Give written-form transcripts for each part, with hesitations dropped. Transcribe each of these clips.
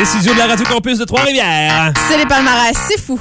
studios de la Radio Campus de Trois-Rivières. C'est les palmarès, c'est fou.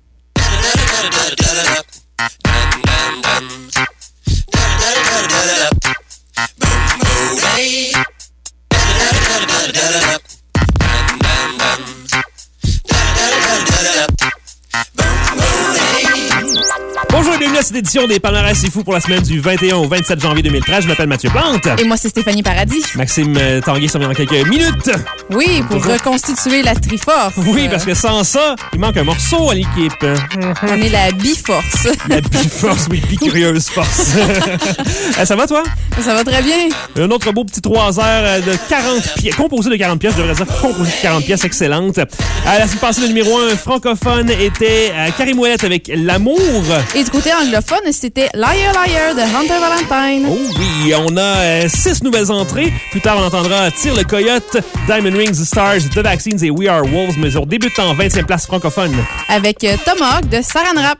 Bonjour et bienvenue à cette édition des palmarès c'est fou pour la semaine du 21 au 27 janvier 2013. Je m'appelle Mathieu Plante. Et moi, c'est Stéphanie Paradis. Maxime Tanguay s'en vient dans quelques minutes. Oui, pour reconstituer la Triforce. Oui, parce que sans ça, il manque un morceau à l'équipe. On est la Biforce. La Biforce, oui, Bicurieuse Force. Ça va, toi? Ça va très bien. Un autre beau petit 3 heures de 40 pièces, composé de 40 pièces, je devrais dire composé de 40 pièces, excellente. La semaine passée, le numéro 1 francophone était Karim Ouellet avec L'amour. Et du côté anglophone, c'était Liar Liar de Hunter Valentine. Oh oui, on a 6 nouvelles entrées. Plus tard, on entendra Tire le Coyote, Diamond Rings, The Stars, The Vaccines et We Are Wolves, mais on débute en 20e place francophone. Avec Tomahawk de Saran Wrap.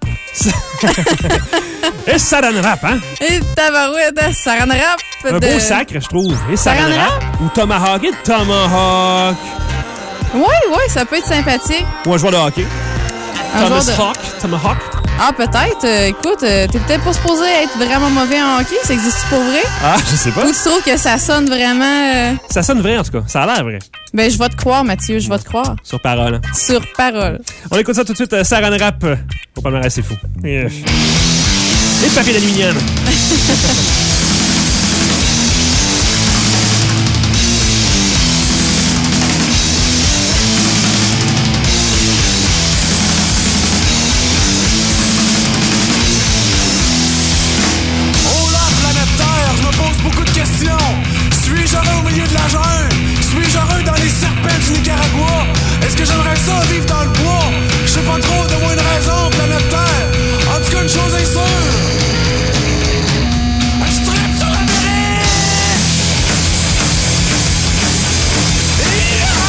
Et Saran Wrap, hein? Et Tabarouette de Saran Wrap. Un beau sacre, je trouve. Et Saran Wrap. Ou Tomahawk et Tomahawk. Oui, ça peut être sympathique. Ou un joueur de hockey. Tomahawk. Ah, peut-être. Écoute, t'es peut-être pas supposé être vraiment mauvais en hockey. Ça existe pour vrai? Ah, je sais pas. Ou tu trouves que ça sonne vraiment... Ça sonne vrai, en tout cas. Ça a l'air vrai. Ben, je vais te croire, Mathieu. Je vais te croire. Sur parole. Sur parole. On écoute ça tout de suite. Saran Wrap. Au palmarès, c'est fou. Et papier d'aluminium. Suis-je heureux au milieu de la jungle? Suis-je heureux dans les serpents du Nicaragua? Est-ce que j'aimerais ça vivre dans le bois? Je sais pas trop, donne-moi une raison, planète Terre. En tout cas, une chose est sûre. Je tripe sur l'Amérique! Yeah!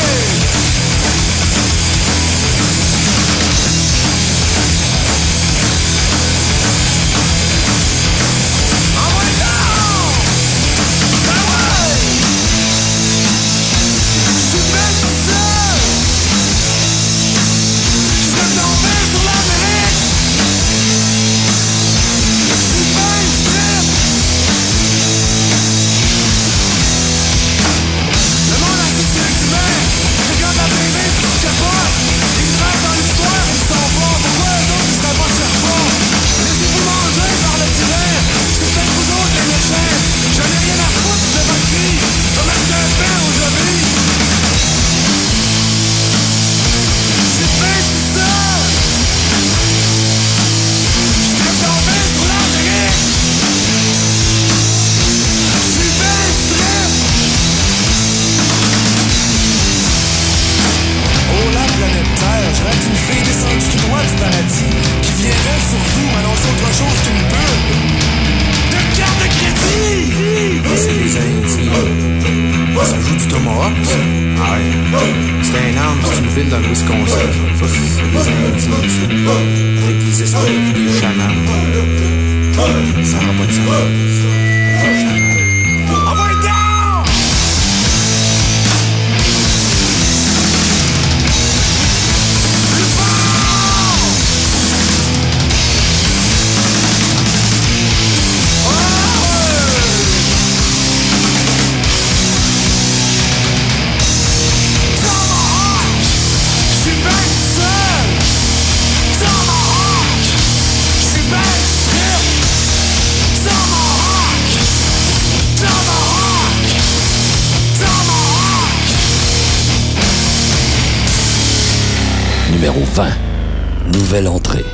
Numéro 20. Nouvelle entrée.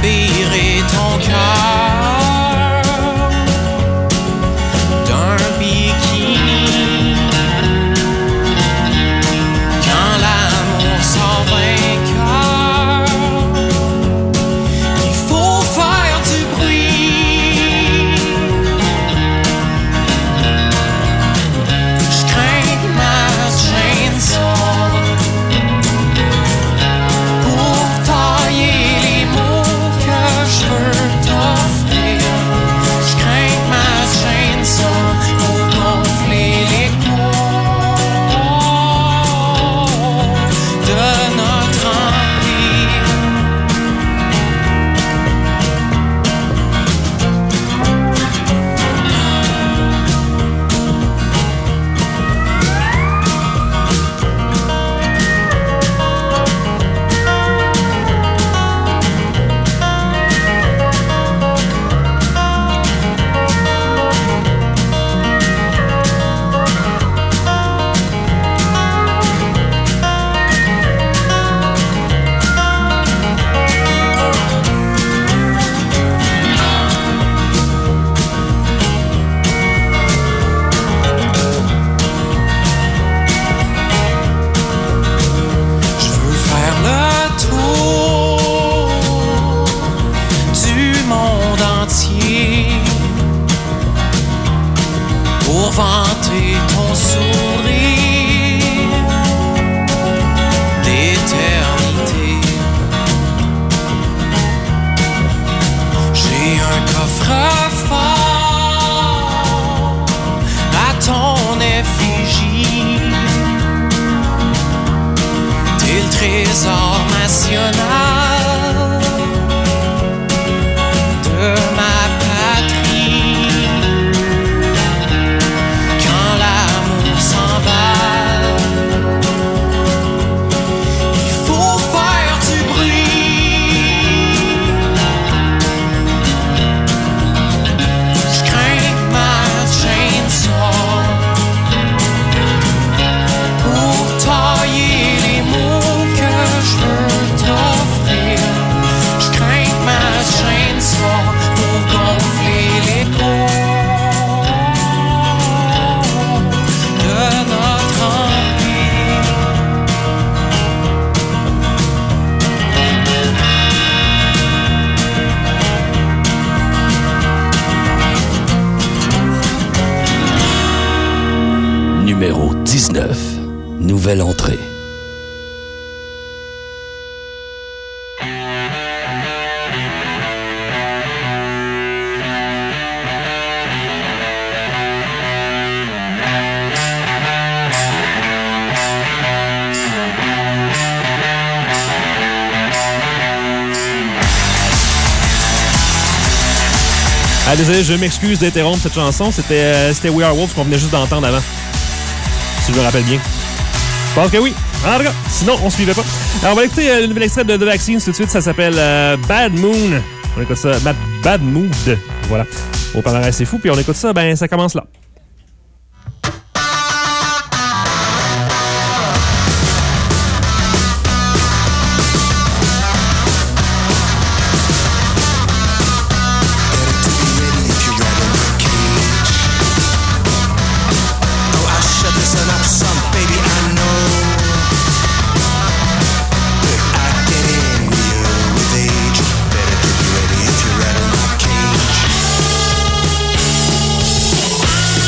embirer ton cœur d'un bikini. Quand l'amour s'en vainqueur, il faut faire du bruit. Je crains que ma chaîne sorte pour tailler les mots que je veux t'offrir. Je crains que ma chaîne sorte pour gonfler les cours de notre empire. Je veux faire le tour du monde entier pour vanter ton sourire d'éternité. J'ai un coffre-fort à ton effigie. T'es le trésor national de ma patrie. Quand l'amour s'emballe, il faut faire du bruit. Je crains que ma chaîne sorte pour tailler les mots que je veux t'offrir. Je crains que ma chaîne sorte pour gonfler les cours de notre empire. Numéro 19. Nouvelle entrée. Ah, désolé, je m'excuse d'interrompre cette chanson. C'était We Are Wolves qu'on venait juste d'entendre avant. Si je me rappelle bien. Je pense que oui. En tout cas, sinon, on suivait pas. Alors, on va écouter le nouvel extrait de The Vaccines tout de suite. Ça s'appelle Bad Moon. On écoute ça. Bad Mood. Voilà. Au palmarès, c'est fou. Puis on écoute ça, ben ça commence là. Better get ready if you're out of my cage.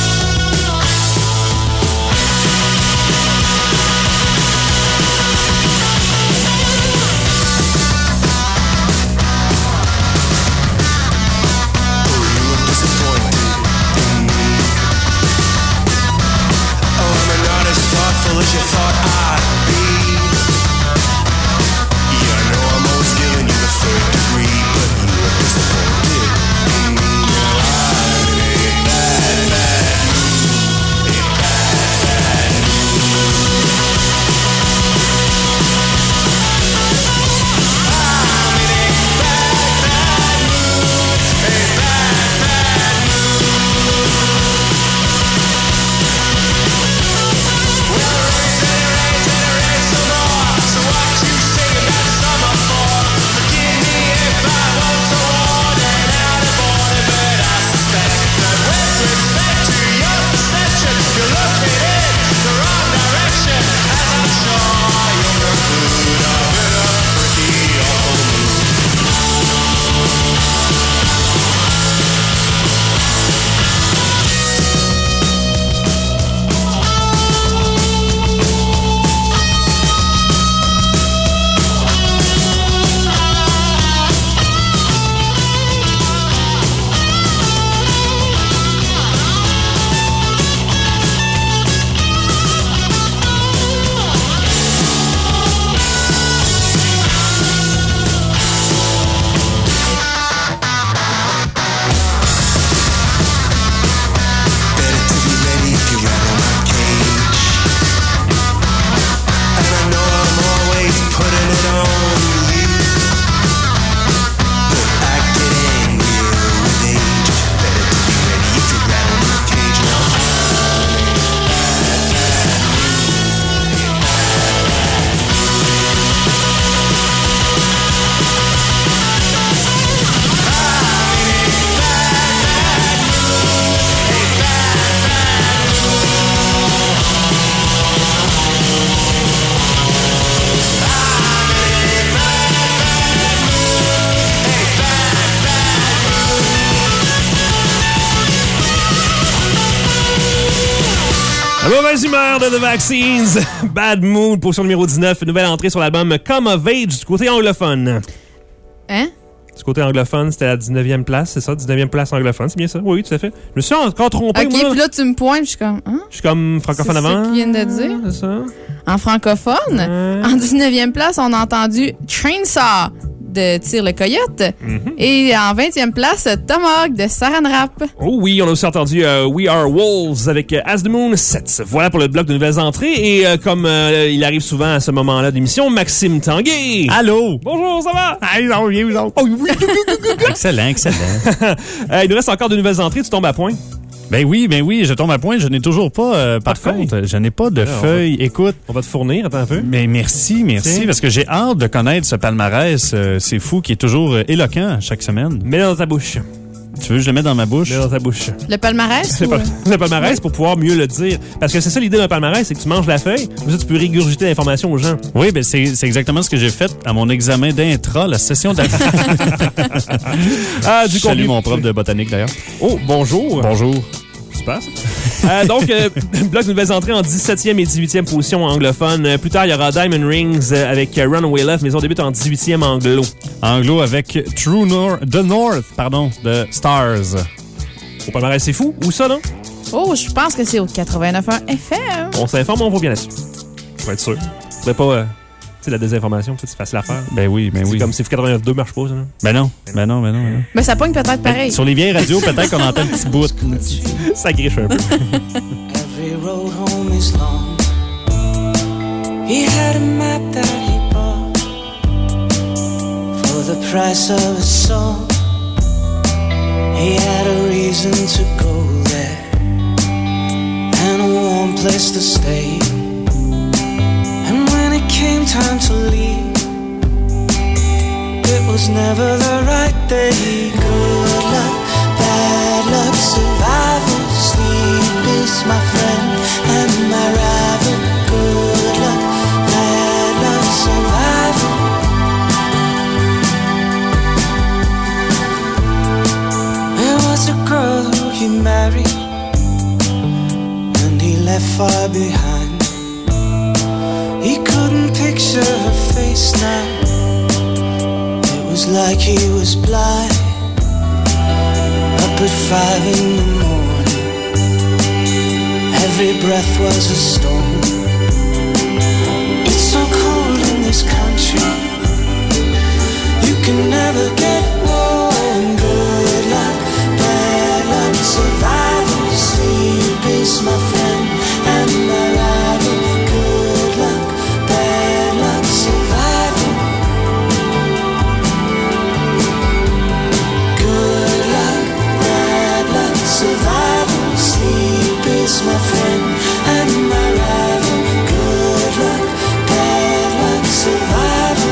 Mauvaise humeur de The Vaccines. Bad Mood, position numéro 19. Nouvelle entrée sur l'album Come of Age du côté anglophone. Hein? Du côté anglophone, c'était la 19e place, c'est ça? 19e place anglophone, c'est bien ça? Oui, tout à fait. Je me suis encore trompé, OK, moi. puis là, tu me pointes, je suis comme... Hein? Je suis comme francophone C'est avant. ça qu'ils viennent de dire. C'est ça? En francophone, en 19e place, on a entendu Trainsaw de Tire le Coyote. Et en 20e place, Tomahawk de Saran Wrap. Oh oui, on a aussi entendu We Are Wolves avec As the Moon 7. Voilà pour le bloc de nouvelles entrées. Et comme il arrive souvent à ce moment-là de l'émission, Maxime Tanguay. Allô? Bonjour, ça va? Ah, ils ont bien, vous autres. Oh oui. Excellent, excellent. Il nous reste encore de nouvelles entrées. Tu tombes à point. Ben oui, je tombe à point. Je n'ai toujours pas, par de feuilles. contre, je n'ai pas de feuilles. Écoute. On va te fournir, attends un peu. Mais merci, Tiens. parce que j'ai hâte de connaître ce palmarès. C'est fou, qui est toujours éloquent chaque semaine. Mets-le dans ta bouche. Tu veux que je le mette dans ma bouche? Mets-le dans ta bouche. Le palmarès? Le palmarès pour pouvoir mieux le dire. Parce que c'est ça l'idée d'un palmarès, c'est que tu manges la feuille, comme ça tu peux régurgiter l'information aux gens. Oui, ben c'est exactement ce que j'ai fait à mon examen d'intra, la session d'intra. Du Je salue mon prof de botanique, d'ailleurs. Oh, bonjour. Bonjour. Se passe. Donc, bloc de nouvelles entrées en 17e et 18e position anglophone. Plus tard, il y aura Diamond Rings avec Runaway Love, mais on débute en 18e anglo. Anglo avec The North, de Stars. Au palmarès, c'est fou. Où ça, non? Oh, je pense que c'est au 89.1 FM. On s'informe, on va bien là-dessus. Pour être sûr. Faudrait pas... tu sais, la désinformation, c'est facile à faire. Ben oui. C'est comme si 89.2 marche pas, ça. Ben non. Mais ça pogne peut-être pareil. Sur les vieilles radios, peut-être qu'on entend un petit bout. Ça griche un peu. Every road home is long. He had a map that he bought for the price of a song. He had a reason to go there and a warm place to stay. And when it came time to leave, it was never the right day. Good luck, bad luck, survival. Sleep is my friend and my rival. Good luck, bad luck, survival. There was a girl who he married, and he left far behind. He couldn't picture her face now. It was like he was blind. Up at 5 in the morning, every breath was a storm. It's so cold in this country, you can never get warm. Good luck, bad luck, survival. Sleep is my friend and my rival. Good luck, bad luck, survival. Good luck, bad luck, survival. Sleep is my friend and my rival. Good luck, bad luck, survival.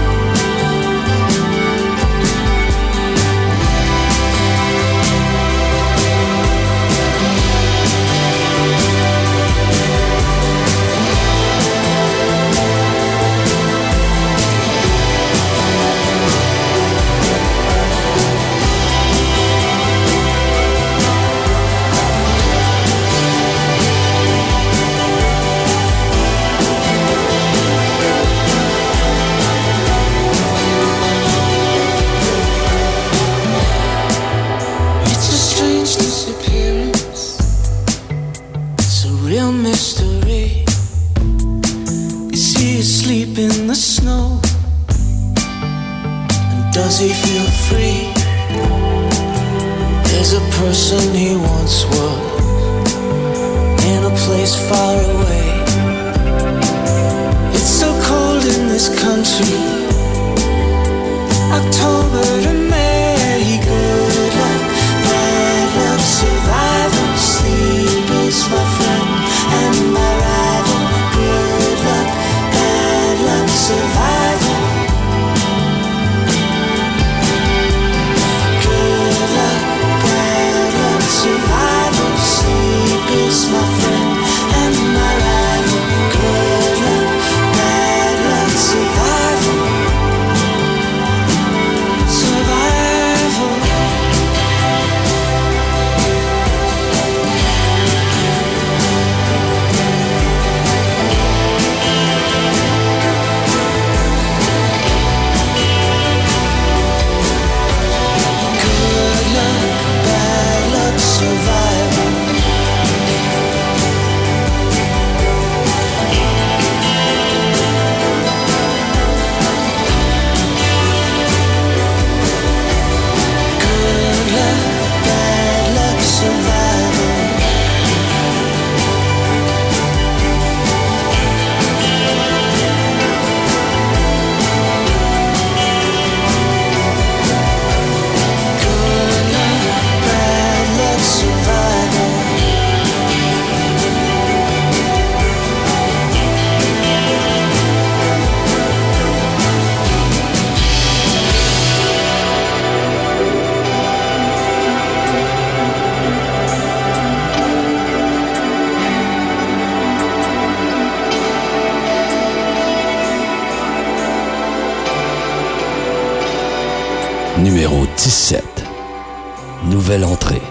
It's a strange disappearance. It's a real mystery. Is he asleep in the snow? And does he feel free? There's a person he once was in a place far away. It's so cold in this country, October to May. Good luck, bad luck, survival. Sleep is my friend and my rival. Good luck, bad luck, survival. Good luck, bad luck, survival. Sleep is my friend and my rival. Good luck, bad luck, survival. Numéro 17. Nouvelle entrée.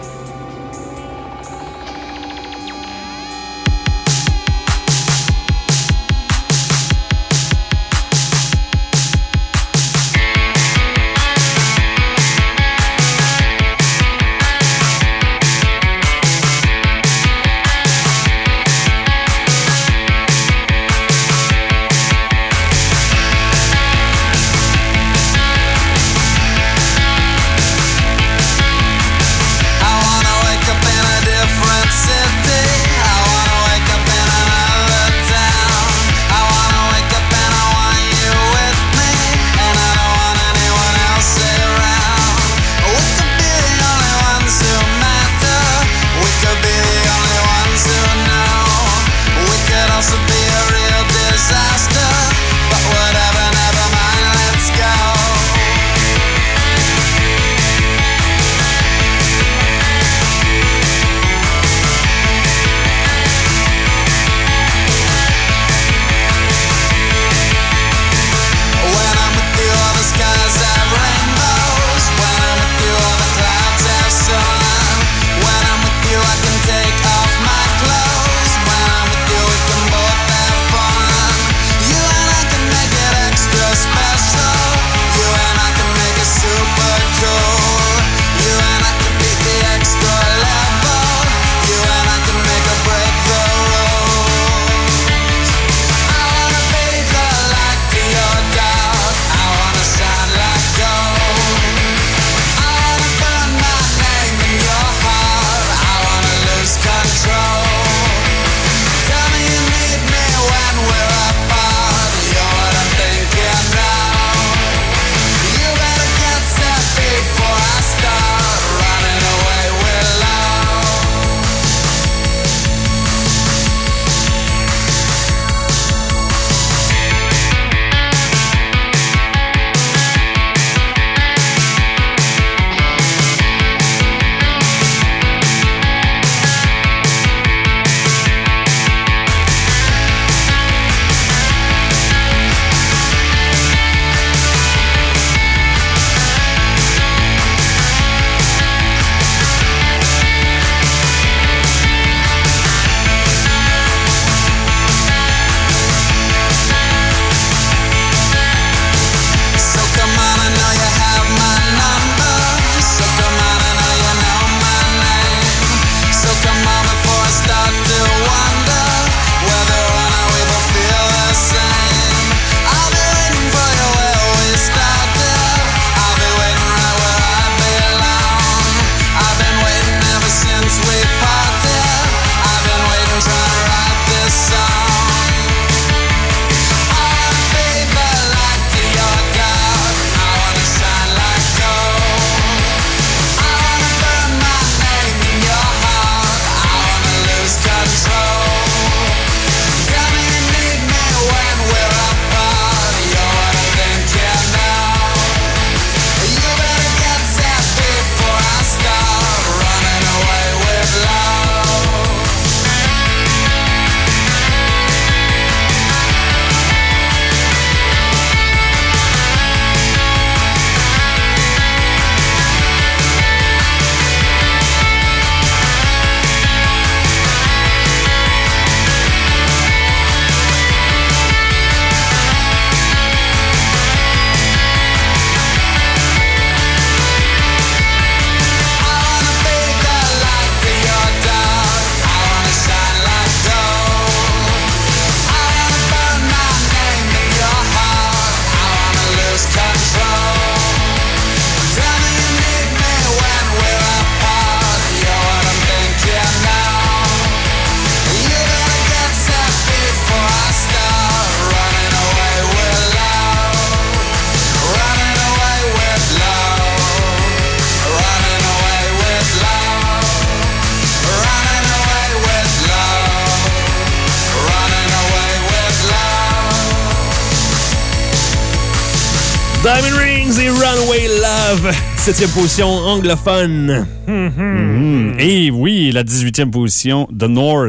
Diamond Rings et Runaway Love. 17e position anglophone. Et oui, la 18e position, The North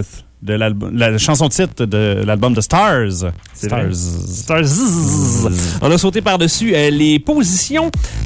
de la chanson titre de l'album de Stars. Stars. On a sauté par-dessus les positions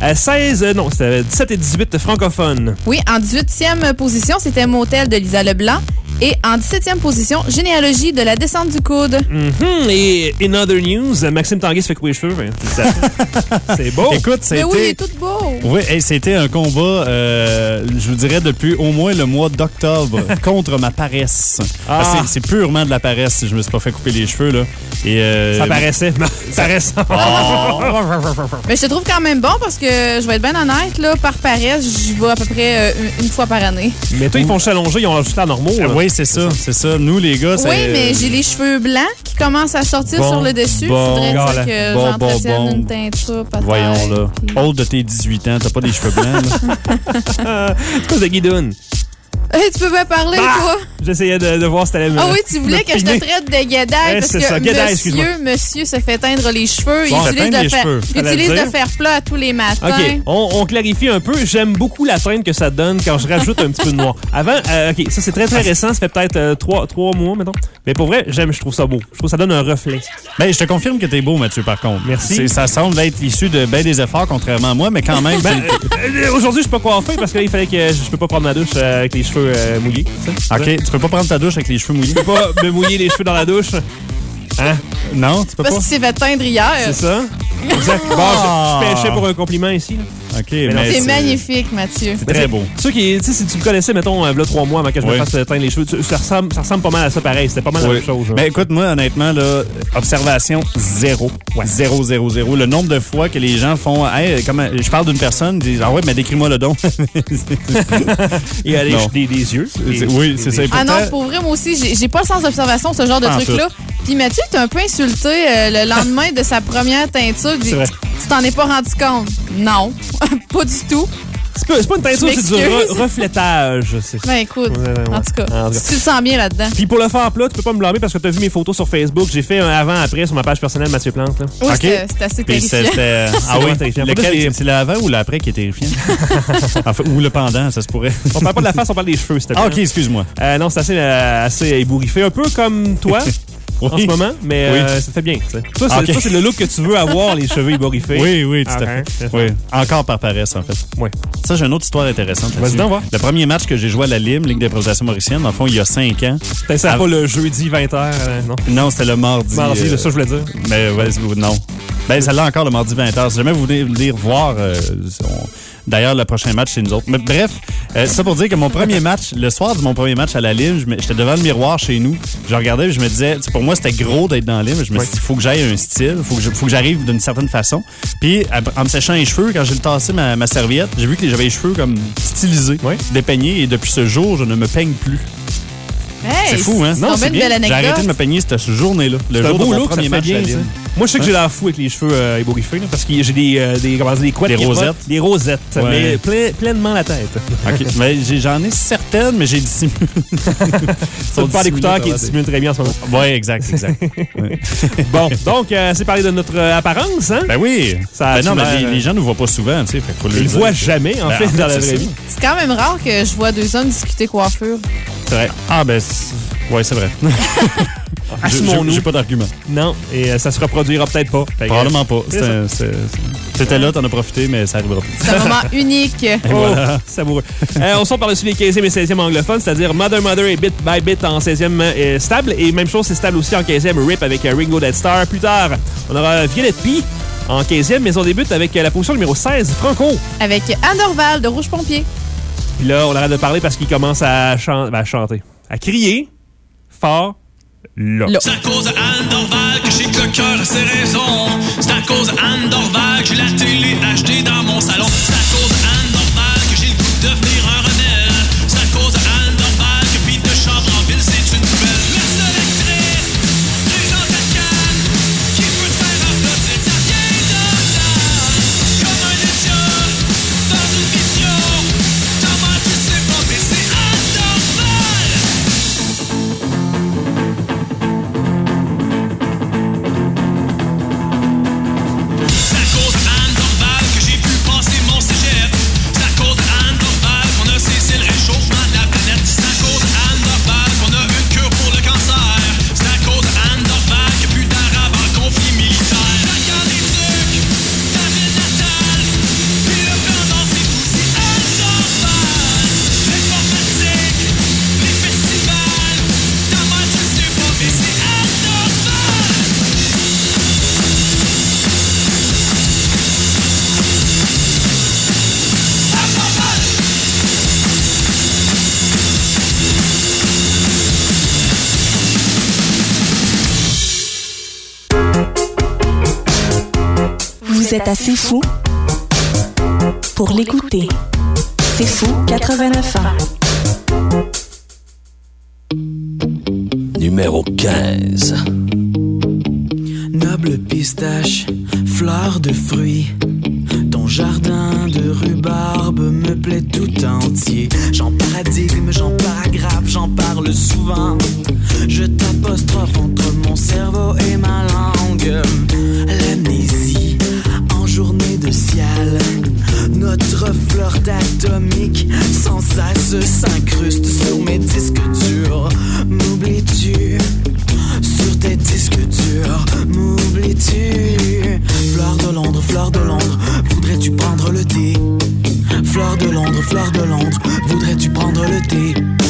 17 et 18 francophones. Oui, en 18e position, c'était Motel de Lisa Leblanc. Et en 17e position, Généalogie de la descente du coude. Et in other news, Maxime Tanguay se fait couper les cheveux. C'est beau. Écoute, Mais c'était... oui, il est tout beau. Oui, c'était un combat, je vous dirais, depuis au moins le mois d'octobre contre ma paresse. Parce que c'est purement de la paresse si je me suis pas fait couper les cheveux, là. Et, ça paraissait. Ça paraissait. Mais je te trouve quand même bon parce que, je vais être bien honnête, là, par paresse, j'y vais à peu près une fois par année. Mais toi, ils font challenger, ils ont juste l'air normaux. Là. Oui, c'est ça. Nous, les gars, c'est... Oui, mais j'ai les cheveux blancs qui commencent à sortir sur le dessus. Faudrait dire que j'entretienne une teinture, peut-être. Voyons, là. Haute de tes 18 ans, t'as pas des cheveux blancs, là. C'est quoi de guidoune? Hey, tu peux pas parler, toi? J'essayais de voir si t'allais me... Ah oui, tu voulais que je te traite de guédaille parce que monsieur se fait teindre les cheveux. Bon, il utilise de fer plat à tous les matins. OK, on clarifie un peu. J'aime beaucoup la teinte que ça donne quand je rajoute un petit peu de noir. Avant, OK, ça c'est très récent. Ça fait peut-être 3 mois, mettons. Mais pour vrai, je trouve ça beau. Je trouve que ça donne un reflet. Ben, je te confirme que t'es beau, Mathieu, par contre. Merci. Ça semble être issu de bien des efforts, contrairement à moi, mais quand même... Aujourd'hui, je suis pas coiffé parce qu'il fallait que je peux pas prendre ma douche avec les cheveux mouillés. OK, tu peux pas prendre ta douche avec les cheveux mouillés? Tu peux pas me mouiller les cheveux dans la douche. Hein? Non, tu peux pas? Parce qu'il s'est fait teindre hier. C'est ça? Exact. Bon, je pêchais pour un compliment ici. Là. OK, mais c'est magnifique, Mathieu. C'est très beau. Ceux qui, tu sais, si tu me connaissais, mettons, là, 3 mois avant que je me fasse teindre les cheveux, ça ressemble pas mal à ça pareil. C'était pas mal la même chose. Mais écoute, moi, honnêtement, là, observation 0. Ouais. 0. Le nombre de fois que les gens font, hey, comme je parle d'une personne, ils disent, ah ouais, mais décris-moi le don. Et aller des yeux. Oui, c'est ça. Ah non, pour vrai, moi aussi, j'ai pas le sens d'observation, ce genre de truc-là. Puis Mathieu, t'es un peu insulté le lendemain de sa première teinture. Tu t'en es pas rendu compte? Non, pas du tout. C'est pas une teinture, c'est du reflétage. Ben écoute, en tout cas, tu le sens bien là-dedans. Puis pour le faire plat, tu peux pas me blâmer parce que t'as vu mes photos sur Facebook. J'ai fait un avant-après sur ma page personnelle Mathieu Plante. Là. Oui, c'était assez terrifiant. Ah oui, lequel, c'est l'avant ou l'après qui est terrifiant? Enfin, ou le pendant, ça se pourrait. On parle pas de la face, on parle des cheveux, s'il te plaît. Ah, OK, excuse-moi. Non, c'est assez ébouriffé. Un peu comme toi. En ce moment, mais ça fait bien. Ça, c'est le look que tu veux avoir, les cheveux ébouriffés. Oui, tout à fait. Oui. Encore par paresse, en fait. Oui. Ça, j'ai une autre histoire intéressante. Vas-y donc voir. Le premier match que j'ai joué à la LIM, Ligue d'improvisation mauricienne, dans le fond, il y a 5 ans. C'était ça pas le jeudi 20h, non? Non, c'était le mardi. Mardi, c'est ça que je voulais dire. Mais non. Ben, celle-là encore le mardi 20h. Si jamais vous voulez venir voir... D'ailleurs, le prochain match, c'est nous autres. Mais bref, ça pour dire que mon premier match, le soir de mon premier match à la Lime, j'étais devant le miroir chez nous. Je regardais et je me disais, pour moi, c'était gros d'être dans la Lime. Je me suis dit, il faut que j'aille un style, faut que j'arrive d'une certaine façon. Puis, en me séchant les cheveux, quand j'ai tassé ma serviette, j'ai vu que j'avais les cheveux comme stylisés, dépeignés. Et depuis ce jour, je ne me peigne plus. Hey, c'est fou, hein? Non, c'est bien. J'ai arrêté de me peigner cette journée-là. Le jour de mon premier match à la Lime. Moi, je sais que j'ai l'air fou avec les cheveux ébouriffés, parce que j'ai des couettes. Des rosettes. Des rosettes, mais pleinement la tête. OK. Mais j'en ai certaines, mais j'ai dissimulé. C'est pas d'écouteurs qui dissimulent très bien en ce moment. Oui, exact. Ouais. Bon, donc, c'est parler de notre apparence, hein? Ben oui. Non, mais les gens ne nous voient pas souvent, tu sais. Ils ne voient jamais, en fait, dans la vraie vie. C'est quand même rare que je vois 2 hommes discuter coiffure. C'est vrai. Ah, ben, ouais, c'est vrai. J'ai pas d'argument. Non, et ça se reproduira peut-être pas. Probablement pas. T'étais là, t'en as profité, mais ça arrivera plus. C'est un moment unique. Et voilà. Savoureux. On sort par-dessus les 15e et 16e anglophones, c'est-à-dire Mother et Bit by Bit en 16e stable. Et même chose, c'est stable aussi en 15e, RIP avec Ringo Dead Star. Plus tard, on aura Violette P en 15e, mais on débute avec la position numéro 16, Franco. Avec Anne Dorval de Rouge Pompier. Puis là, on arrête de parler parce qu'il commence à chanter. À crier fort. Là. C'est à cause d'Anne Dorval que j'ai que le cœur à ses raisons. C'est à cause d'Anne Dorval que j'ai la télé HD dans mon salon. C'est à cause d'Anne Dorval que j'ai le goût de devenir un rebelle. C'est à cause d'Anne Dorval que Pete de Chambre-en-Ville, c'est une nouvelle. La seule actrice des gens d'Acane qui peut te faire applaudir, ça vient de là. Comme un idiot dans une vision. Comment tu sais pas, mais c'est Anne Dorval. C'est à cause d'Anne Dorval que j'ai pu passer mon Vous êtes assez fou pour l'écouter. C'est fou 89 ans. Numéro 15. Noble pistache, fleur de fruits. Ton jardin de rhubarbe me plaît tout entier. J'en paradigme, j'en paragraphe, j'en parle souvent. Je t'apostrophe entre mon cerveau et ma langue. L'amnésie en journée de ciel. Notre flirt atomique sans cesse s'incruste sur mes disques durs. M'oublies-tu? Sur tes disques durs, m'oublies-tu? Fleur de Londres, voudrais-tu prendre le thé? Fleur de Londres, voudrais-tu prendre le thé?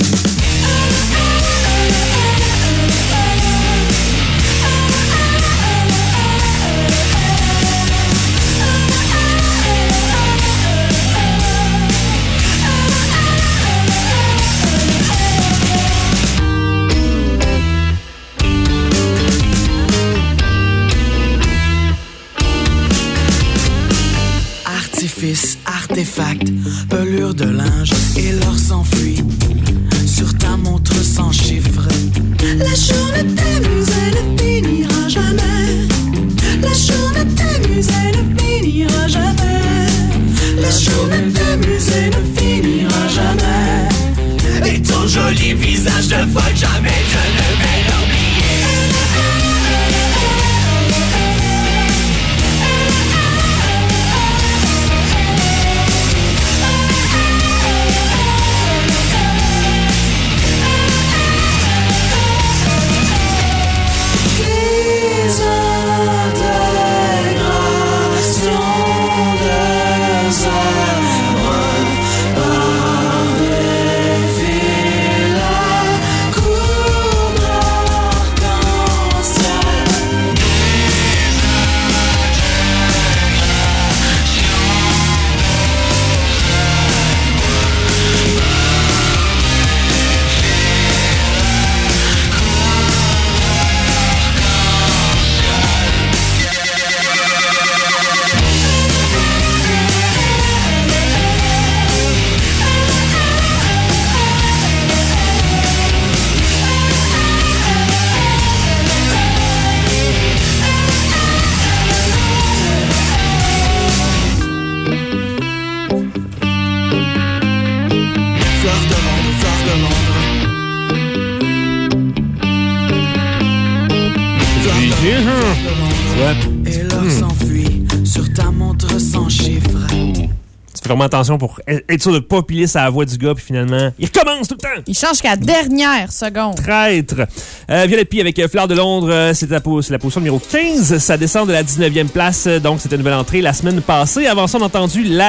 Artefact, pelure de linge et l'or s'enfuit sur ta montre sans chiffre. La journée t'amuse, elle ne finira jamais. La journée t'amuse, elle ne finira jamais. La journée t'amuse, elle ne finira jamais. Et ton joli visage de folle, jamais je ne vais l'oublier. Et l'or s'enfuit sur ta montre sans chiffre. Tu fais vraiment attention pour être sûr de ne pas piler sa voix du gars, puis finalement, il recommence tout le temps. Il change qu'à la dernière seconde. Traître. Violette Pie avec Fleur de Londres, c'est la position numéro 15. Ça descend de la 19e place, donc c'était une nouvelle entrée la semaine passée. Avant ça, on a entendu la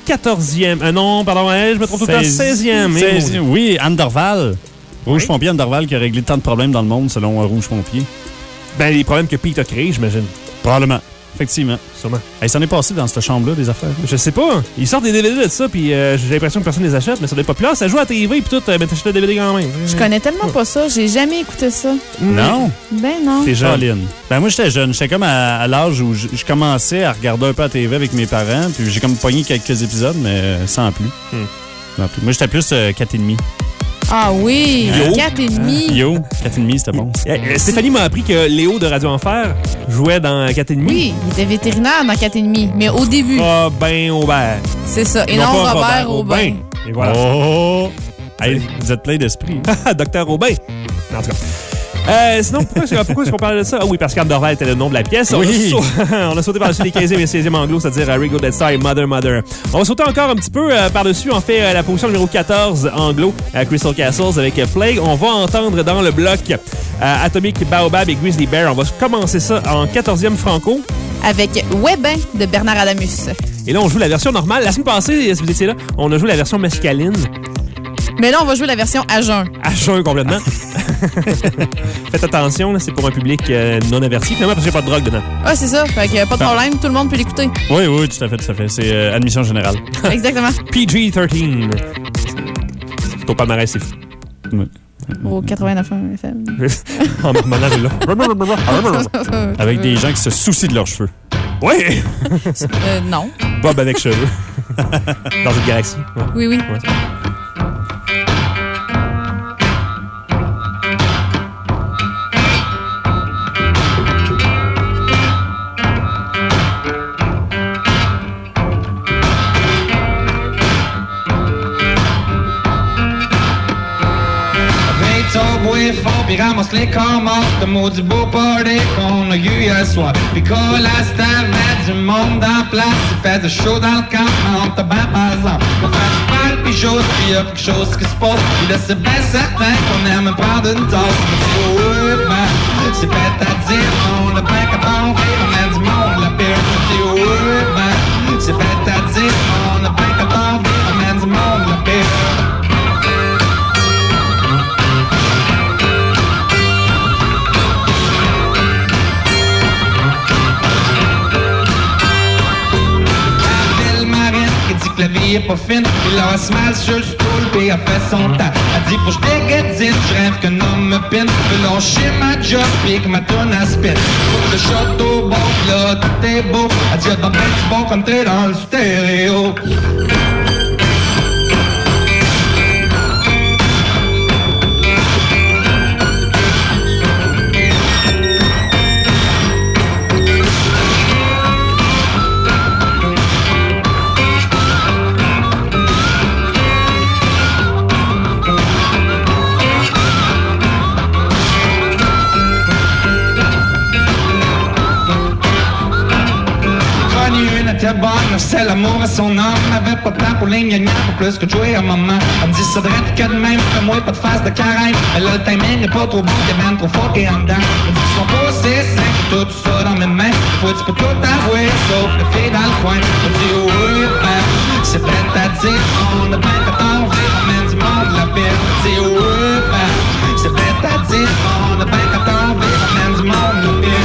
14e. Non, pardon, je me trompe tout le temps. 16e. Oui, Anne Dorval. Rouge Pompier, Anne Dorval qui a réglé tant de problèmes dans le monde selon Rouge Pompier. Ben, les problèmes que Pete a créés, j'imagine. Probablement. Effectivement. Sûrement. Hey, ça en est passé dans cette chambre-là, des affaires. Je sais pas. Ils sortent des DVD de ça, puis j'ai l'impression que personne les achète, mais ça doit être populaire. Ça joue à la TV, puis tout, mais t'achètes le DVD quand même. Je connais tellement pas ça. J'ai jamais écouté ça. Non? Ben non. T'es jeune. Ben moi, j'étais jeune. J'étais comme à l'âge où je commençais à regarder un peu la TV avec mes parents, puis j'ai comme pogné quelques épisodes, mais sans plus. Sans plus. Moi, j'étais plus 4,5. Ah oui, 4,5. Yo, 4,5, c'était bon. Stéphanie m'a appris que Léo de Radio Enfer jouait dans 4,5. Oui, il était vétérinaire dans 4,5, mais au début. Robin Aubert. C'est ça, et non Robert Aubin. Et voilà. Oh! Hey, vous êtes plein d'esprit. Docteur Aubin. En tout cas. Sinon, pourquoi est-ce qu'on parle de ça? Ah oui, parce qu'Anne Dorval était le nom de la pièce. Oui. On a sauté par-dessus les 15e et 16e anglo, c'est-à-dire Rigo Dead Star et Mother Mother. On va sauter encore un petit peu par-dessus. On fait la position numéro 14 anglo à Crystal Castles avec Plague. On va entendre dans le bloc Atomic Baobab et Grizzly Bear. On va commencer ça en 14e franco. Avec Webin de Bernard Adamus. Et là, on joue la version normale. La semaine passée, si vous étiez là, on a joué la version mescaline. Mais là, on va jouer la version à jeun. À jeun, complètement. Faites attention, là, c'est pour un public non averti, finalement, parce qu'il n'y a pas de drogue dedans. Ah, c'est ça. Fait que pas de problème, tout le monde peut l'écouter. Oui, oui, tout à fait. C'est admission générale. Exactement. PG-13. C'est au palmarès, c'est fou. Oui. Au 89.1 FM. En là. Avec des gens qui se soucient de leurs cheveux. Oui! Non. Bob avec cheveux. Dans une galaxie. Ouais. Oui, oui. Ouais. Fort, puis ramasse les commences de maudit beau party qu'on a eu hier soir. Puis colle à cette met du monde en place. Il fait du chaud dans le camp, on te bat par exemple. On fait du mal, puis chose, puis y'a quelque chose qui se passe. Puis là c'est bien certain qu'on aime prendre une tasse. C'est bête à dire, on a bien qu'à tomber, on a du monde, la pire. C'est bête à dire, on a bien qu'à tomber, on a du monde, la pire. La vie est pas fine, il a se mal sur le stool, pis a fait son temps. Elle dit pour que je dégadine, je rêve qu'un homme me pine. Peut lâcher ma job, pis que ma tonne à spin. Faut que le château bon, pis là tout est beau. Elle dit y'a dans ben du bon comme t'es dans le stéréo. T'es bonne, c'est l'amour à son âme. N'avait pas de temps pour les gnagnans, pour plus que de jouer à maman. Elle me dit ça devrait être que de même, fais-moi pas de face de carême. Mais là le timing n'est pas trop bon, t'es même trop fort et en dedans. Elle me dit qu'ils sont pas aussi simples, tout ça dans mes mains. Faut tu peux tout avouer, sauf le fait dans le coin. Elle me dit oh oui, ben, c'est bête à dire, on a bien fait envie, on mène du monde la paix. Elle me dit oh oui, ben, c'est bête à dire, on a bien fait envie, on mène du monde la paix.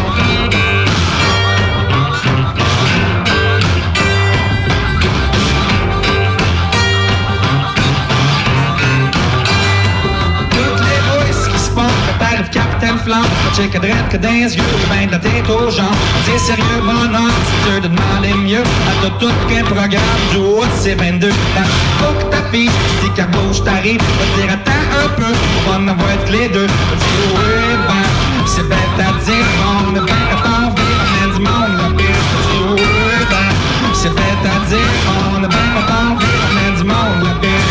Capitaine Flamme, je check à droite que dans les yeux, ben de la tête aux jambes. C'est sérieux, bonhomme, c'est dur de demander mieux. À tout qu'un programme du haut de ces 22. Faut que ta fille, si qu'à gauche t'arrive, va dire attends un peu, on va en avoir que les deux. Va dire oui, ben, c'est bête à dire, on est bien qu'à t'envie, on est du monde, la pire. Va dire oui, ben, c'est bête à dire, on est bien qu'à t'envie, on est du monde, la pire.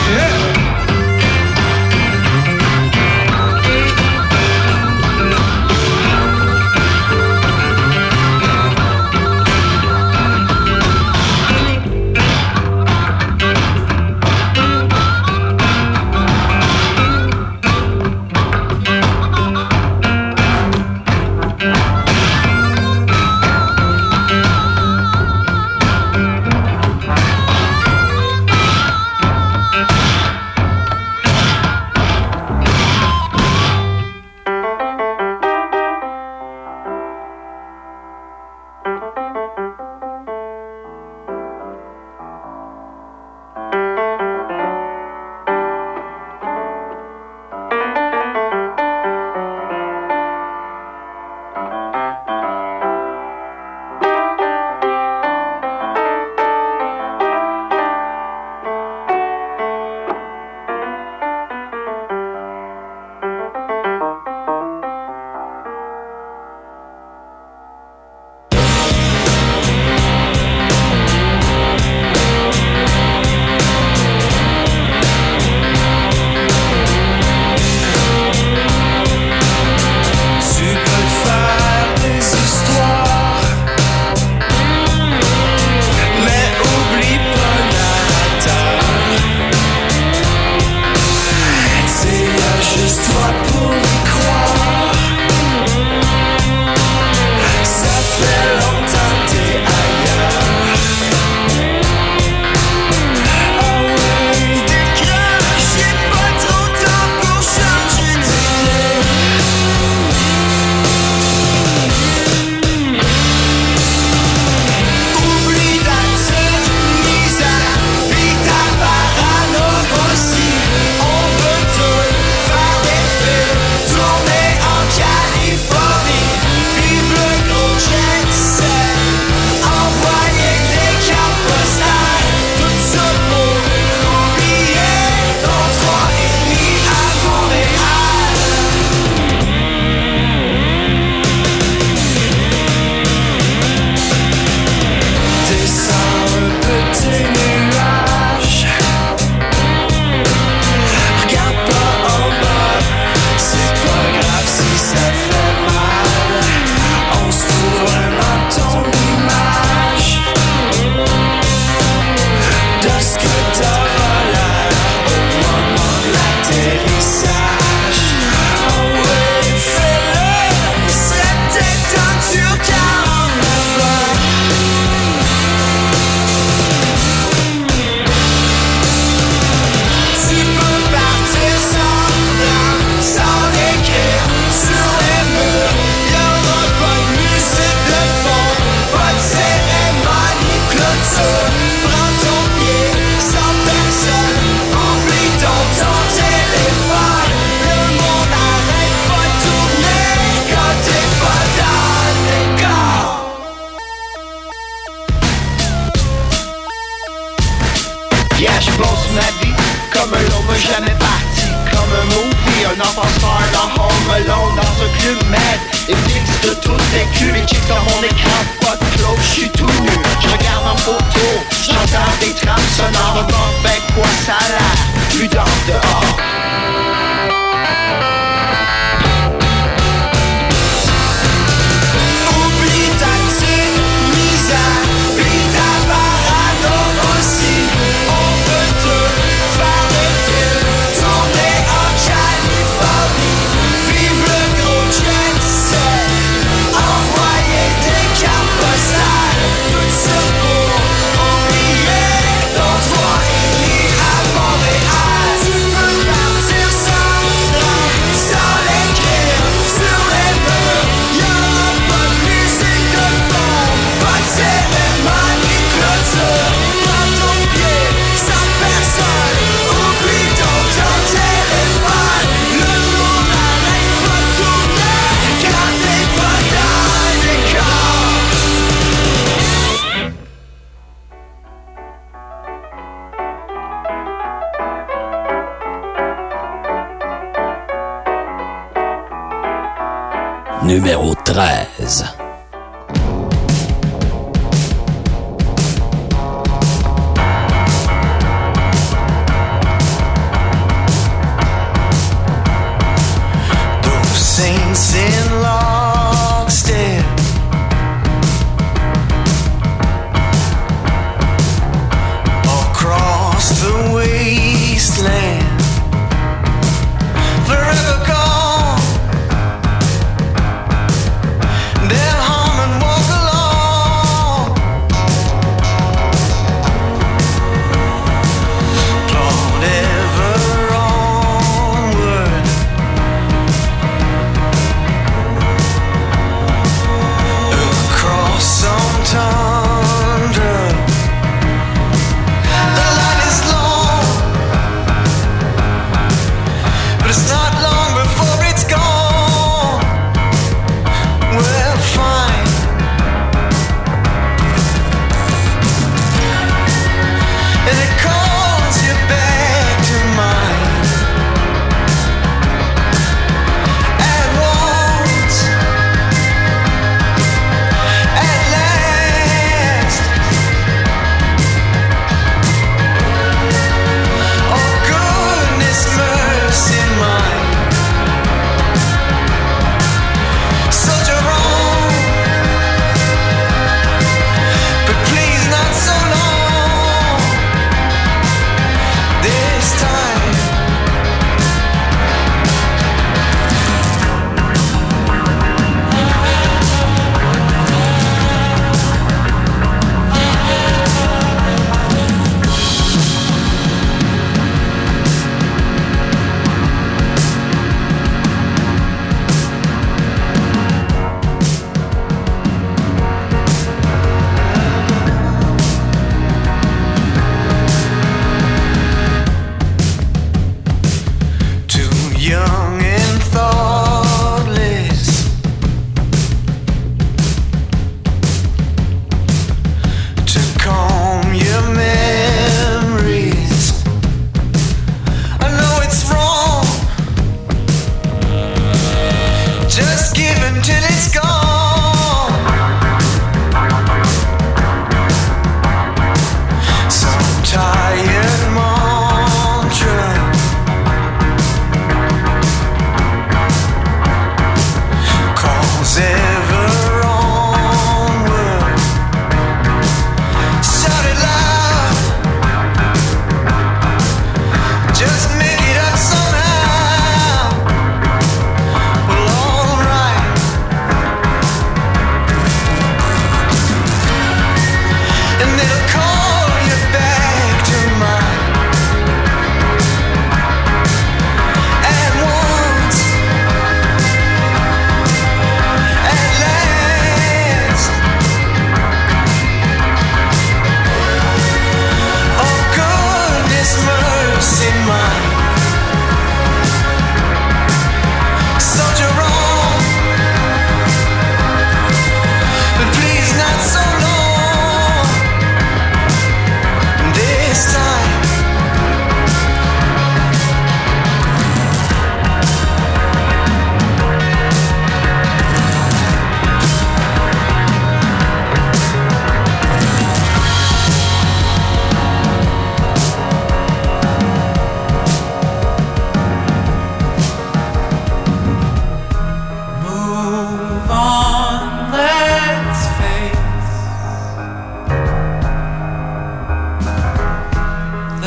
Yeah, je pense ma vie comme un long jamais parti. Comme un movie, un enfant star dans Home Alone. Dans un club mad, et fixe de toutes les culs. Les chicks dans mon écran, pas de clothes, j'suis tout nu. Je regarde en photo, j'entends des trames sonores. Bon, ben quoi ça a l'air, plus dans dehors. Oublie ta petite misère, oublie ta parano aussi. On veut te faire des films, tourner en Californie. Vive le gros jet set, envoyer des cartes postales. Tout ça pour oublier ton toit et à Montréal. Tu peux partir sans nom, sans l'écrire sur les murs. Y'aura pas de musique de fond, pas de cérémonie de clôture. Prends ton pied, sans personne, oublie ton téléphone. Le monde n'arrête pas de tourner quand t'es pas dans le décor. Numéro 13. Those saints in lockstep across the wasteland, forever gone. They'll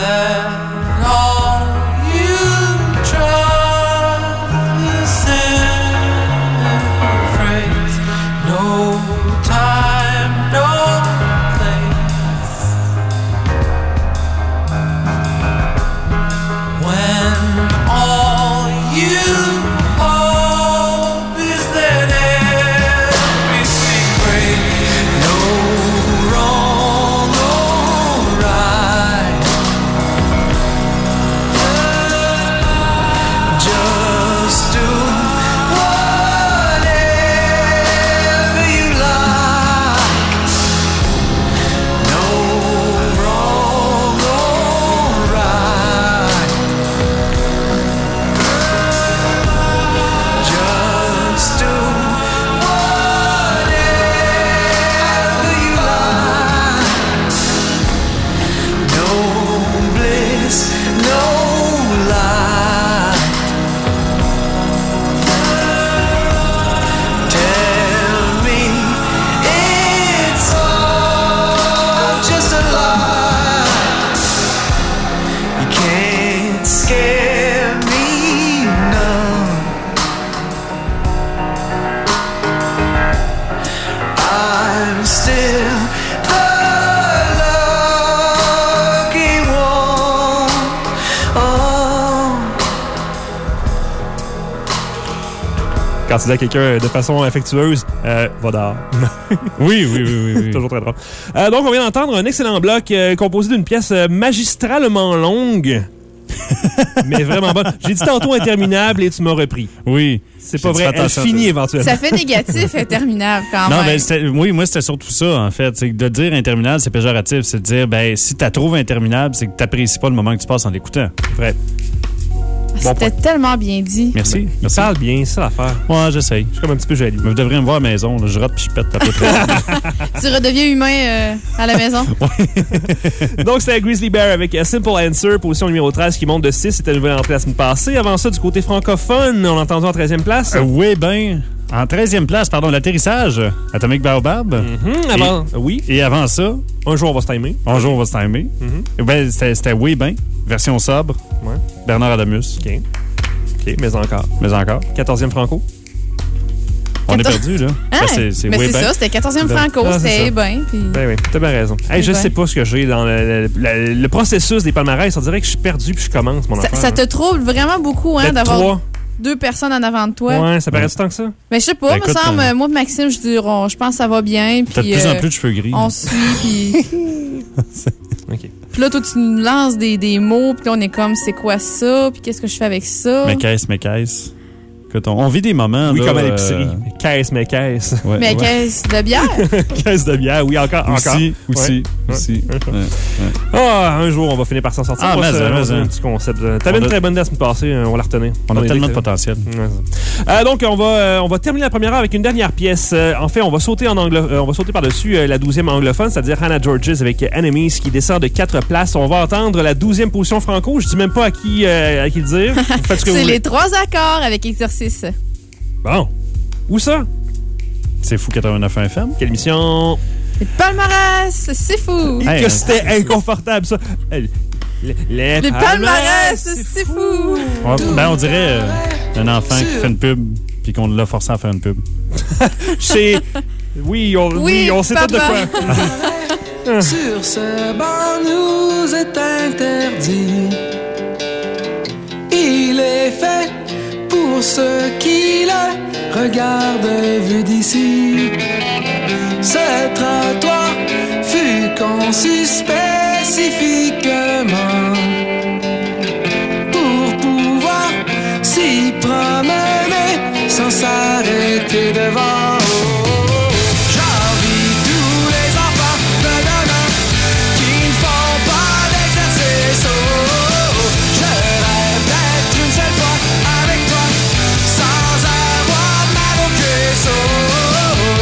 Quand tu dis à quelqu'un de façon affectueuse, va dehors. Oui. Toujours très drôle. Donc, on vient d'entendre un excellent bloc composé d'une pièce magistralement longue. Mais vraiment bonne. J'ai dit tantôt interminable et tu m'as repris. Oui. C'est pas vrai, elle finit éventuellement. Ça fait négatif, interminable quand même. Non, ben, oui, moi, c'était surtout ça, en fait. C'est que de dire interminable, c'est péjoratif. C'est de dire, ben, si tu la trouves interminable, c'est que tu n'apprécies pas le moment que tu passes en l'écoutant. Vrai. C'était tellement bien dit. Merci. Il parle bien, c'est ça l'affaire. Ouais, j'essaye. Je suis comme un petit peu jaloux. Mais vous devriez me voir à la maison. Là, je rate puis je pète à peu près. Tu redeviens humain à la maison. Donc, c'était Grizzly Bear avec A Simple Answer, position numéro 13 qui monte de 6. C'était une nouvelle entrée la semaine passée. Avant ça, du côté francophone, on l'a entendu en 13e place. Oui, ben. En 13e place, pardon, l'atterrissage, Atomic Baobab. Oui. Et avant ça... Un jour, on va se timer. Un jour, on va se timer. Ben, c'était Oui, ben. Version sobre. Ouais. Bernard Adamus. OK, mais encore. 14e Franco. On est perdu, là. Ah, c'est mais oui, c'est ben. ça, c'était 14e Franco, c'était bien. Puis... Ben oui, t'as bien raison. Hey, je sais pas ce que j'ai dans le processus des palmarès. On dirait que je suis perdu puis je commence mon affaire. Ça te trouble vraiment beaucoup d'avoir 3. 2 personnes en avant de toi. Ouais, ça paraît du temps que ça? Mais je sais pas, me semble, moi et Maxime, je pense que ça va bien. T'as de plus en plus de cheveux gris. On suit, puis... OK. Puis là, toi, tu nous lances des mots, puis là, on est comme, c'est quoi ça? Puis qu'est-ce que je fais avec ça? Mais qu'est-ce? Écoute, on vit des moments, oui, là, comme à l'épicerie. Caisse. Ouais, mais caisse de bière? Caisse de bière, oui, encore. Aussi. Ah, un jour, on va finir par s'en sortir. Ah, mais un petit concept. T'avais une très bonne date la semaine passée, on la retenait. On a tellement de potentiel. Donc, on va terminer la première heure avec une dernière pièce. En fait, on va sauter par-dessus la 12e anglophone, c'est-à-dire Hannah Georges avec Enemies, qui descend de 4 places. On va entendre la 12e position franco. Je dis même pas à qui le dire. C'est les 3 accords avec exercice. Bon. Où ça? C'est fou 89 FM. Quelle émission? Les palmarès, c'est fou. Que c'était inconfortable, ça. Les palmarès, c'est fou. On dirait un enfant qui fait une pub puis qu'on l'a forcé à faire une pub. Oui, on sait tout de quoi. Sur ce banc nous est interdit. Il est fait pour ceux qui le regardent vu d'ici. Ce trottoir fut conçu spécifiquement pour pouvoir s'y promener sans s'arrêter devant. J'envie tous les enfants de demain qui ne font pas d'exercice. Je rêve d'être une seule fois avec toi sans avoir mal au cuisseau.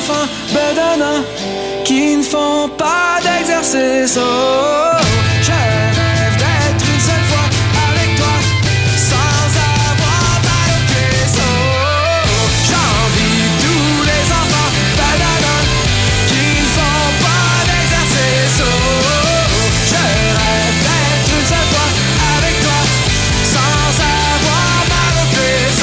enfants bedonnants qui ne font pas d'exercice. Oh, je rêve d'être une seule fois avec toi sans avoir mal aux cuisses. Oh, j'envie tous les enfants bedonnants qui ne font pas d'exercice. Oh, je rêve d'être une seule fois avec toi sans avoir mal aux cuisses.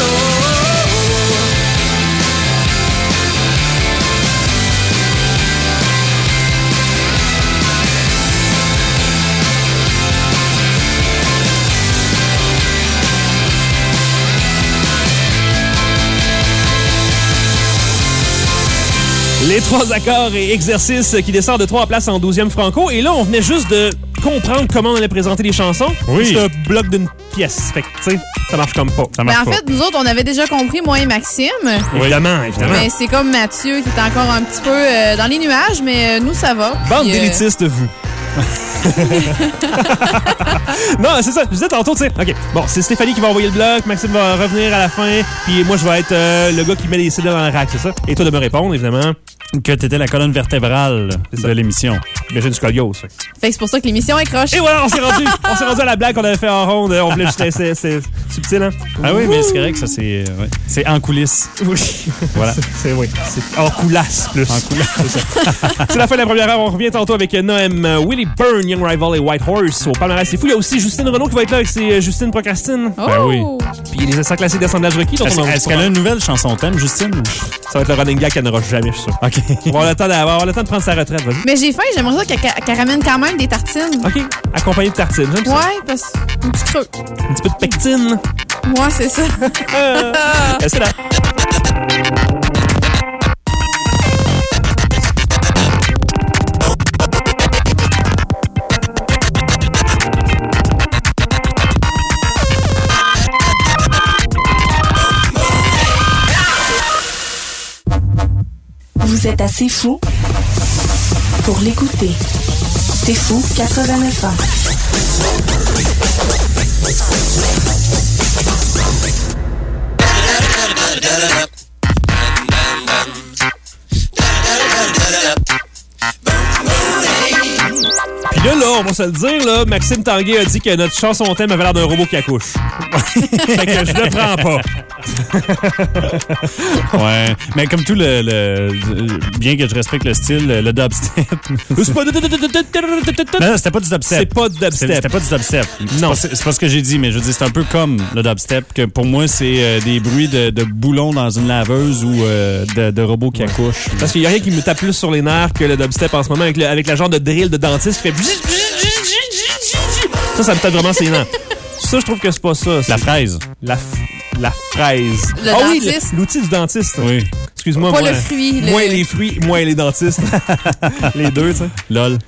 Les 3 accords et exercices qui descendent de 3 places en 12e franco. Et là, on venait juste de comprendre comment on allait présenter les chansons. Oui. C'est un bloc d'une pièce. Fait que, tu sais, ça marche comme pas. Ça Mais marche en pas. fait, nous autres, on avait déjà compris, moi et Maxime. Évidemment, évidemment. Mais c'est comme Mathieu qui est encore un petit peu dans les nuages, mais nous, ça va. Bande Puis, d'élitistes, vous. Non, c'est ça. Je disais tantôt, tu sais. OK. Bon, c'est Stéphanie qui va envoyer le bloc. Maxime va revenir à la fin. Puis moi, je vais être le gars qui met les CD dans le rack, c'est ça? Et toi de me répondre, évidemment. Que t'étais la colonne vertébrale de l'émission. Mais j'ai une scoliose. Fait que c'est pour ça que l'émission est croche. Et voilà, on s'est rendu à la blague qu'on avait fait en ronde. On voulait juste laisser. C'est subtil, hein? Ah oui, mais c'est correct, ça, c'est c'est en coulisses. Oui. Voilà. C'est en coulasse, plus. En coulasse, c'est ça. C'est la fin de la première heure. On revient tantôt avec Noam, Willie Byrne, Young Rival et White Horse au palmarès. C'est fou. Il y a aussi Justine Renaud qui va être là avec ses Justine Procrastine. Oh! Ben oui. Puis il y a les essais classés d'assemblage requis. Est-ce qu'elle a une nouvelle chanson thème, Justine? Ça va être le running gag qu'elle n'aura jamais, je suis sûr. OK. On va avoir le temps de prendre sa retraite, vas-y. Mais j'ai faim, j'aimerais ça qu'elle ramène quand même des tartines. OK. Accompagné de tartines, j'aime ça. Ouais, parce un petit creux. Un petit peu de pectine. Ouais, c'est ça. C'est là. Vous êtes assez fou pour l'écouter. C'est fou 89 ans. Puis là, on va se le dire, là, Maxime Tanguay a dit que notre chanson thème avait l'air d'un robot qui accouche. Fait que je le prends pas. Ouais, mais comme tout bien que je respecte le style, le dubstep. C'est pas Non, c'était pas du dubstep. C'est pas du dubstep. C'était pas du dubstep. Non. C'est pas ce que j'ai dit, mais je veux dire, c'est un peu comme le dubstep, que pour moi, c'est des bruits de boulons dans une laveuse ou de robots qui accouchent. Parce qu'il y a rien qui me tape plus sur les nerfs que le dubstep en ce moment, avec la genre de drill de dentiste qui fait... Ça me tape vraiment ses nerfs. Ça, je trouve que c'est pas ça. La fraise. La fraise. Le dentiste. Oui, l'outil du dentiste. Oui. Excuse-moi. Pas moi, le fruit. Moi et les fruits, moi et les dentistes. Les deux, tu sais. LOL.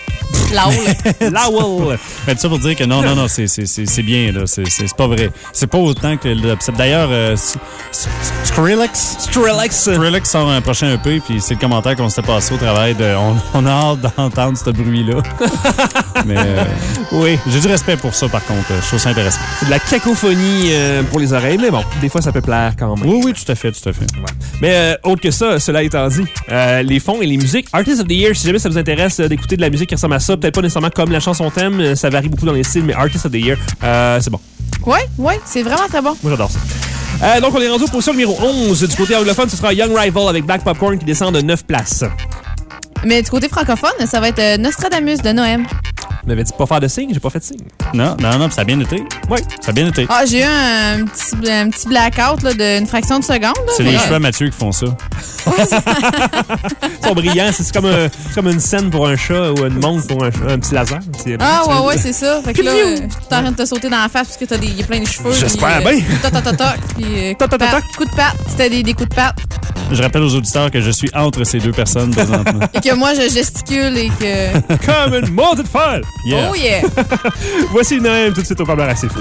L'owl. Mais tout ça pour dire que non, c'est bien, là. C'est pas vrai. C'est pas autant que le dubstep. D'ailleurs, Skrillex sort un prochain EP, puis c'est le commentaire qu'on s'était passé au travail de on a hâte d'entendre ce bruit-là. Mais oui. J'ai du respect pour ça, par contre. Je trouve ça intéressant. C'est de la cacophonie pour les oreilles, mais bon, des fois, ça peut plaire quand même. Oui, tout à fait. Ouais. Mais autre que ça, cela étant dit, les fonds et les musiques, Artist of the Year, si jamais ça vous intéresse d'écouter de la musique qui ressemble à ça, peut-être pas nécessairement comme la chanson thème, ça varie beaucoup dans les styles, mais Artist of the Year, c'est bon. Ouais, c'est vraiment très bon. Moi, j'adore ça. Donc, on est rendu aux positions numéro 11. Du côté anglophone, ce sera Young Rival avec Black Popcorn qui descend de 9 places. Mais du côté francophone, ça va être Nostradamus de Noam. M'avais-tu pas faire de signe? J'ai pas fait de signe. Non, ça a bien été. Oui. Ça a bien été. Ah, j'ai eu un petit blackout là, d'une fraction de seconde. Là, c'est les cheveux à Mathieu qui font ça. Ils sont brillants. C'est comme une scène pour un chat ou une montre pour un petit laser. Ouais, c'est ça. Fait que là, t'es en train de te sauter dans la face parce que il y a plein de cheveux. J'espère bien. Coup de patte. C'était des coups de patte. Je rappelle aux auditeurs que je suis entre ces deux personnes présentement. Et que moi, je gesticule et que... Comme une montée de folle! Yeah. Oh yeah! Voici Noël tout de suite au palmarès, c'est fou.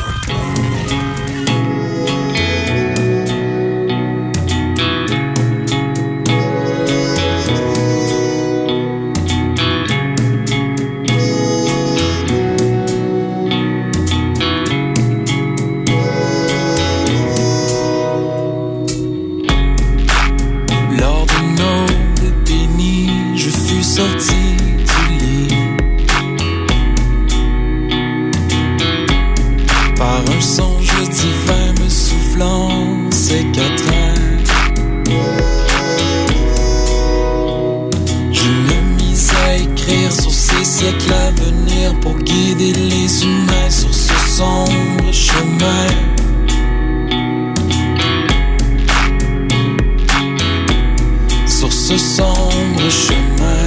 Lors de nos guider les humains sur ce sombre chemin. Sur ce sombre chemin.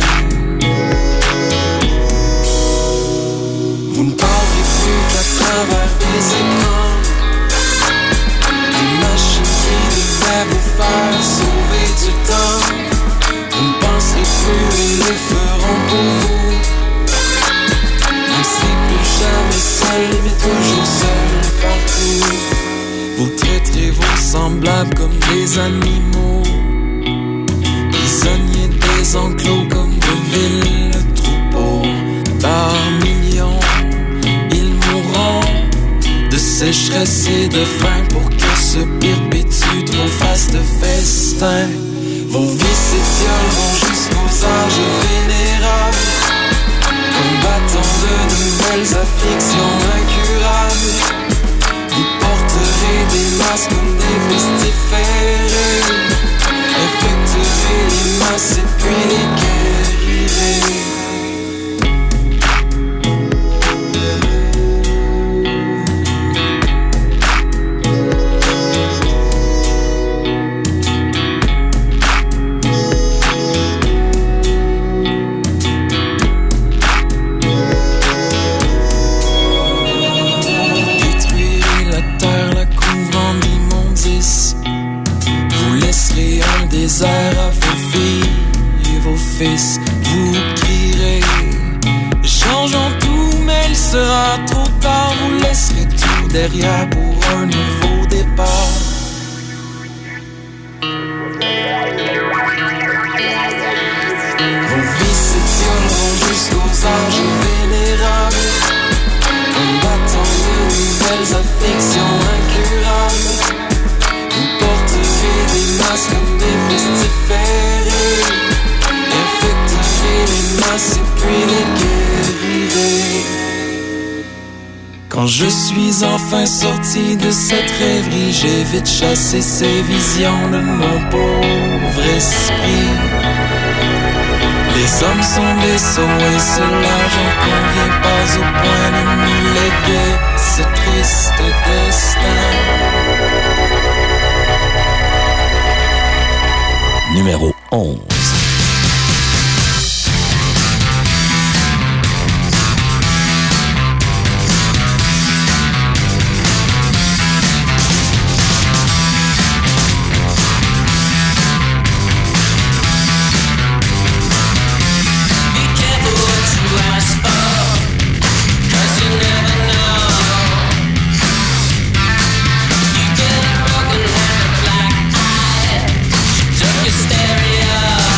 Vous ne parlez plus qu'à travers des écrans, des machines qui devaient vous faire sauver du temps. Vous ne penserez plus et le feront pour vous. Vous ne serez plus jamais seul, mais toujours seul partout. Vous traiterez vos semblables comme des animaux, prisonniers des enclos comme de villes troupeaux. Par millions, ils mourront de sécheresse et de faim pour que se perpétue trop vaste festin. Vos vies s'étioleront jusqu'aux âges vénérables, combattant de nouvelles afflictions incurables. Vous porterez des masques comme des pestiférés, infecterez les masses et puis les guérirez. À vos filles et vos fils, vous crierez changeons tout, mais il sera trop tard. Vous laisserez tout derrière pour un nouveau départ. Vos vies s'étioleront jusqu'aux âges vénérables, combattant de nouvelles afflictions incurables. Vous porterez des masques comme des pestiférés, infecterez les masses et puis les guérirez. Quand je suis enfin sorti de cette rêverie, j'ai vite chassé ces visions de mon pauvre esprit. Les hommes sont des sots et cela j'en conviens pas au point de nous léguer ce triste destin. Numéro 11. Stereo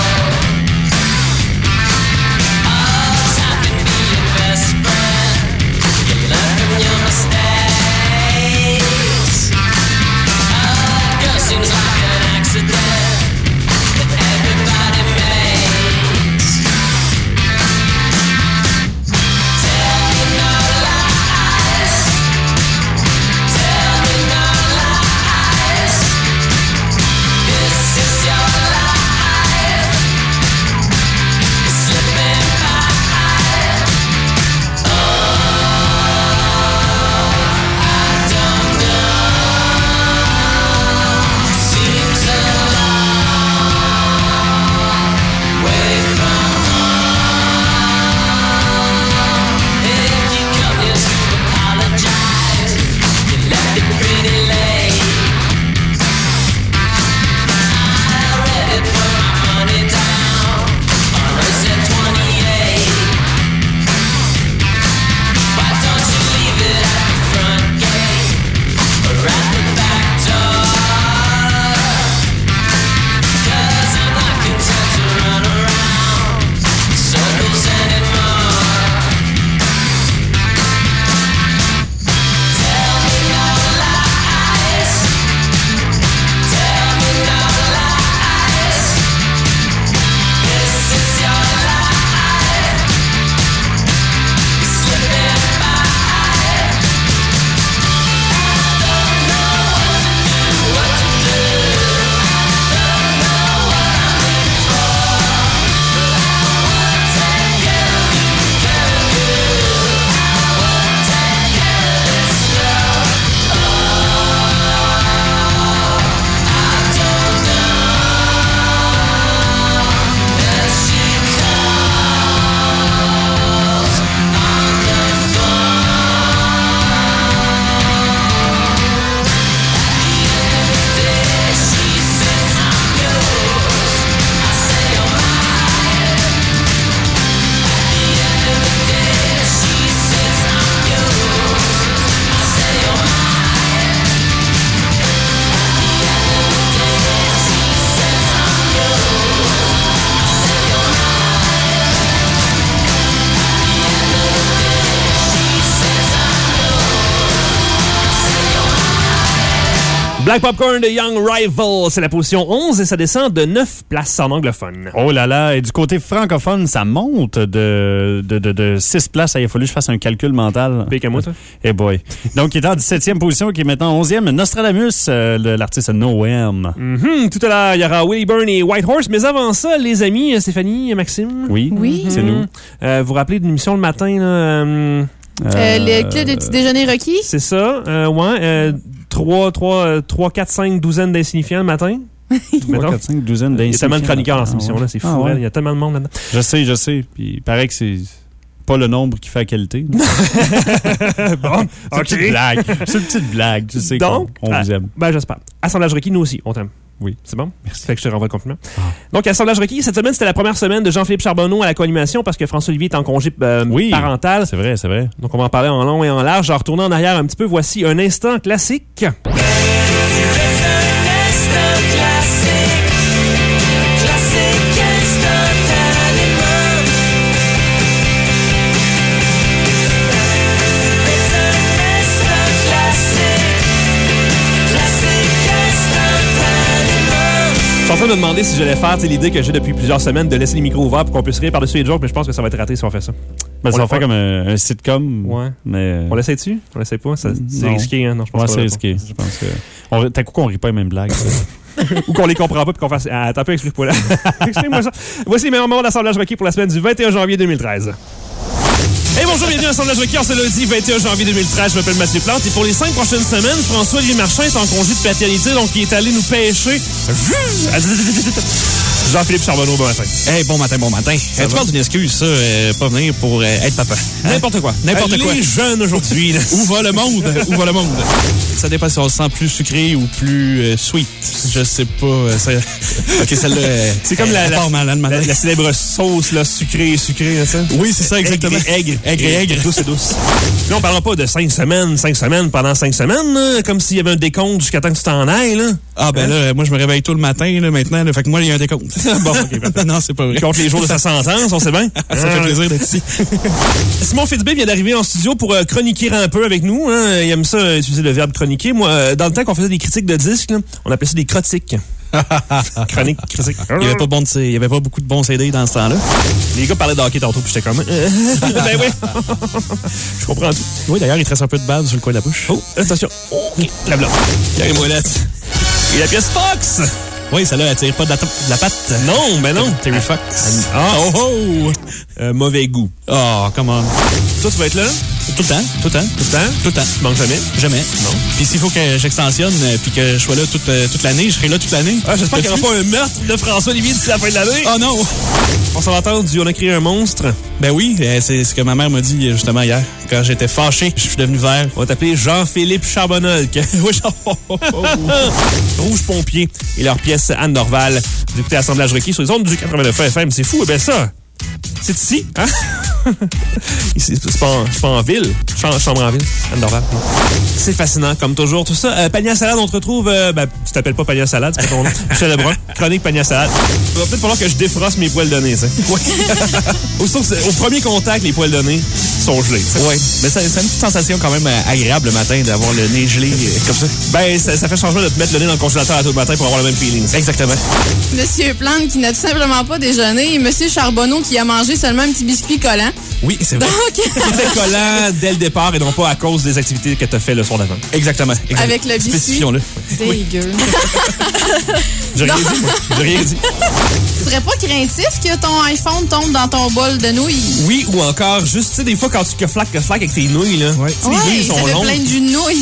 Black Popcorn de Young Rival, c'est la position 11 et ça descend de 9 places en anglophone. Oh là là, et du côté francophone, ça monte de 6 places. Il a fallu que je fasse un calcul mental. Pire que moi, toi. Eh boy. Donc, il est en 17e position, qui est maintenant 11e. Nostradamus, l'artiste Noem. Tout à l'heure, il y aura Willie Byrne et White Horse. Mais avant ça, les amis, Stéphanie et Maxime. Oui, c'est nous. Vous vous rappelez d'une émission le matin, là? Le club de petit déjeuner requis? C'est ça, 3, 4, 5 douzaines d'insignifiants le matin. 3, 4, 5 douzaines d'insignifiants. Il y a tellement de chroniqueurs dans cette émission-là, c'est fou. Il y a tellement de monde là-dedans. Je sais. Puis il paraît que c'est pas le nombre qui fait la qualité. Bon, c'est une petite blague. Je sais qu'on vous aime. Ben, j'espère. Assemblage requis, nous aussi, on t'aime. Oui. C'est bon? Merci. Fait que je te renvoie le compliment. Donc, Assemblage requis, cette semaine, c'était la première semaine de Jean-Philippe Charbonneau à la co-animation parce que François-Olivier est en congé parental. C'est vrai. Donc, on va en parler en long et en large. En retournant en arrière un petit peu, voici un instant classique. Je suis en train de me demander si j'allais faire l'idée que j'ai depuis plusieurs semaines de laisser les micros ouverts pour qu'on puisse rire par-dessus les jokes, mais je pense que ça va être raté si on fait ça. Ben, ça va faire comme un sitcom. Ouais. Mais... On l'essaie dessus? On l'essaie pas? C'est risqué, hein? Non, je pense c'est risqué. Je pense que. T'as coup qu'on rit pas les mêmes blagues. Ou qu'on les comprend pas puis qu'on fasse. Attends un peu, explique-moi là. Explique-moi ça. Voici les meilleurs moments d'assemblage requis pour la semaine du 21 janvier 2013. Hey, bonjour, bienvenue à l'Assemblage requis. Ce lundi 21 janvier 2013, je m'appelle Mathieu Plante et pour les 5 prochaines semaines, François-Olivier Marchand est en congé de paternité, donc il est allé nous pêcher. Jean-Philippe Charbonneau, bon matin. Hey, bon matin. Tu parles d'une excuse, ça, pas venir pour être papa. Hein? N'importe quoi. Les jeunes aujourd'hui. Où va le monde? Ça dépend si on se sent plus sucré ou plus sweet. Je sais pas. OK, celle-là. C'est comme la célèbre sauce là, sucrée, là, ça? Oui, c'est ça, exactement. Aigre. Douce. Là, on parlera pas de 5 semaines pendant 5 semaines, là, comme s'il y avait un décompte jusqu'à temps que tu t'en ailles, là. Ah, ben là, moi, je me réveille tôt le matin, là, maintenant, là, fait que moi, il y a un décompte. Bon, OK. Non, c'est pas vrai. Il compte les jours de sa sentence, on sait bien. Ça fait plaisir d'être ici. Simon Fitzbé vient d'arriver en studio pour chroniquer un peu avec nous. Hein. Il aime ça, utiliser le verbe chroniquer. Moi, dans le temps qu'on faisait des critiques de disques, là, on appelait ça des crotiques. Chronique, critique. Il y avait pas beaucoup de bons CD dans ce temps-là. Les gars parlaient de hockey tantôt, puis j'étais comme... ben oui. Je comprends tout. Oui, d'ailleurs, il te reste un peu de bave sur le coin de la bouche. Oh, attention. OK, blabla. Pierre Moellette. Et la pièce Fox. Oui, celle-là, elle tire pas de la patte. Non, ben non. Terry Fox. Mauvais goût. Oh, come on. Toi, tu vas être là? Tout le temps. Tu manques jamais? Jamais. Non. Puis s'il faut que j'extensionne puis que je sois là toute l'année, je serai là toute l'année. Ah, j'espère qu'il n'y aura pas un meurtre de François-Olivier d'ici la fin de l'année. Oh non! On s'en va entendre du « On a créé un monstre ». Ben oui, c'est ce que ma mère m'a dit justement hier. Quand j'étais fâché, je suis devenu vert. On va t'appeler Jean-Philippe Charbonneau. Oui, Rouge Pompier et leur pièce Anne Dorval. Vous écoutez Assemblage requis sur les ondes du 89 FM. C'est fou, ben ça, c'est ici, hein? C'est pas en ville. Chambre en ville. Anne Dorval. C'est fascinant, comme toujours. Tout ça. Panier à salade, on te retrouve... tu t'appelles pas Panier à salade, c'est pas ton nom. Michel Lebrun. Chronique Panier à salade. Il va peut-être falloir que je défrosse mes poils de nez, ça. Oui. Au premier contact, les poils de nez sont gelés. Oui. Mais c'est une petite sensation quand même agréable le matin d'avoir le nez gelé comme ça. Ben, ça fait changement de te mettre le nez dans le congélateur à tout le matin pour avoir le même feeling. Exactement. Monsieur Plante qui n'a tout simplement pas déjeuné et Monsieur Charbonneau qui a mangé seulement un petit biscuit collant. Oui, c'est vrai. C'était collant dès le départ et non pas à cause des activités que tu as fait le soir d'avant. Exactement. Avec le biscuit. Spécifions-le. Dégueu. J'ai rien dit, moi. J'ai rien dit. Tu serais pas craintif que ton iPhone tombe dans ton bol de nouilles? Oui, ou encore, juste, tu sais, des fois, quand tu flaques avec tes nouilles, là. Ouais. Les nouilles sont ça fait longues. plein de jus de nouilles.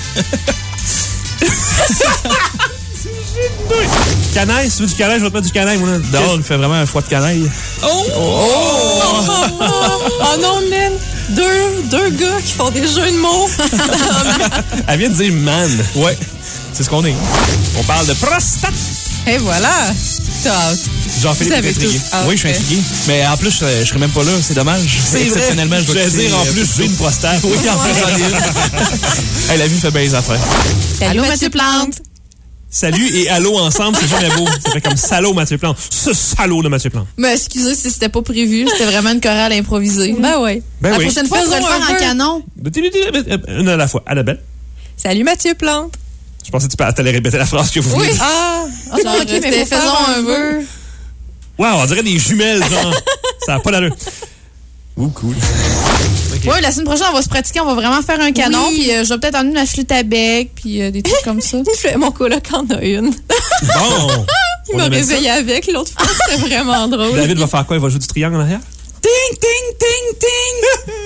Canaille, si tu veux du canaille, je vais te mettre du canaille, moi. Dehors, il fait vraiment un foie de canaille. Oh non, Lynn! Deux gars qui font des jeux de mots. Elle vient de dire man. Ouais, c'est ce qu'on est. On parle de prostate. Et voilà. Jean-Philippe est intrigué. Oui, je suis intrigué. Mais en plus, je serais même pas là. C'est dommage. C'est exceptionnellement, je dois dire, en plus, j'ai une prostate. Oui, en plus, j'en ai une. Hey, la vie fait bien les affaires. Allô, Mathieu Plante. Salut et allô ensemble, c'est jamais beau. Ça fait comme salaud Mathieu Plante. Ce salaud de Mathieu Plante. Mais excusez si c'était pas prévu. C'était vraiment une chorale improvisée. Ben oui. La prochaine fois, on va le faire en canon. Une à la fois. Annabelle. Salut Mathieu Plante. Je pensais que tu allais répéter la phrase que vous voulez. Oui. Genre, OK, mais faisons un vœu. Wow, on dirait des jumelles, genre. Ça n'a pas l'allure. Ouh, cool. Okay. Oui, la semaine prochaine, on va se pratiquer. On va vraiment faire un canon. Puis je vais peut-être emmener ma flûte à bec. Puis des trucs comme ça. Mon coloc en a une. Bon. Il m'a réveillé avec. L'autre fois, c'était vraiment drôle. David va faire quoi? Il va jouer du triangle en arrière? Ting, ting, ting, ting!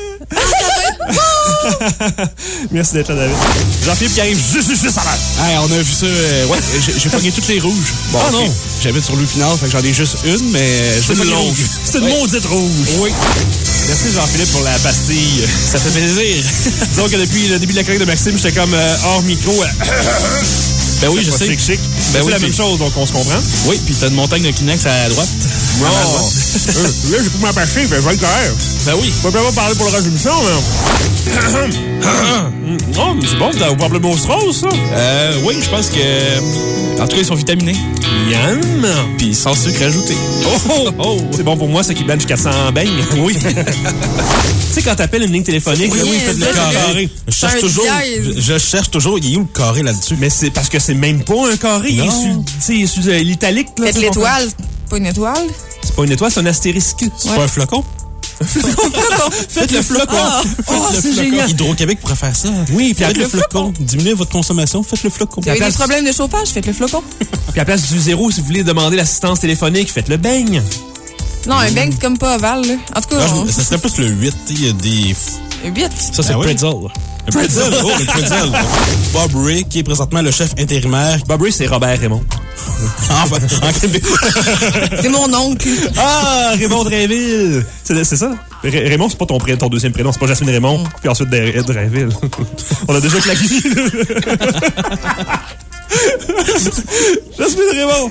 Merci d'être là, David. Jean-Philippe qui arrive juste à l'heure. Hey, on a vu ça. Ouais, j'ai pogné toutes les rouges. Bon, non. J'habite sur l'Épinal, fait que j'en ai juste une, mais c'est une longue. C'est une maudite rouge. Oui. Merci Jean-Philippe pour la pastille. Ça fait plaisir. Disons que depuis le début de la chronique de Maxime, j'étais comme hors micro. Ben oui, je sais. Chic. Ben c'est la même chose, donc on se comprend. Oui, puis t'as une montagne de Kleenex à la droite. Non. Là, j'ai pas m'empêcher, je vais le faire. Ben oui. On va pas parler pour le reste de l'émission, mais... Non, mais c'est bon, vous parlez de Monstrose, ça? Oui, je pense que... En tout cas, ils sont vitaminés. Miam! Puis sans sucre ajouté. Oh! C'est bon pour moi, ça qui banne jusqu'à 100 beignes. Oui. Tu sais, quand t'appelles une ligne téléphonique, oui, il fait le carré. Je cherche toujours, il est où le carré là-dessus? Mais c'est parce que c'est même pas un carré. Il est sur l'italique. Faites l'étoile. Pas une étoile? C'est pas une étoile, c'est un astérisque. C'est pas un flocon? Faites le flocon. C'est génial. Hydro-Québec pourrait faire ça. Oui, puis faites le flocon. Diminuez votre consommation, faites le flocon. Vous avez des problèmes de chauffage, faites le flocon. Puis à la place du 0, si vous voulez demander l'assistance téléphonique, faites le beigne. Non, un beigne, c'est comme pas ovale, là. En tout cas, ça serait plus le 8. Il y a des... 8? Ça, c'est le pretzel. Le pretzel, le pretzel. Bob Ray, qui est présentement le chef intérimaire. Bob Ray, c'est Robert Raymond. C'est mon oncle. Ah, Raymond Drainville. C'est ça? Raymond, c'est pas ton deuxième prénom. C'est pas Jasmine Raymond. Puis ensuite, Drainville. On a déjà claqué. Jasmine Raymond.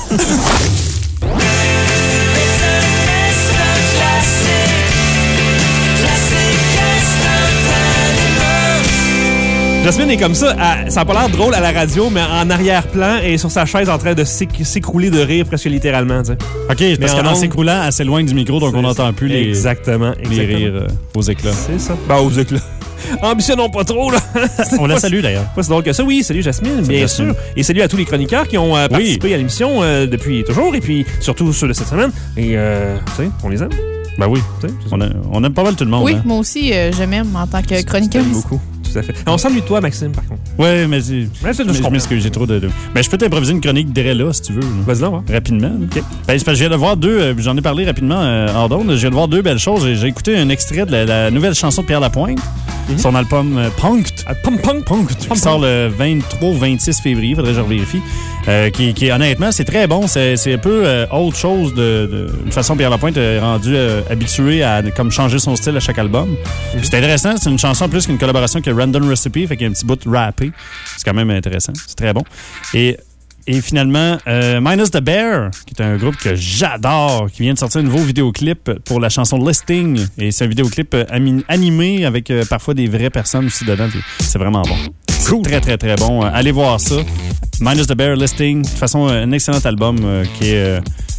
Jasmine est comme ça. Ça n'a pas l'air drôle à la radio, mais en arrière-plan et sur sa chaise en train de s'écrouler de rire presque littéralement. T'sais. OK, parce qu'en s'écroulant, elle s'éloigne du micro, donc on n'entend plus les rires aux éclats. C'est ça. Ben, aux éclats. Ambitionnons pas trop, là. On la salue, d'ailleurs. Pas si drôle que ça. Oui, salut Jasmine, bien sûr. Et salut à tous les chroniqueurs qui ont participé à l'émission depuis toujours, et puis surtout ceux de cette semaine. Et, tu sais, on les aime. Ben oui. On aime pas mal tout le monde. Oui, hein. moi aussi, je m'aime en tant que chroniqueuse. J'aime beaucoup. Tout à fait. On s'ennuie de toi, Maxime, par contre. Oui, mais je m'excuse, j'ai trop de... Ben, je peux t'improviser une chronique là, si tu veux. Vas-y, là, rapidement. OK. Ben, c'est parce que je viens de voir j'en ai parlé rapidement hors d'onde, je viens de voir deux belles choses. J'ai écouté un extrait de la nouvelle chanson de Pierre Lapointe, son album Punk'd, qui sort le 23 ou 26 février, faudrait que je revérifie. Qui honnêtement, c'est très bon. C'est un peu autre chose une façon Pierre Lapointe est rendu habitué à comme changer son style à chaque album. C'est intéressant, c'est une chanson en plus qu'une collaboration avec Random Recipe, fait qu'il y a un petit bout de rappé. C'est quand même intéressant, c'est très bon. Et finalement, Minus the Bear, qui est un groupe que j'adore, qui vient de sortir un nouveau vidéoclip pour la chanson Listing. Et c'est un vidéoclip animé avec parfois des vraies personnes aussi dedans. C'est vraiment bon. Cool. Très, très, très bon. Allez voir ça. Minus the Bear Listing. De toute façon, un excellent album qui est...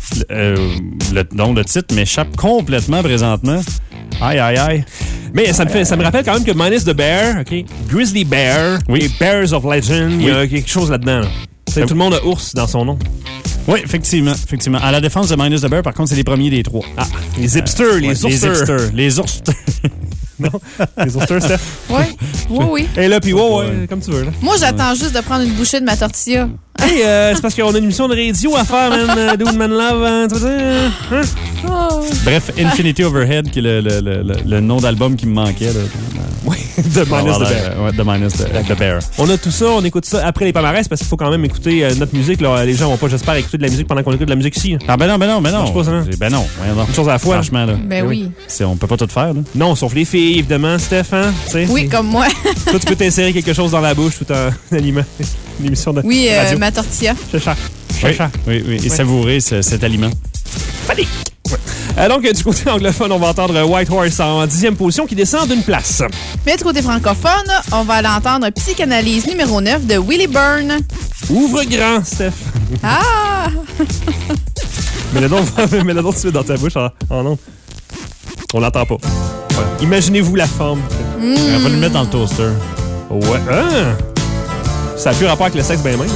le titre m'échappe complètement présentement. Aïe, aïe, aïe. Mais ça me rappelle quand même que Minus the Bear, OK, Grizzly Bear et Bears of Legend, il y a quelque chose là-dedans. Là. Tout le monde a ours dans son nom. Oui, effectivement. À la défense de Minus the Bear, par contre, c'est les premiers des trois. Ah, les hipsters, les oursters. Les oursters. Non, les oursters, Steph. Oui. Et là, puis ouais, comme tu veux. Là. Moi, j'attends juste de prendre une bouchée de ma tortilla. Hey, c'est parce qu'on a une émission de radio à faire, man. Dude, man, love, tu veux dire? Hein? Oh. Bref, Infinity Overhead, qui est le nom d'album qui me manquait. Là. Oui, The Minus the Bear. Ouais, The Minus the Bear. On a tout ça, on écoute ça après les palmarès parce qu'il faut quand même écouter notre musique. Là. Les gens vont pas, j'espère, écouter de la musique pendant qu'on écoute de la musique ici. Là. Ah, ben non. Pas, ça, hein? Ben non. Une chose à la fois. Franchement, là. Ben oui. On peut pas tout faire, là. Non, sauf les filles, évidemment, Steph, hein? Oui, comme moi. Toi, tu peux t'insérer quelque chose dans la bouche tout en animant une émission de radio. Ma tortilla. Oui. Et savourer cet aliment. Fallait. Ouais. Donc, du côté anglophone, on va entendre White Horse en 10e position qui descend d'une place. Mais du côté francophone, on va aller entendre Psychanalyse numéro 9 de Willie Byrne. Ouvre grand, Steph. Ah! Mets-le donc tout de suite dans ta bouche en ondes. On l'entend pas. Voilà. Imaginez-vous la forme. On va le mettre dans le toaster. Ouais. Ça n'a plus rapport avec le sexe ben même.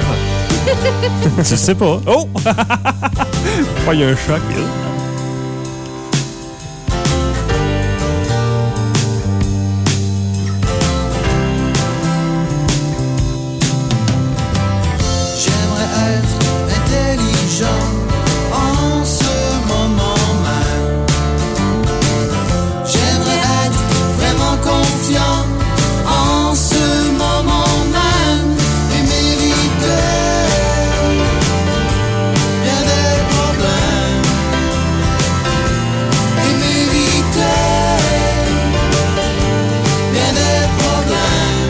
Tu sais pas. Oh! Il y a un choc. J'aimerais être intelligent en ce moment même. J'aimerais être vraiment confiant en ce moment même et mériter bien des problèmes et mériter bien des problèmes.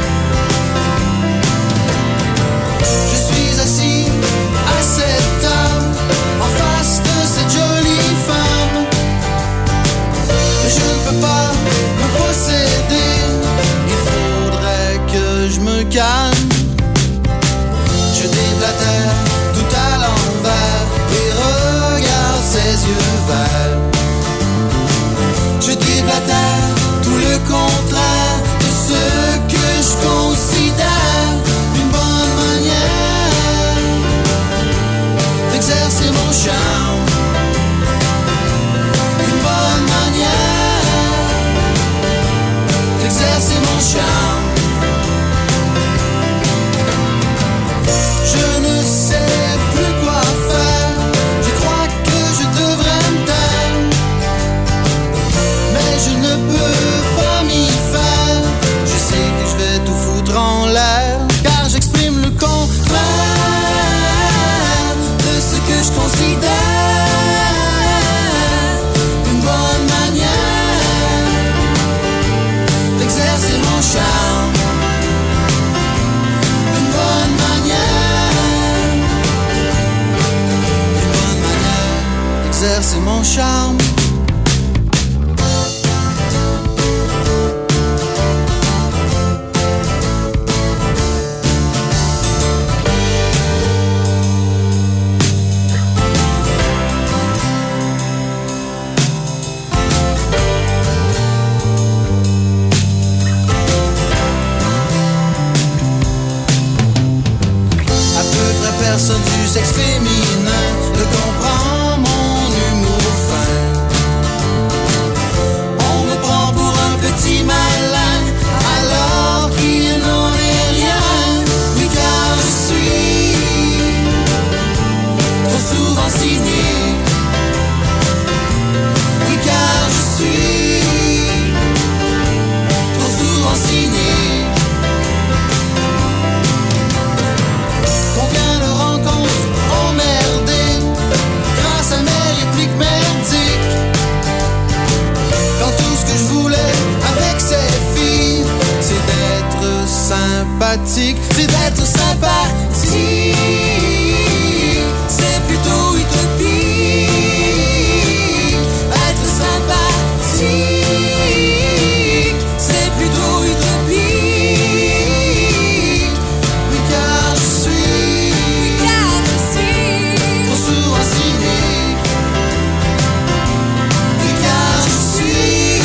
Je suis assis à cette table en face de cette jolie femme, mais je ne peux pas me posséder. Il faudrait que je me calme. Je déblatère tout à l'envers et regarde ses yeux verts. Je déblatère tout le contraire de ce que je considère une bonne manière d'exercer mon charme. Une bonne manière d'exercer mon charme. Je ne sais plus quoi faire. Je crois que je devrais me taire, mais je ne peux pas m'y faire. Je sais que je vais tout foutre en l'air, car j'exprime le contraire de ce que je considère une bonne manière d'exercer mon charme. Une bonne manière d'exercer mon charme. À peu près personne du sexe féminin ne comprend mon humour fin. On me prend pour un petit malin alors qu'il n'en est rien. Oui, car je suis trop souvent cynique. Oui, car je suis trop souvent cynique. Combien de rencontres emmerdées grâce à mes répliques merdiques, quand tout ce que je voulais avec ces filles c'est d'être sympathique. C'est d'être sympathique, c'est plutôt utopique. Être sympathique, c'est plutôt utopique. Oui, car je suis trop souvent cynique. Oui, car je suis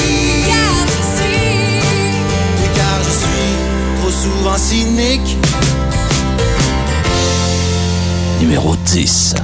oui, car je suis trop souvent cynique. Numéro 10.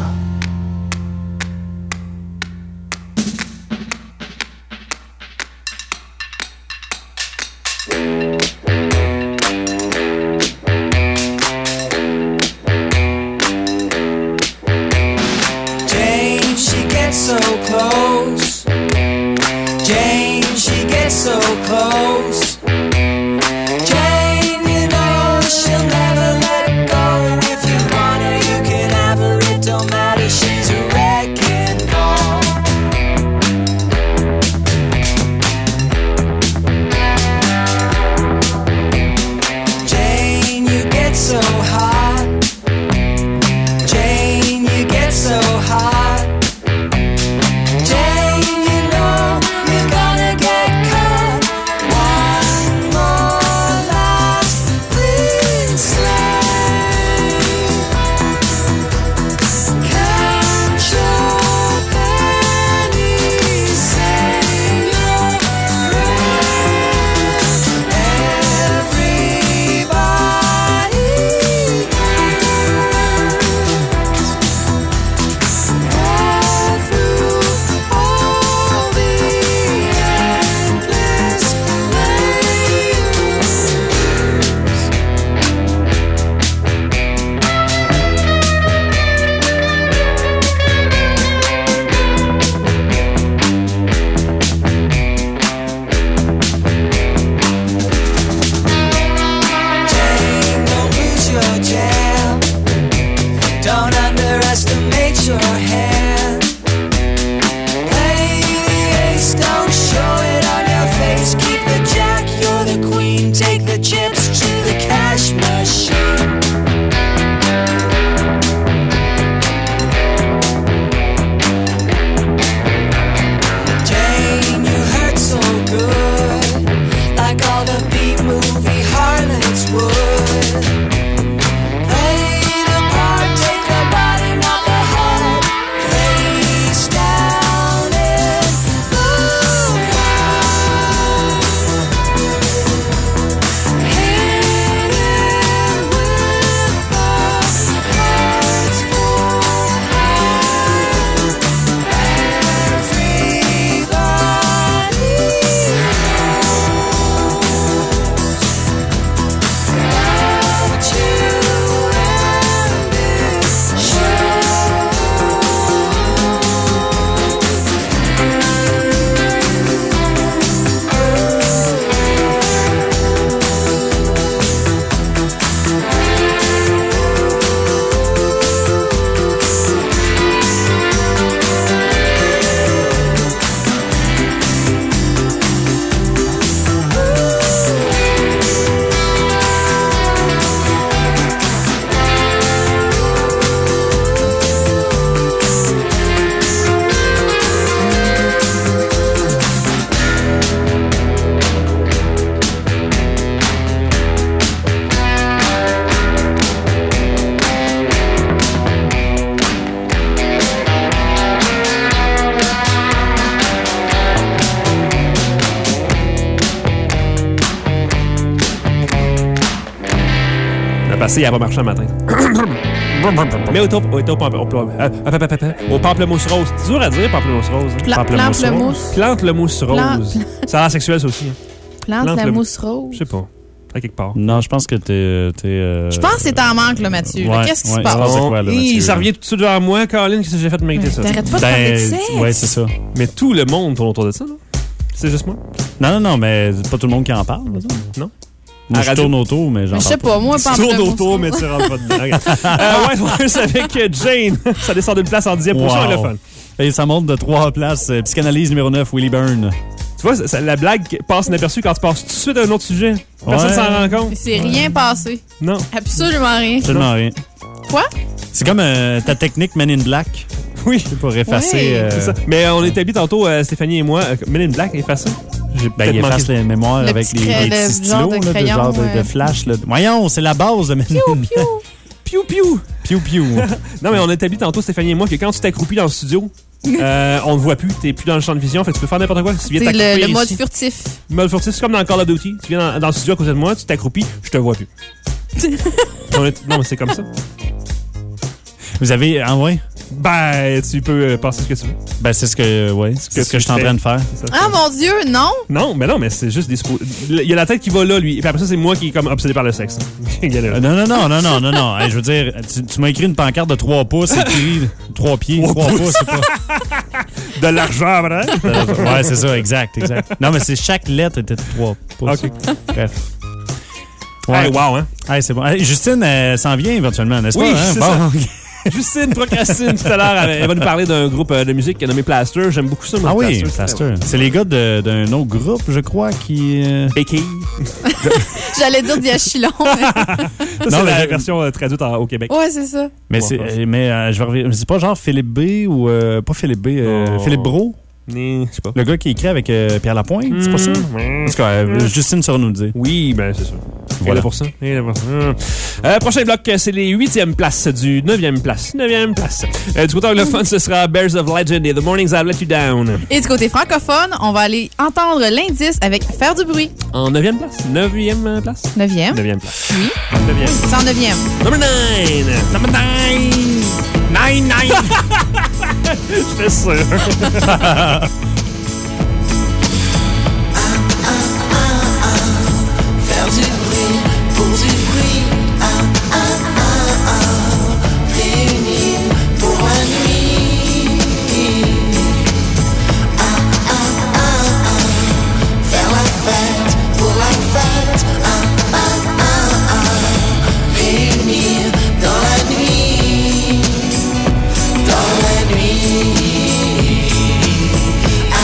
Jane, she gets so close. Jane, she gets so close. Jane, you know she'll never let go. If you want her, you can have her. It don't matter, she's a wrecking ball. Jane, you get so hot. Jane, you get so hot. Jane, you know you're gonna get caught. Why assez, elle va marcher un matin. Mais au pamplemousse rose. C'est dur à dire, pamplemousse rose. Pamplemousse rose. Ça a l'air sexuel, ça aussi. Plante la mousse rose. Je sais pas. À quelque part. Non, je pense que t'es je pense que c'est en manque, là, Mathieu. Ouais, qu'est-ce qui se ouais, passe? quoi, là, Mathieu, Ça revient tout de suite vers moi, Caroline, qu'est-ce que j'ai fait de mériter ça? T'arrêtes pas de parler de sexe. Ouais, c'est ça. Mais tout le monde tourne autour de ça, non? C'est juste moi? Non, mais c'est pas tout le monde qui en parle, là, ça. Non? Moi, je tourne autour, mais j'en Je parle sais pas, moi, Tu tournes autour, mais tu rentres pas dedans. White Horse avec Jane. Ça descend d'une place en 10e position, elle est fun. Et ça monte de 3 places. Psychanalyse numéro 9, Willie Byrne. Tu vois, la blague passe inaperçue quand tu passes tout de suite à un autre sujet. Personne s'en rend compte. C'est rien passé. Non. Absolument rien. Absolument rien. Quoi? C'est comme ta technique Men in Black. Oui. C'est pour effacer... C'est ça. Mais on établit tantôt, Stéphanie et moi, Men in Black effacé. Il efface les mémoires le avec petit les petits stylos, de là, genre de flash. Là. Voyons, c'est la base de Men in Black. Piou, piou. Piou, piou. Non, mais on établit tantôt, Stéphanie et moi, que quand tu t'accroupis dans le studio, on ne voit plus, t'es plus dans le champ de vision, fait que tu peux faire n'importe quoi. Si tu viens c'est le mode ici. furtif. Le mode furtif, c'est comme dans Call of Duty. Tu viens dans le studio à côté de moi, tu t'accroupis, je te vois plus. Non, mais c'est comme ça. Vous avez... Ah ouais? Ben, tu peux penser ce que tu veux. Ben, c'est ce que je suis en train de faire. Ah, mon Dieu, non! Non, mais c'est juste des... Il y a la tête qui va là, lui. Et puis après ça, c'est moi qui est comme obsédé par le sexe. Non. Hey, je veux dire, tu m'as écrit une pancarte de 3 pouces, écrit 3 pieds, 3 pouces, c'est pas... De l'argent, vrai? Ouais, c'est ça, exact. Non, mais c'est chaque lettre était de 3 pouces. OK. Bref. Ouais. Hey, wow, hein? Hey, c'est bon. Hey, Justine, s'en vient éventuellement, n'est-ce pas? Oui, Hein? c'est bon, ça. Okay. Justine procrastine tout à l'heure. Elle va nous parler d'un groupe de musique nommé Plaster. J'aime beaucoup ça, moi. Ah oui, Plaster. C'est les gars d'un autre groupe, je crois, qui... Béquille. J'allais dire Diachylon. C'est la version traduite au Québec. Ouais, c'est ça. Mais je vais revenir. C'est pas genre Philippe B ou... pas Philippe B, Philippe Brault? Je sais pas. Le gars qui écrit avec Pierre Lapointe, c'est pas ça? En tout cas, Justine saura nous le dire. Oui, ben c'est ça. Voilà. Pour ça. Prochain bloc, c'est les 8e places du 9e place. 9e place. Du côté anglophone, ce sera Bears of Legend et The Mornings I've Let You Down. Et du côté francophone, on va aller entendre l'indice avec Faire du bruit. En 9e place? 9e place? 9e. 9e place. Oui. 9e. C'est en 9e. Number 9. Number 9. 9. J'étais sûr. Faire du bruit, pour du bruit, réunir pour la nuit, faire la fête, pour la fête, réunir dans la nuit,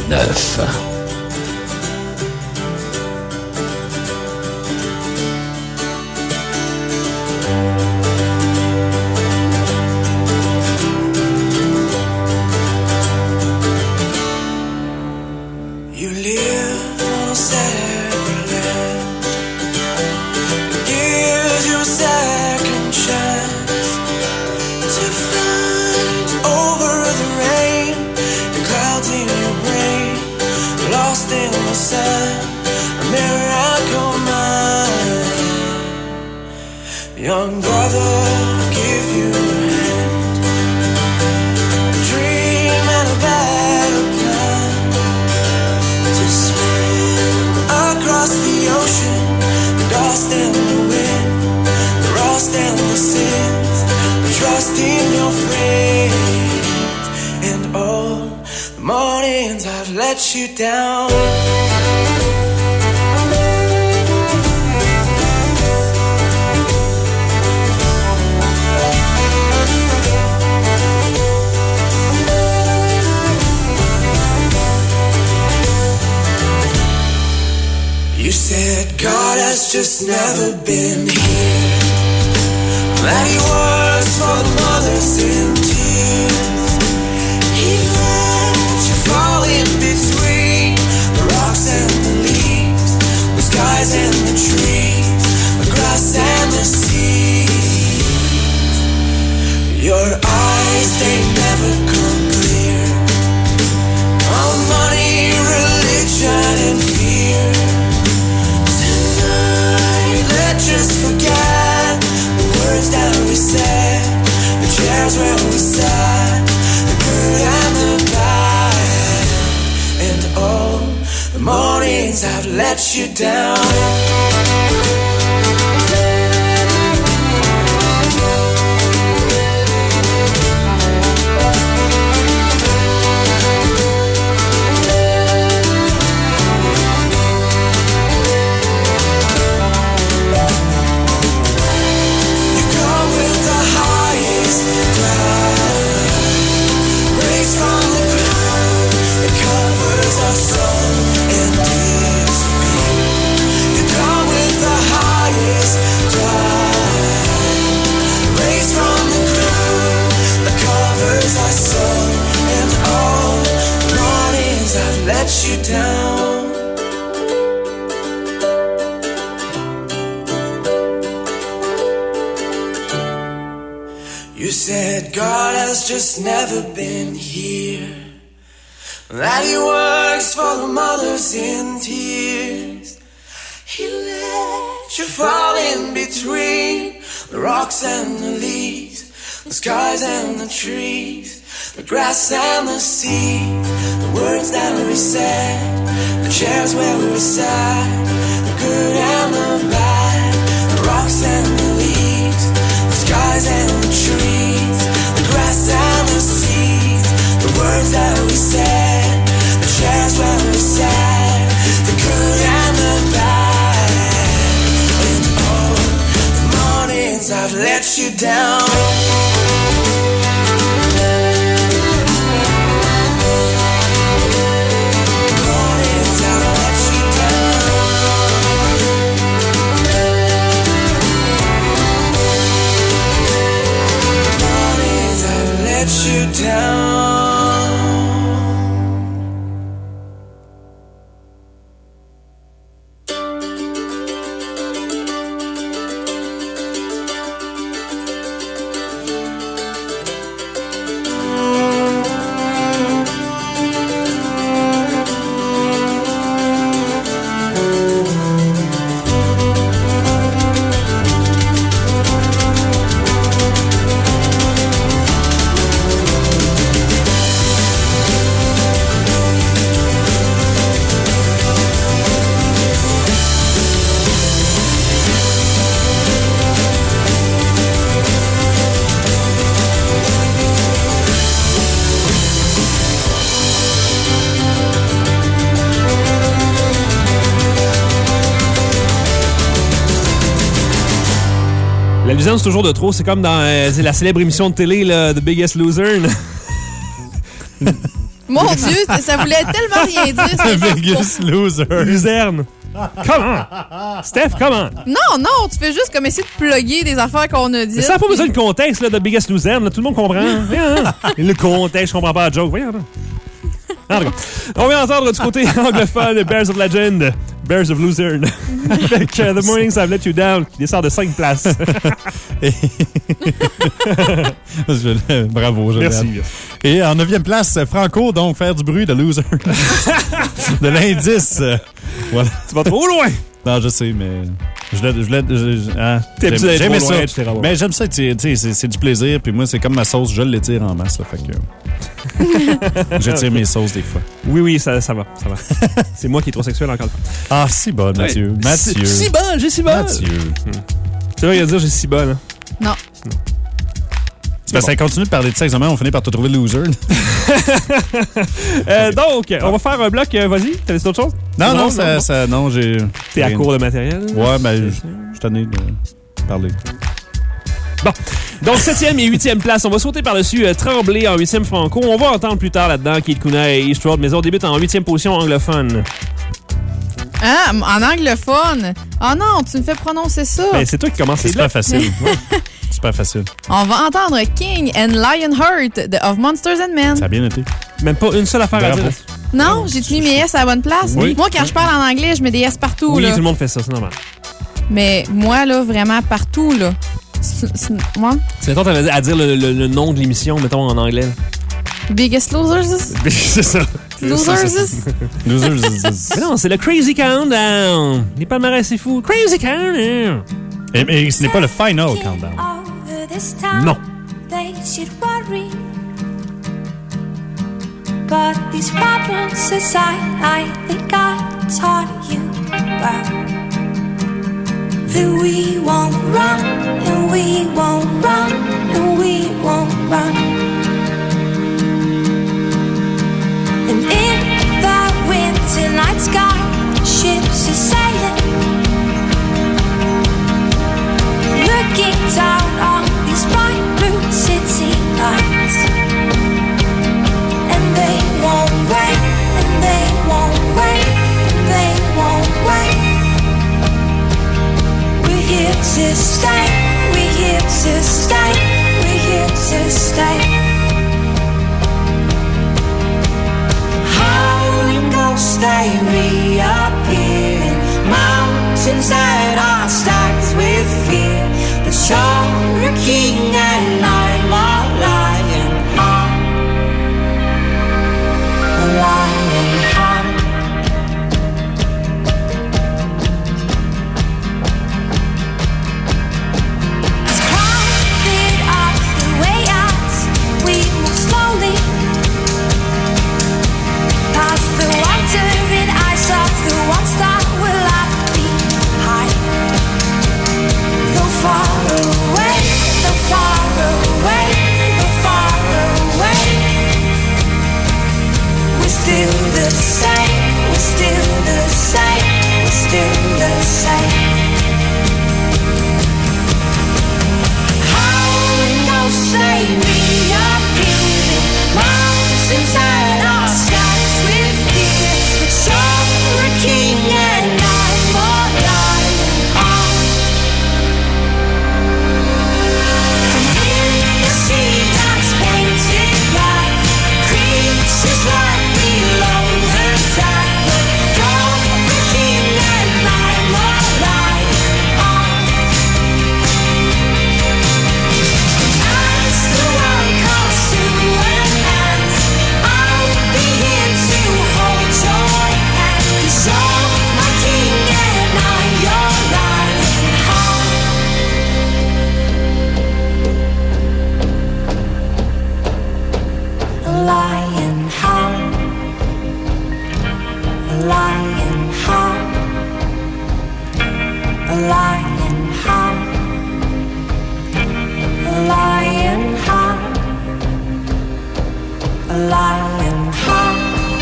9. You live on a separate land. It gives you a second chance to find over the rain, the clouds in your brain, lost in the sun, a miracle mind. Young brother, give you a hand, a dream and a better plan. Across the ocean, the dust and the wind, the rust and the sins, the trust in your friends. And all the mornings I've let you down. You said God has just never been here, that He works for the mothers in tears. He let you fall in between the rocks and the leaves, the skies and the trees, the grass and the seas. Your eyes, they never come clear on money, religion and fear. Just forget the words that we said, the chairs where we sat, the good and the bad. And all the mornings I've let you down. Let you down. You said God has just never been here, that He works for the mothers in tears. He let you fall in between the rocks and the leaves, the skies and the trees, the grass and the sea. The words that we said, the chairs where we sat, the good and the bad, the rocks and the leaves, the skies and the trees, the grass and the seas. The words that we said, the chairs where we sat, the good and the bad. And all the mornings I've let you down. You down. La luisance, c'est toujours de trop. C'est comme dans la célèbre émission de télé, là, The Biggest Loser. Mon Dieu, ça voulait tellement rien dire. c'est Vegas Loser. Luzerne. Comment? Steph, comment? Non, tu fais juste comme essayer de plugger des affaires qu'on a dites. Ça n'a pas besoin de contexte là, de Biggest Luzerne. Là, tout le monde comprend. Le contexte, je comprends pas la joke. Voyons. En tout cas, on vient entendre du côté anglophone Bears of Legend, Bears of Luzerne, avec The Mornings Have Let You Down, qui descend de 5 places. Bravo, Jonathan. Merci. Et en 9e place, Franco, donc faire du bruit de Loser. De l'indice. Voilà. Tu vas trop loin. Non, je sais, mais T'es habitué j'aimais ça. Je t'ai remboursé. Mais j'aime ça, c'est du plaisir. Puis moi, c'est comme ma sauce, je l'étire en masse. Là, fait que j'étire mes sauces des fois. Oui, ça va. C'est moi qui est trop sexuel encore une fois. Ah, si bonne, Mathieu. Ouais. Mathieu. Si bonne, j'ai si bonne. Mathieu. C'est vrai qu'il va dire j'ai si bonne. Hein? Non. C'est parce que ça continue de parler de sexe, on finit par te trouver le loser. Donc, on va faire un bloc. Vas-y, t'avais d'autres choses? Non, j'ai... T'es à court de matériel? Ouais, ben, je tenais de parler. Bon, donc 7e et 8e place. On va sauter par-dessus Tremblay en 8e franco. On va entendre plus tard là-dedans Kid Kuna et East Road, mais on débute en 8e position anglophone. Ah, en anglophone? Oh non, tu me fais prononcer ça. Ben, c'est toi qui commences. C'est super facile. Super facile. On va entendre King and Lionheart of Monsters and Men. Ça a bien été. Même pas une seule affaire à dire. Non, j'ai mis mes S à la bonne place. Oui. Moi, quand je parle en anglais, je mets des S partout. Oui, là. tout le monde fait ça, c'est normal. Mais moi, là, vraiment partout, là. Moi? C'est mettons, t'avais à dire le nom de l'émission, mettons, en anglais. Biggest Losers? C'est ça. Losers? Mais non, c'est le Crazy Countdown. Les palmarès, c'est fou. Crazy Countdown. Et ce n'est pas le Final Countdown. Non. They should worry. But these problems aside, I think I taught you well that we won't run, and we won't run, and we won't run. And in the winter night sky, ships are sailing, looking down on these bright blue city lights. And they won't wait, and they won't wait, and they won't wait. We're here to stay, we're here to stay, we're here to stay. Howling ghosts, they reappear in mountains that are stacked with fear. But you're a king and I'm a lion heart. A lion heart. It's crowded up the way out. We move slowly past the wandering eyes of the ones that will left behind. Though far away, though far away, though far away, we're still the same, we're still the same, we're still the same. Howling ghosts, they reappear in mountains and our skies with fear. But you're a king and I'm a lion heart. And in the sea that's painted black, creatures like below the track. But you're the king and I'm a lion heart. As the world comes to an end, I'll be here to hold your hand. 'Cause you're my king and I'm your lion heart. A lion heart. A lion heart. A lion heart. A lion heart. A lion heart.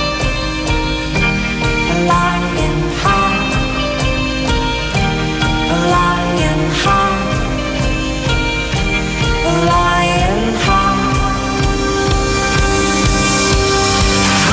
A lion heart. A lion heart. A lion heart.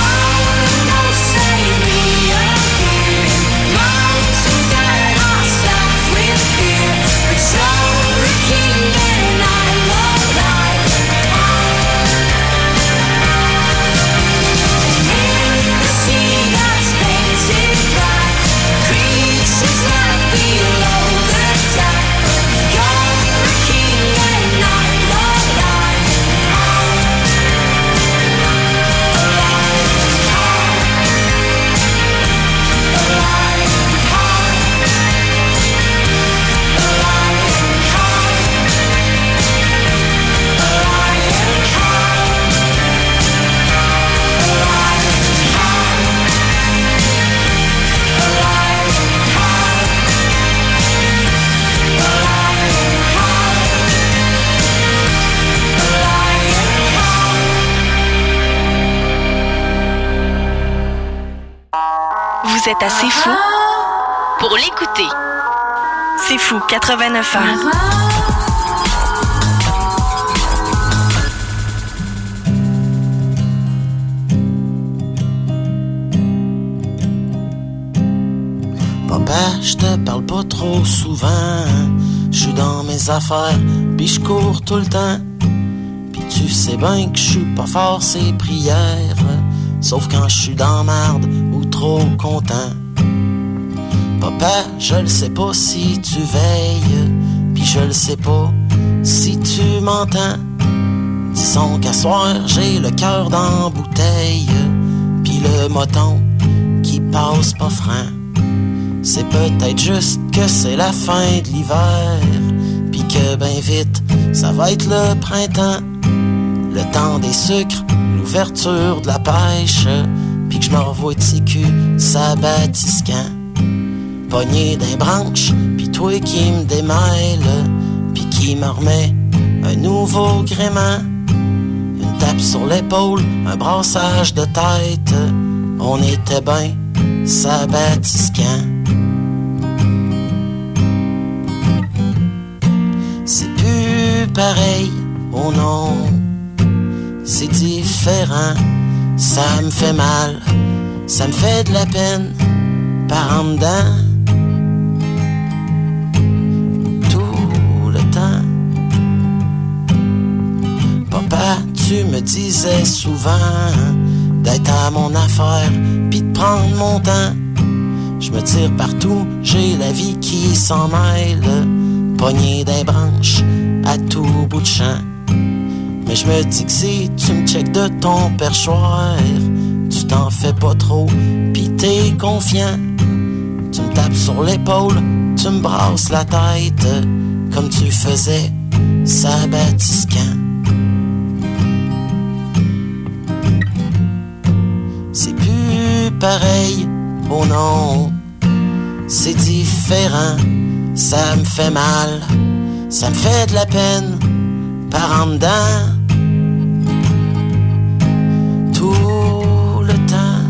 Vous êtes assez fou pour l'écouter. C'est fou, 89 ans. Papa, je te parle pas trop souvent. Je suis dans mes affaires, pis je cours tout le temps. Pis tu sais bien que je suis pas fort ces prières, sauf quand je suis dans marde ou trop content. Papa, je le sais pas si tu veilles, pis je le sais pas si tu m'entends. Disons qu'à soir, j'ai le cœur dans bouteille, pis le moton qui passe pas franc. C'est peut-être juste que c'est la fin de l'hiver, pis que ben vite, ça va être le printemps. Le temps des sucres, l'ouverture de la pêche, pis que je me revois de sécu, sabatisquant. Pogné d'un branche, pis toi qui me démêle, pis qui me remet un nouveau gréement. Une tape sur l'épaule, un brassage de tête, on était ben sabatisquant. C'est plus pareil, oh non, c'est différent. Ça me fait mal, ça me fait de la peine, par en dedans, tout le temps. Papa, tu me disais souvent d'être à mon affaire, pis de prendre mon temps. Je me tire partout, j'ai la vie qui s'en mêle, pogné des branches à tout bout de champ. Mais je me dis que si tu me checkes de ton perchoir, tu t'en fais pas trop, pis t'es confiant. Tu me tapes sur l'épaule, tu me brasses la tête, comme tu faisais, sabatisquant. C'est plus pareil, oh non, c'est différent. Ça me fait mal, ça me fait de la peine, par en dedans, tout le temps.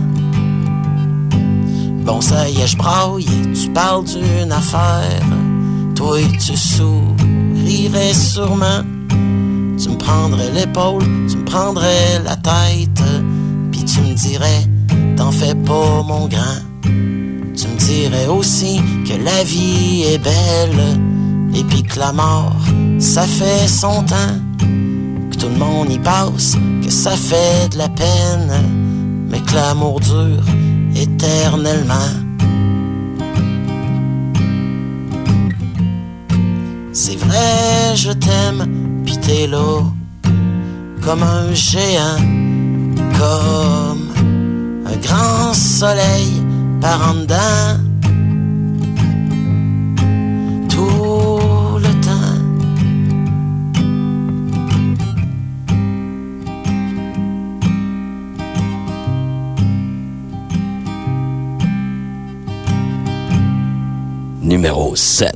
Bon, ça y est, je braille, tu parles d'une affaire. Toi, tu sourirais sûrement. Tu me prendrais l'épaule, tu me prendrais la tête, puis tu me dirais, t'en fais pas mon grand. Tu me dirais aussi que la vie est belle, et puis que la mort, ça fait son temps. Que tout le monde y passe, que ça fait de la peine, mais que l'amour dure éternellement. C'est vrai, je t'aime, pis t'es là, comme un géant, comme un grand soleil par en dedans, tout le temps. Numéro 7.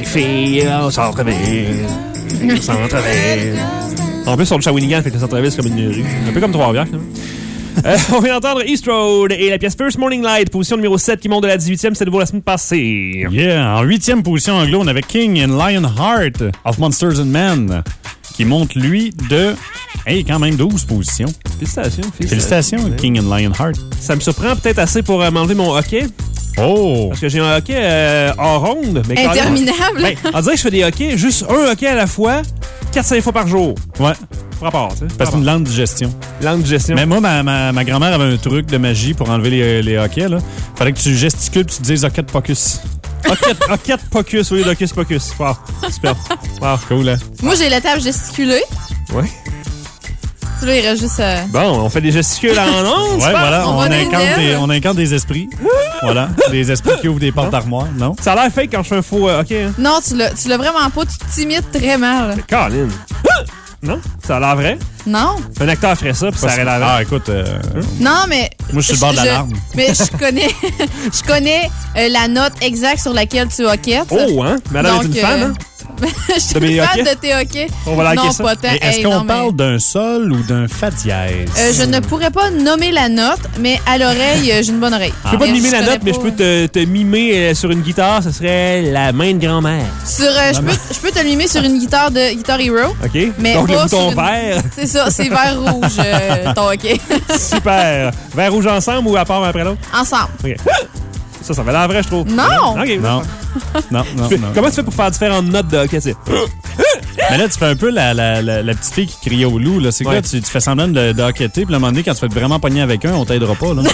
filles au centre-ville. Au centre-ville. En plus, sur le Shawinigan, fait que le centre-ville, c'est comme une rue. Un peu comme Trois-Rivières, finalement. On vient d'entendre East Road et la pièce First Morning Light, position numéro 7 qui monte de la 18e, c'était nouveau la semaine passée. Yeah, en 8e position anglo, on avait King and Lionheart of Monsters and Men, qui monte, lui, de, quand même 12 positions. Félicitations, King and Lionheart. Ça me surprend peut-être assez pour m'enlever mon hockey. Oh! Parce que j'ai un hockey en ronde. Mais interminable. On dirait que je fais des hockey, juste un hockey à la fois, 4-5 fois par jour. Ouais. Rapport, tu sais. Parce que c'est une lente digestion. Lente digestion. Mais moi, ma grand-mère avait un truc de magie pour enlever les hockey, là. Fallait que tu gesticules et tu te dises hockey de pocus. Hockey de pocus au lieu d'hockey pocus. Wow. Super. Wow. Cool, hein? Moi, j'ai la table gesticulée. Ouais. Là, il reste juste... Bon, on fait des gesticules en ondes. Ouais, voilà. On incarne des esprits. Voilà. Des esprits qui ouvrent des portes d'armoire, non? Ça a l'air fake quand je fais un faux hockey. Hein? Non, tu l'as vraiment pas. Tu t'imites très mal. Mais Colin. Non? Ça a l'air vrai? Non. Un acteur ferait ça, puis ça aurait l'air vrai. Ah, écoute... Non, mais... Moi, je suis le bord de l'alarme. Mais je connais la note exacte sur laquelle tu hockeyes. Oh, hein? Madame est une fan, hein? Je suis fan de tes hockey. On va liker non, ça. Pas tant. Est-ce qu'on parle d'un sol ou d'un fa dièse? Je ne pourrais pas nommer la note, mais à l'oreille, j'ai une bonne oreille. Je peux pas te mimer la note, mais je peux te mimer sur une guitare. Ce serait la main de grand-mère. Je peux te le mimer sur une guitare de Guitar Hero. OK. Mais donc, pas le bouton vert. C'est ça, c'est vert rouge, ton hockey. Super. Vert rouge ensemble ou à part après l'autre? Ensemble. OK. Ça va l'air vrai, je trouve. Non! OK. Non. Non. Comment tu fais pour faire différentes notes de hockey? Mais là, tu fais un peu la petite fille qui criait au loup. Là. C'est quoi? Tu fais semblant de hockeyer, puis à un moment donné, quand tu vas être vraiment pogné avec un, on t'aidera pas. Là.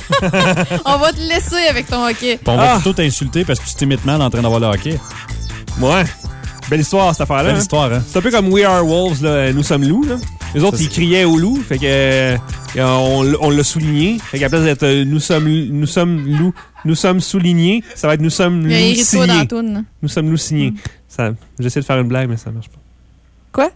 On va te laisser avec ton hockey. Puis on va plutôt t'insulter parce que tu t'imites mal en train d'avoir le hockey. Ouais. Belle histoire, cette affaire-là. Belle histoire, hein? C'est un peu comme We Are Wolves, là. Nous sommes loups, là. Les autres, ils criaient au loup. Fait que on l'a souligné. Fait qu'à la place d'être nous sommes loups, nous sommes soulignés, ça va être nous sommes loups signés. Nous sommes loups signés. J'essaie de faire une blague, mais ça marche pas. Quoi?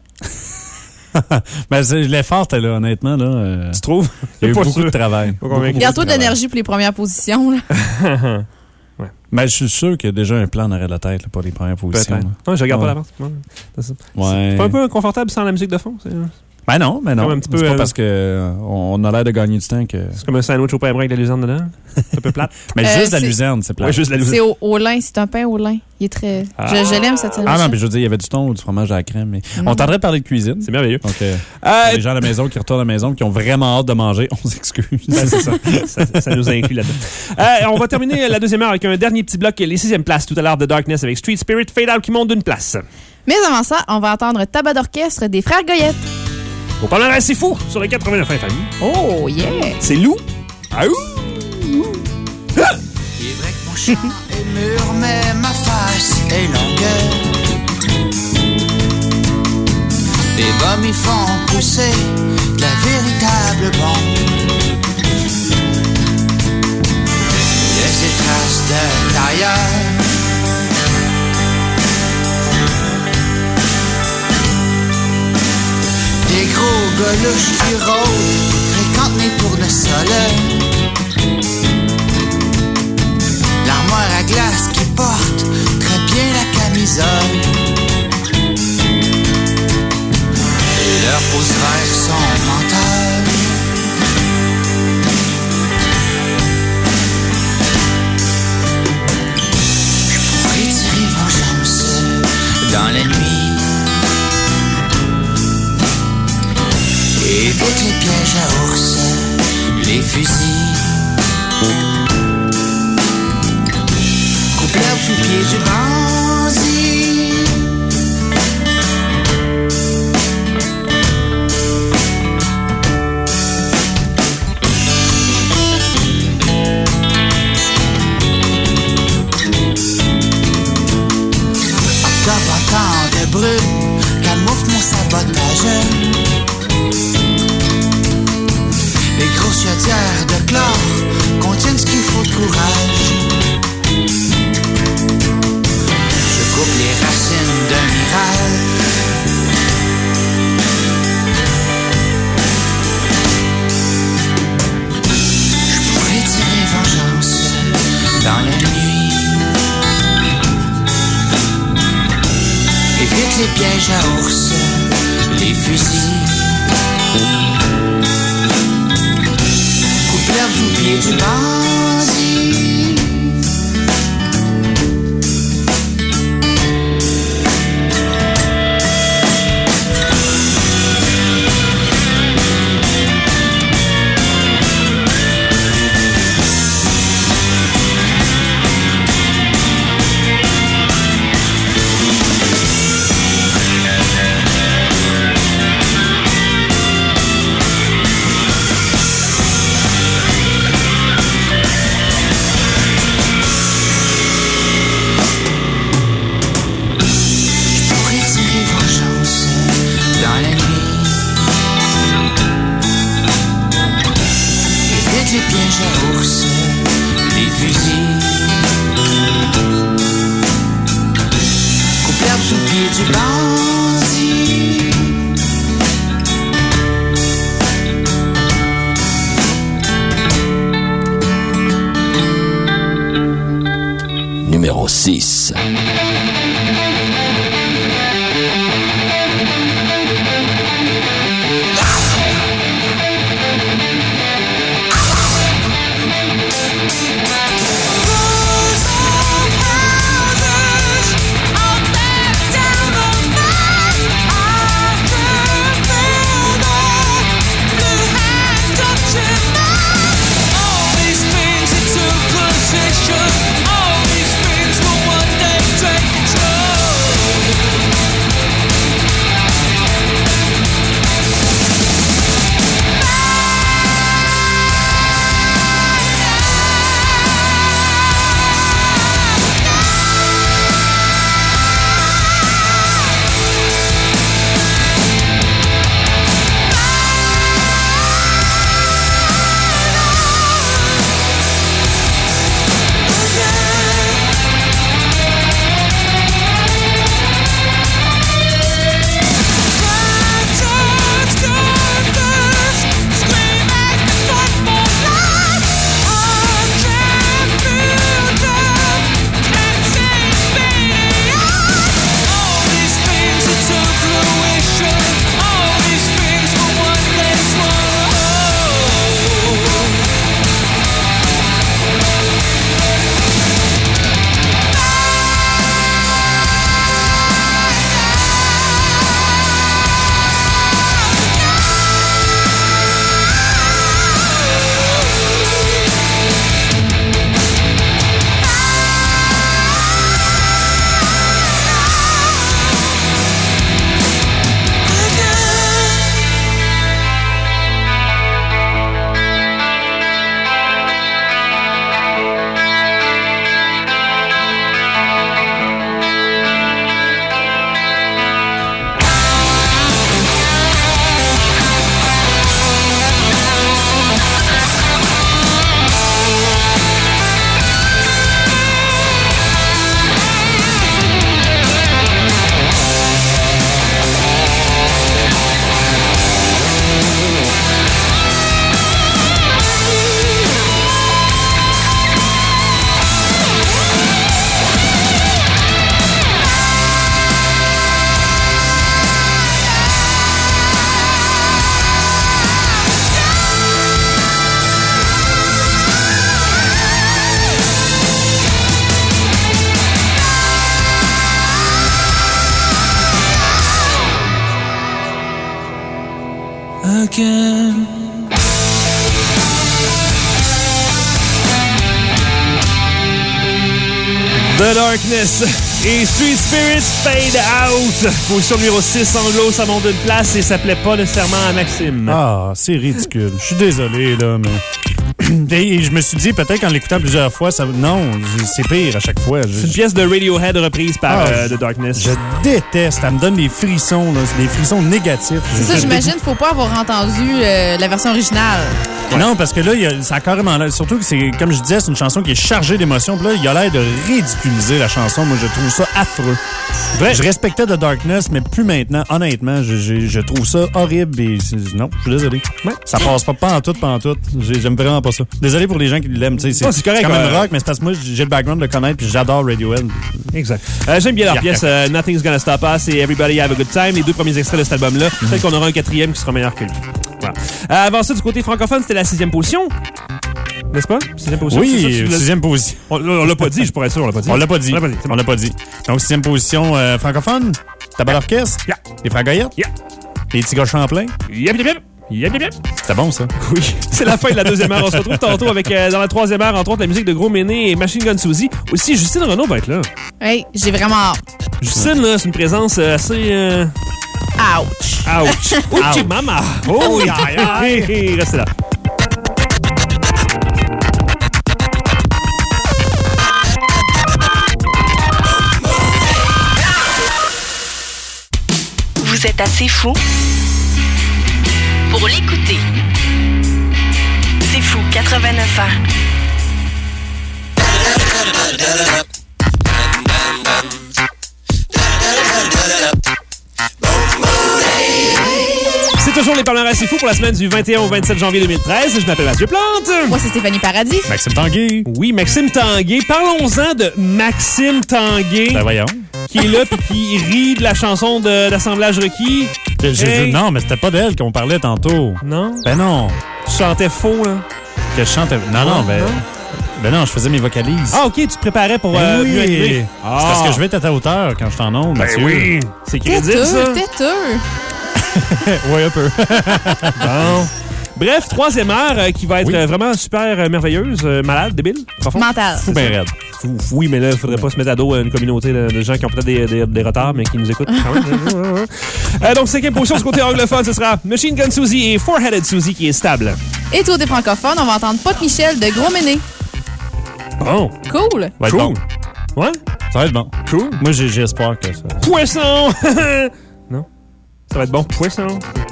Ben, l'effort était là, honnêtement. Là, tu trouves? Il y a eu beaucoup de travail. Garde-toi de l'énergie pour les premières positions. Là. Ouais. Ben, je suis sûr qu'il y a déjà un plan en arrêt de la tête là, pour les premières positions. Non, je regarde pas l'avance. C'est pas un peu inconfortable sans la musique de fond? Ben non. Un petit peu, c'est pas parce qu'on a l'air de gagner du temps que... C'est comme un sandwich au pain brun avec de la luzerne dedans. C'est un peu plate. Mais juste la luzerne, c'est plate. Ouais, juste la luzerne. C'est au lin, c'est un pain au lin. Il est très... Je l'aime, cette sandwich. Ah non, mais je veux dire, il y avait du thon ou du fromage à la crème. Mais on t'entendrait parler de cuisine. C'est merveilleux. Donc, les gens à la maison qui retournent à la maison, qui ont vraiment hâte de manger, on s'excuse. Ben, c'est ça. Ça nous inclut là-dedans. On va terminer la deuxième heure avec un dernier petit bloc, les 6e places tout à l'heure de Darkness avec Street Spirit Fade Out qui monte d'une place. Mais avant ça, on va entendre Tabac d'orchestre des Frères Goyette. Au palmarès, c'est fou sur les 89 famille. Oh, yeah! C'est Lou. Ah, ouh! Il est vrai que mon chant est mûr, mais ma face est longueur. Les bombes y font pousser de la véritable bombe. Laisse des traces de tailleur. Des gros golouches qui rôdent fréquentent mes tournesols. L'armoire à glace qui porte très bien la camisole. Et leurs pouces verts sont menteurs. Je pourrais tirer vengeance dans la nuit. Évite les pièges à ours, les fusils. Coupe l'herbe sous le pied du bandit. Octobre en temps de brume camoufle mon sabotage. Les grosses chaudières de chlore contiennent ce qu'il faut de courage. Je coupe les racines d'un mirage. Je pourrais tirer vengeance dans la nuit. Évite les pièges à ours, les fusils. Coupe l'herbe sous le pied du bandit. Les pièges à ours, les fusils. Coupe l'herbe sous le pied du bandit. Numéro 6. Again. The Darkness et Street Spirits Fade Out. Position numéro 6 anglo, ça monte d'une place et ça plaît pas nécessairement à Maxime. Ah, c'est ridicule. Je suis désolé, là, mais... Et je me suis dit, peut-être qu'en l'écoutant plusieurs fois, ça... non, c'est pire à chaque fois. C'est une pièce de Radiohead reprise par The Darkness. Je déteste. Ça me donne des frissons, là. C'est des frissons négatifs. C'est ça, j'imagine qu'il faut pas avoir entendu la version originale. Non, parce que là, ça a carrément l'air. Surtout que c'est, comme je disais, c'est une chanson qui est chargée d'émotions. Puis là, il a l'air de ridiculiser la chanson. Moi, je trouve ça affreux. Vrai. Je respectais The Darkness, mais plus maintenant. Honnêtement, je trouve ça horrible. Et non, je suis désolé. Ouais. Ça passe pas en tout. J'aime vraiment pas ça. Désolé pour les gens qui l'aiment. C'est correct. quand même rock, mais c'est parce que moi, j'ai le background de connaître puis j'adore Radiohead. Exact. J'aime bien leur pièce Nothing's Gonna Stop Us et Everybody Have a Good Time, les deux premiers extraits de cet album-là. Peut-être qu'on aura un quatrième qui sera meilleur que lui. Voilà. Avant ça, du côté francophone, c'était la 6e position. N'est-ce pas? 6e position. Oui, 6e position. On l'a pas dit, je pourrais être sûr, on l'a pas dit. On l'a pas dit. On l'a pas dit. Donc, 6e position francophone, Tabac d'orchestre, les Fragoyettes, les petits gars Champlain. C'était bon, ça. Oui. C'est la fin de la 2e heure. On se retrouve tantôt avec, dans la 3e heure, entre autres, la musique de Gros Méné et Machine Gun Suzy. Aussi, Justine Renaud va être là. Hey, j'ai vraiment hâte. Justine, là, c'est une présence assez... Ouch. Ouch. Ouch, mama. Oh, restez là. Vous êtes assez fou pour l'écouter. C'est fou, 89 ans. C'est toujours les palmarès assez fous pour la semaine du 21 au 27 janvier 2013. Je m'appelle Mathieu Plante. Moi, c'est Stéphanie Paradis. Maxime Tanguay. Oui, Maxime Tanguay. Parlons-en de Maxime Tanguay. Ben voyons. Qui est là puis qui rit de la chanson d'assemblage requis. Non, mais c'était pas d'elle qu'on parlait tantôt. Non? Ben non. Je chantais faux, là. Que je chantais... Non, ben non, je faisais mes vocalises. Ah, OK, tu te préparais pour oui. mieux animer. C'est parce que je vais être à ta hauteur quand je t'en onde, Mathieu. Oui. C'est crédible, ça. Têteux. Oui, un peu. Bon. Bref, 3e heure qui va être vraiment super merveilleuse, malade, débile, profond. Mental. Fou ben raide. Oui, mais là, il faudrait pas se mettre à dos une communauté de gens qui ont peut-être des retards, mais qui nous écoutent quand même. Donc, 5e position du côté anglophone, ce sera Machine Gun Suzy et Four-Headed Suzy qui est stable. Et toi, des francophones, on va entendre Pot Michel de Gros Méné. Bon. Cool. Va être bon. Ouais? Ça va être bon. Cool. Moi, j'ai espoir que ça... Poisson! Non? Ça va être bon. Poisson.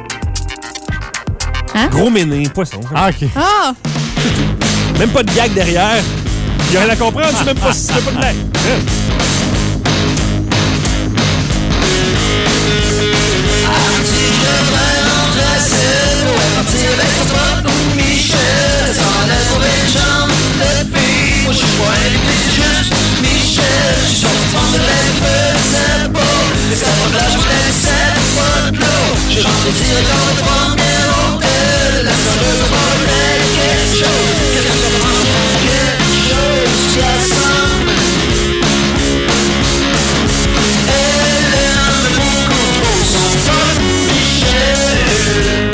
Hein? Gros Méné, poisson. Ah, OK. Ah! Même pas de gag derrière. Il y a rien à comprendre, c'est même pas de blague. J'ai rentré direct dans le premier hôtel. La serveuse m'a fait quelque chose. Qu'est-ce que ça prend quelque chose qui assemble? Elle aime beaucoup trop son Pot Michel.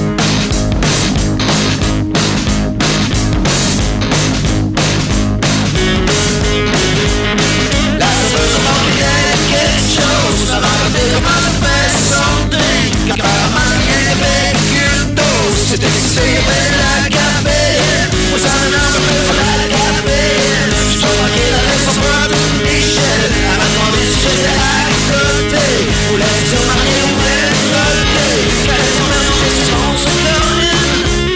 La serveuse m'a fait quelque chose. Ça m'a raconté comment elle fait son drink. Apparemment rien avec une dose. C'est excité, il y avait la caféine. Moi ça m'énerve un peu la caféine. Je dois manquer la raison Pot Michel. Elle m'a demandé si j'étais à côté. Voulait se marier ou être volé. Quelle est son amour, c'est son souvenir.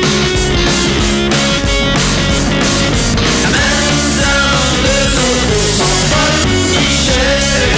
La même dans deux autres, son Pot Michel.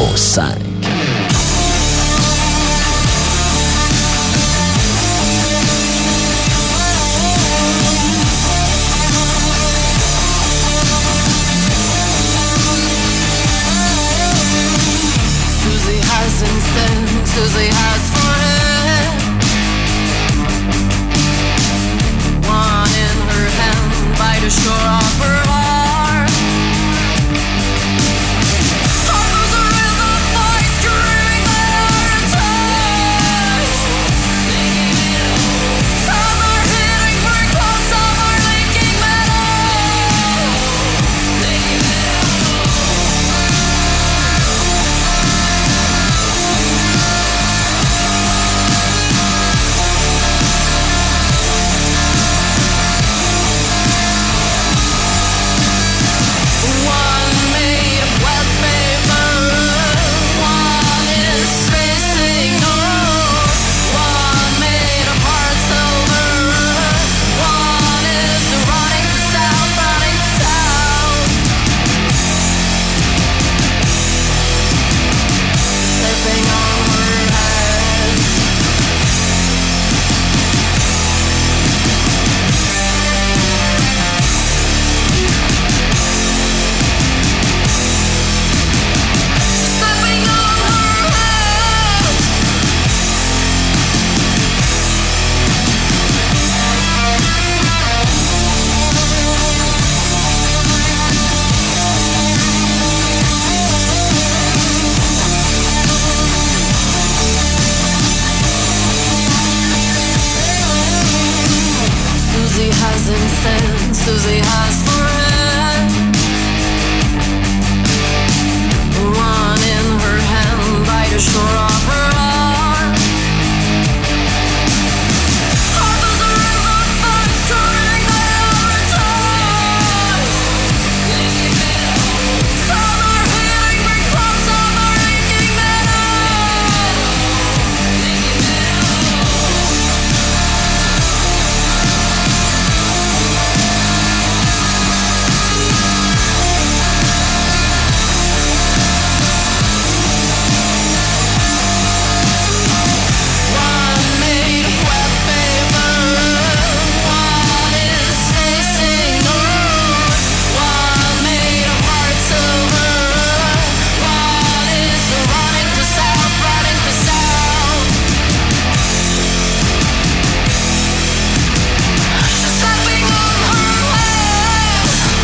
numéro 5. Susie has instant, Susie has forehead. One in her hand by the shore of her heart. Others are in the voice screaming their touch. Some are hitting brick walls, some are linking metal. One made of wet paper, one is facing north. One made of hard silver, one is running to south, running to south. Stepping on her head. Stepping on her head. Susie has instant, Susie has forehead. One in her hand by the shore of her heart. Others are in the fun, screaming their touch. Some are hitting brick walls, some are linking metal. One made of wet paper, one is facing north. One made of hard silver, one is running to south, running to south. Stepping on her head.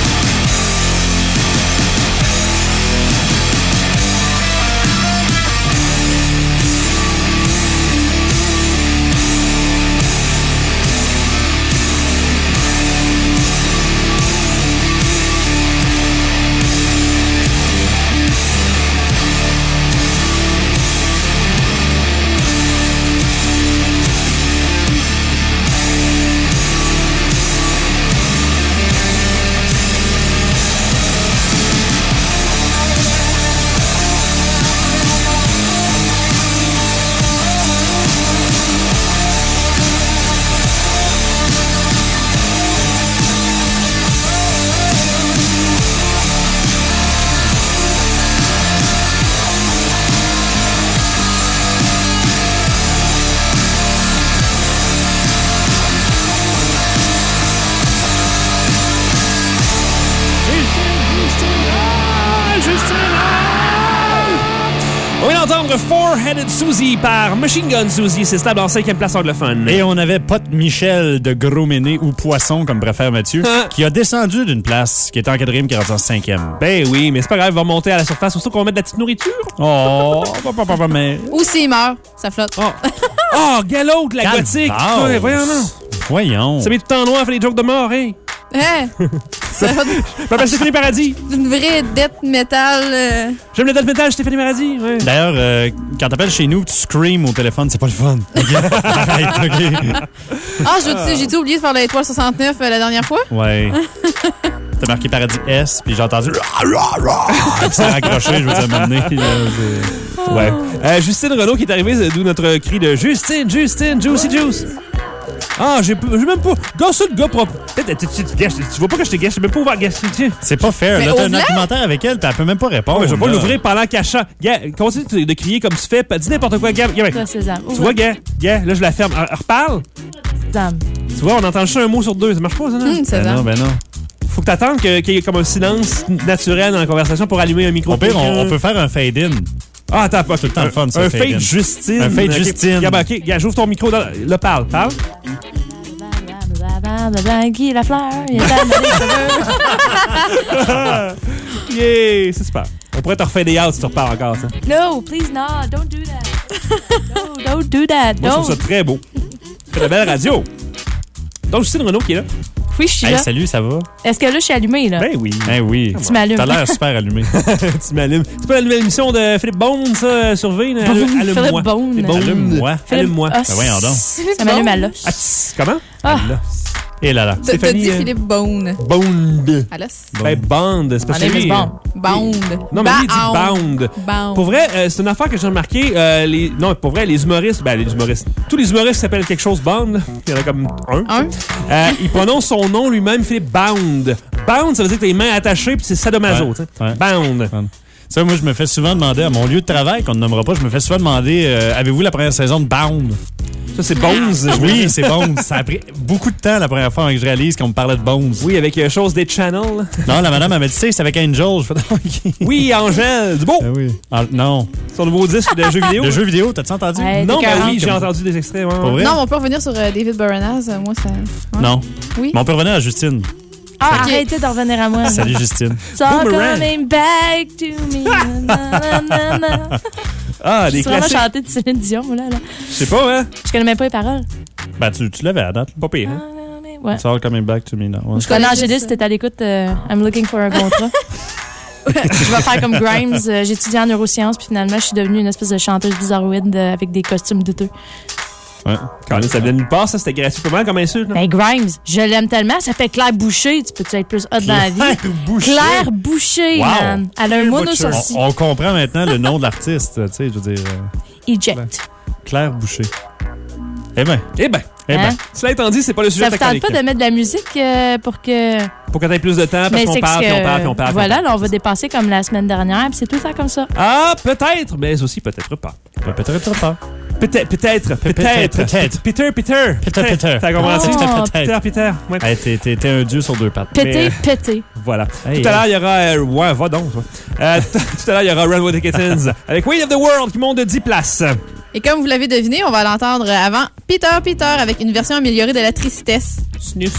On vient d'entendre Four-Headed Susie par Machine Gun Susie. C'est stable en 5e place anglophone. Et on avait Pot Michel de Gros Méné ou Poisson, comme préfère Mathieu, qui a descendu d'une place, qui était en 4e, qui est rendu en 5e. Ben oui, mais c'est pas grave, il va monter à la surface. Surtout qu'on va mettre de la petite nourriture. Oh, mais... Ou s'il meurt, ça flotte. Oh, Galop, la gothique. Ouais, Voyons. Ça met tout en noir, fait des jokes de mort, hein. Hein? Je m'appelle Stéphanie Paradis. Une vraie death metal. J'aime le death metal, Stéphanie Paradis. Ouais. D'ailleurs, quand t'appelles chez nous, tu screams au téléphone, c'est pas le fun. Arrête, OK. Ah, j'ai-tu oublié de faire l'étoile 69 la dernière fois? Ouais. T'as marqué Paradis S, puis j'ai entendu puis ça a raccroché, je veux dire, m'amener. Ouais. Justine Renaud qui est arrivée, d'où notre cri de Justine, Juicy Juice. Ah, j'ai même pas. Gars, ça, le gars propre. Tu vois pas que je t'ai gâché, j'ai même pas ouvert gâché. C'est pas fair. Mais Là, t'as un ouvre-la. argumentaire avec elle, puis elle peut même pas répondre. Ouais, je vais pas là. l'ouvrir pendant cachant. Gars, continue de crier comme tu fais. Dis n'importe quoi, gars. Toi, Sésame. Tu vois, gars, là, je la ferme. Reparle. Sésame. Tu vois, on entend juste un mot sur deux. Ça marche pas, ça, non? Sésame. Ben non. Faut que t'attendes qu'il y ait comme un silence naturel dans la conversation pour allumer un micro. Au pire, on peut faire un fade-in. Ah, attends, pas tout le temps le fun, ça. Un fade-in. fade Justine. Un fade Ok. Justine. Gars, OK, gars, j'ouvre ton micro. Là, parle. Guy Lafleur, il est Yeah, c'est super. On pourrait te refaire des outs si tu reparles encore, ça. No, please not. Don't do that. No, don't do that. Moi, je trouve ça très beau. C'est de belle radio. Donc, Justine Renaud qui est là. Oui, je suis Hey, là. salut, ça va? Est-ce que là, je suis allumée, là? Ben oui. Ben oui. Tu m'allumes. T'as l'air super allumé. Tu m'allumes. C'est pas la nouvelle émission de Philippe Bond, ça, sur V? là? Philippe Allume-moi. Bond. Philippe Bond. Allume-moi. Allume-moi. Ah, Ben voyons donc. Ça m'allume à l'os. Ah, comment? Ah. Et là là. T'as Stéphanie, dit Philippe Bone. Bond. À l'os. Ben, Bond. C'est parce On aime que Bond. Bond. Non, mais lui, il dit Bound. Bound. Pour vrai, c'est une affaire que j'ai remarqué. Non, pour vrai, les humoristes, tous les humoristes s'appellent quelque chose Bond. Il y en a comme un. Il prononce son nom lui-même, Philippe Bound. Bound, ça veut dire que t'as les mains attachées puis c'est sadomaso. tu sais. Ouais. Bound. Ça, moi, je me fais souvent demander à mon lieu de travail, qu'on ne nommera pas, je me fais souvent demander avez-vous la première saison de Bound? Ça, c'est Bones. Oui, c'est Bones. Ça a pris beaucoup de temps la première fois que je réalise qu'on me parlait de Bones. Oui, avec chose des channels. Non, la madame, elle m'a dit, c'est avec Angel. Je fais, Oui, Angèle. Du beau. oui. Ah, non. Son nouveau disque de jeux vidéo. De jeux vidéo, t'as-tu entendu? Ouais, Non, t'es ben carré. oui, j'ai entendu des extraits. Ouais. Pour vrai? Non, mais on peut revenir sur David Boreanaz. Moi, ça. Ouais. Non. Oui. Mais on peut revenir à Justine. Ah, arrêtez de revenir à moi. Salut, Justine. It's all Boomerang. coming back to me. Na, na, na, na. Ah, Je les suis vraiment classiques. chanté de Céline Dion, moi, là. Je sais pas, hein? Je connais même pas les paroles. Ben, tu l'avais à date. Pas pire, hein? Ouais. It's all coming back to me now. Ouais. Je connais Angélis, si t'es à l'écoute, I'm looking for un contrat. Je vais faire comme Grimes. J'ai étudié en neurosciences, puis finalement, je suis devenue une espèce de chanteuse bizarroïde avec des costumes douteux. Ouais. Quand ça vient de nulle part, ça, c'était gratuit pas mal comme insulte. Ben, Grimes, je l'aime tellement. Ça fait Claire Boucher. Tu peux-tu être plus hot dans la vie? Claire Boucher. Claire Boucher, Wow. man. Elle a un mono sourcil. On comprend maintenant le nom de l'artiste, tu sais, je veux dire. Eject. Claire Boucher. Eh ben. Eh ben. Hein? Cela étant dit, c'est pas le sujet Ça vous tente pas de mettre de la musique pour que... Pour que t'aies plus de temps, parce Mais qu'on c'est parle, que- puis on parle, puis on parle. Voilà, là, on va dépasser comme la semaine dernière, puis c'est tout le temps comme ça. Ah, peut-être, mais aussi peut-être pas. Peut-être pas. Peut-être. Peut-être. Peter. T'as compris? Oh. Peter. Ouais. Hey, t'es un dieu sur deux pattes. Pété, pété. Voilà. Hey, Tout à l'heure, il y aura... ouais, va donc, toi. Tout à l'heure, il y aura Run with the Kittens avec Way of the World qui monte de 10 places. Et comme vous l'avez deviné, on va l'entendre avant Peter avec une version améliorée de la tristesse. Sniff.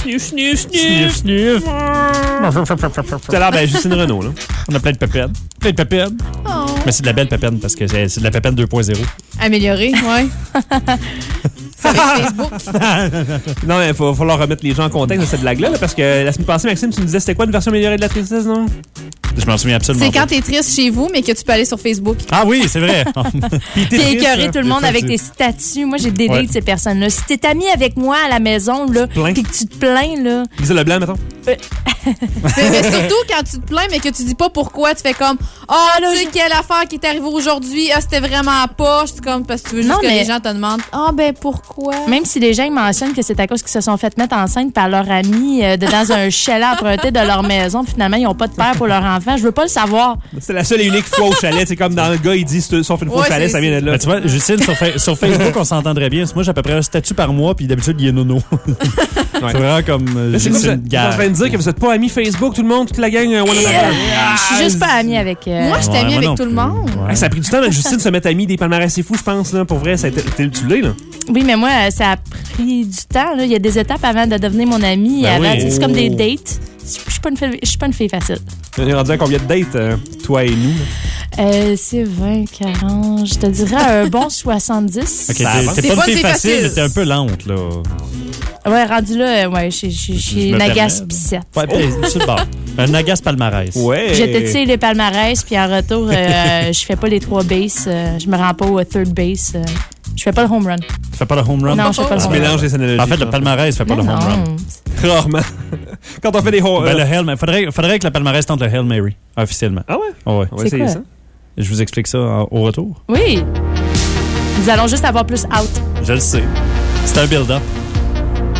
Tout à l'heure, ben, Justine Renaud, là. On a plein de pépènes. Oh. Mais c'est de la belle pépène parce que c'est de la pépène 2.0. Améliorée, ouais. C'est avec Facebook. Non, mais il va falloir remettre les gens en contexte de cette blague-là, là, parce que la semaine passée, Maxime, tu nous disais c'était quoi une version améliorée de la tristesse, non? Je m'en souviens absolument C'est pas. quand t'es triste chez vous, mais que tu peux aller sur Facebook. Ah oui, c'est vrai. Puis Puis écœurer tout le monde Des avec fois, des statuts. Moi, j'ai délai Ouais. de ces personnes-là. Si t'es ami avec moi à la maison, là, plains. puis que tu te plains, là. Lisa Leblanc, mettons. mais surtout quand tu te plains, mais que tu dis pas pourquoi, tu fais comme ah, tu sais, quelle affaire qui est arrivée aujourd'hui, ah, c'était vraiment poche. C'est comme parce que tu veux juste Non, que mais- les gens te demandent ah, ben pourquoi. Même si les gens ils mentionnent que c'est à cause qu'ils se sont fait mettre enceinte par leur ami dans un chalet emprunté de leur maison, puis finalement, ils n'ont pas de père pour leur enfant, je veux pas le savoir. C'est la seule et unique fois au chalet. C'est comme dans le gars, il dit sauf une fois au Ouais, chalet, c'est- ça vient de là. Ben, tu vois, Justine, sur Facebook, on s'entendrait bien. Moi, j'ai à peu près un statut par mois, puis d'habitude, il est nono. C'est vraiment comme. Là, c'est vous Justine êtes en Gare. train de dire que vous êtes pas amis Facebook, tout le monde, toute la gang, one Je suis juste pas amie avec. Moi, je suis amie avec tout le monde. Ça a pris du temps avec Justine de se mettre amie des palmarès, c'est fou, je pense, là. Pour vrai, ça a été, tu l'es, là. Oui, mais moi, ça a pris du temps. Là. Il y a des étapes avant de devenir mon ami. Ben avant, oui. tu sais, c'est comme des dates. Je suis pas une fille facile. On est rendu à combien de dates, toi et nous? C'est 20, 40, je te dirais un bon 70. Ok, t'es pas une fille facile, t'es un peu lente, là. Ouais, rendu là, ouais, je suis me Nagas permets. Pissette. Ouais, c'est bon. Un Nagas palmarès. Ouais. Je tire les palmarès, puis en retour, je fais pas les 3 bases. Je me rends pas au third base. Je fais pas le home run. Tu fais pas le home run? Non, je fais pas le home run. mélanges les analogies. En fait, le palmarès fait pas le home run. Rarement. Quand on fait des home Ben, le Hail faudrait que le palmarès tente le Hail Mary, officiellement. Ah ouais? Oh, ouais. On va essayer quoi? ça. Je vous explique ça au retour. Oui. Nous allons juste avoir plus out. Je le sais. C'est un build-up.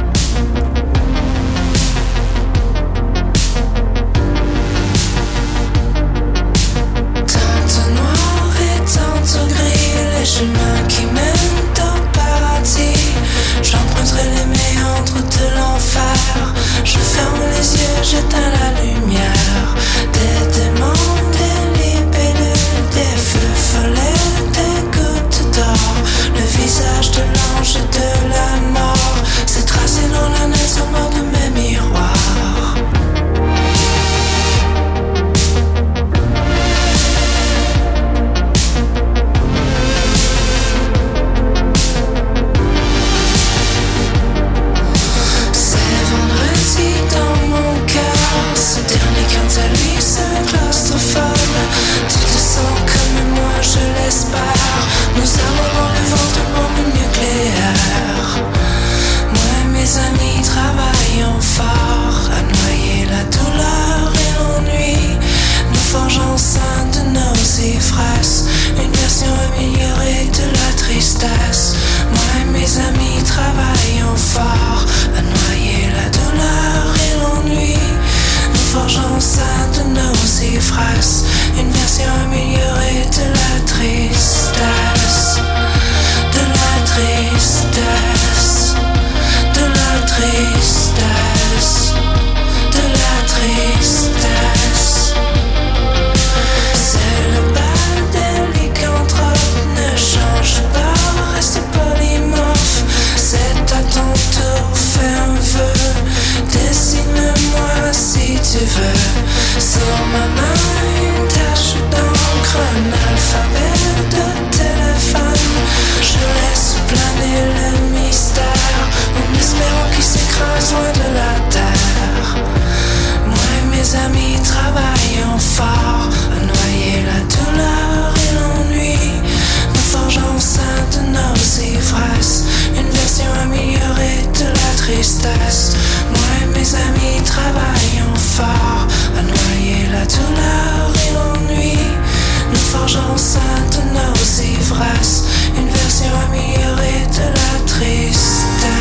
Sur ma main, une tache d'encre, un alphabet de téléphone. Je laisse planer le mystère, en espérant qu'il s'écrase loin de la terre. Moi et mes amis travaillons fort à noyer la douleur et l'ennui. Nous forgeons sein de nos ivresses, une version améliorée de la tristesse. Moi et mes amis travaillons fort à noyer la douleur et l'ennui. Nous forgeons sein de nos ivresses, une version améliorée de la tristesse.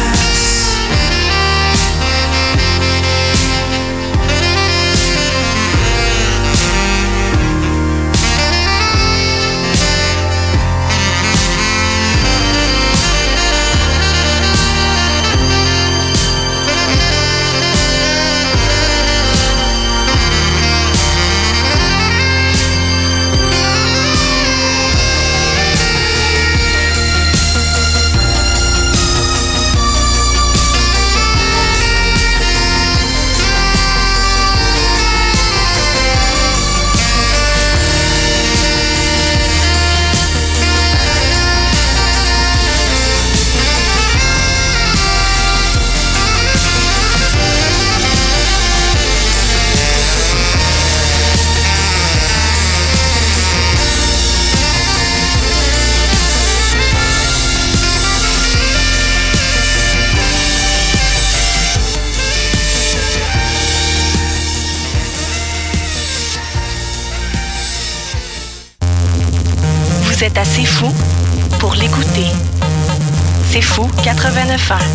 Vous êtes assez fou pour l'écouter. C'est fou 89 ans.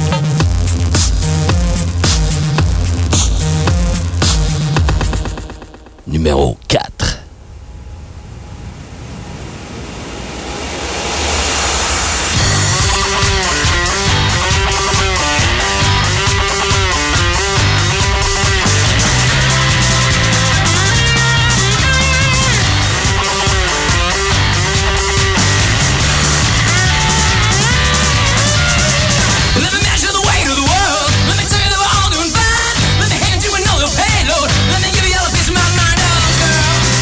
Numéro 4. Let me measure the weight of the world. Let me tell you that we're all doing fine. Let me hand you another payload. Let me give you all a piece of my mind, oh girl.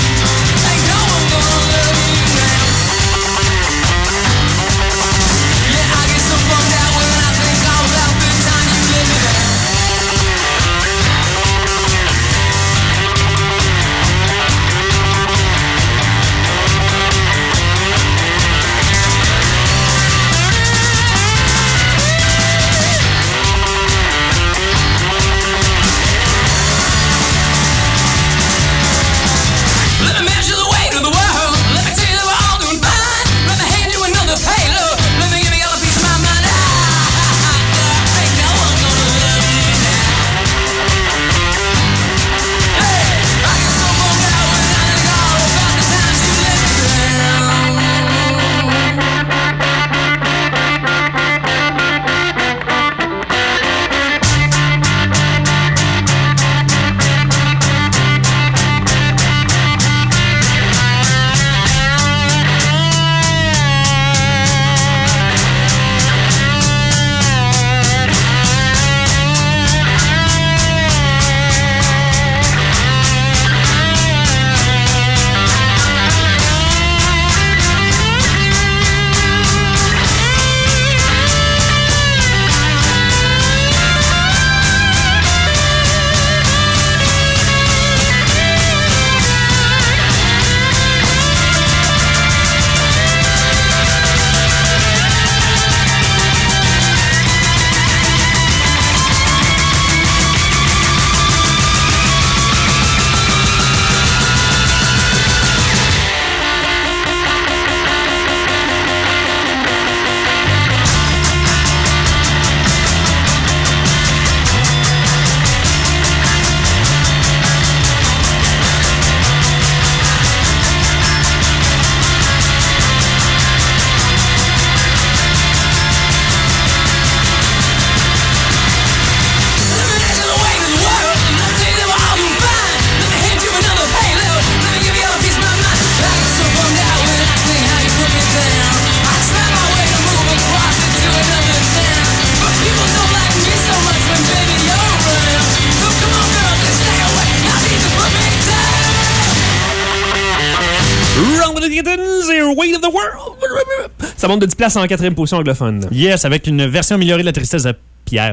Round with the Kittens et Weight of the World. Ça monte de 10 places en 4e position anglophone. Yes, avec une version améliorée de la tristesse de Pierre,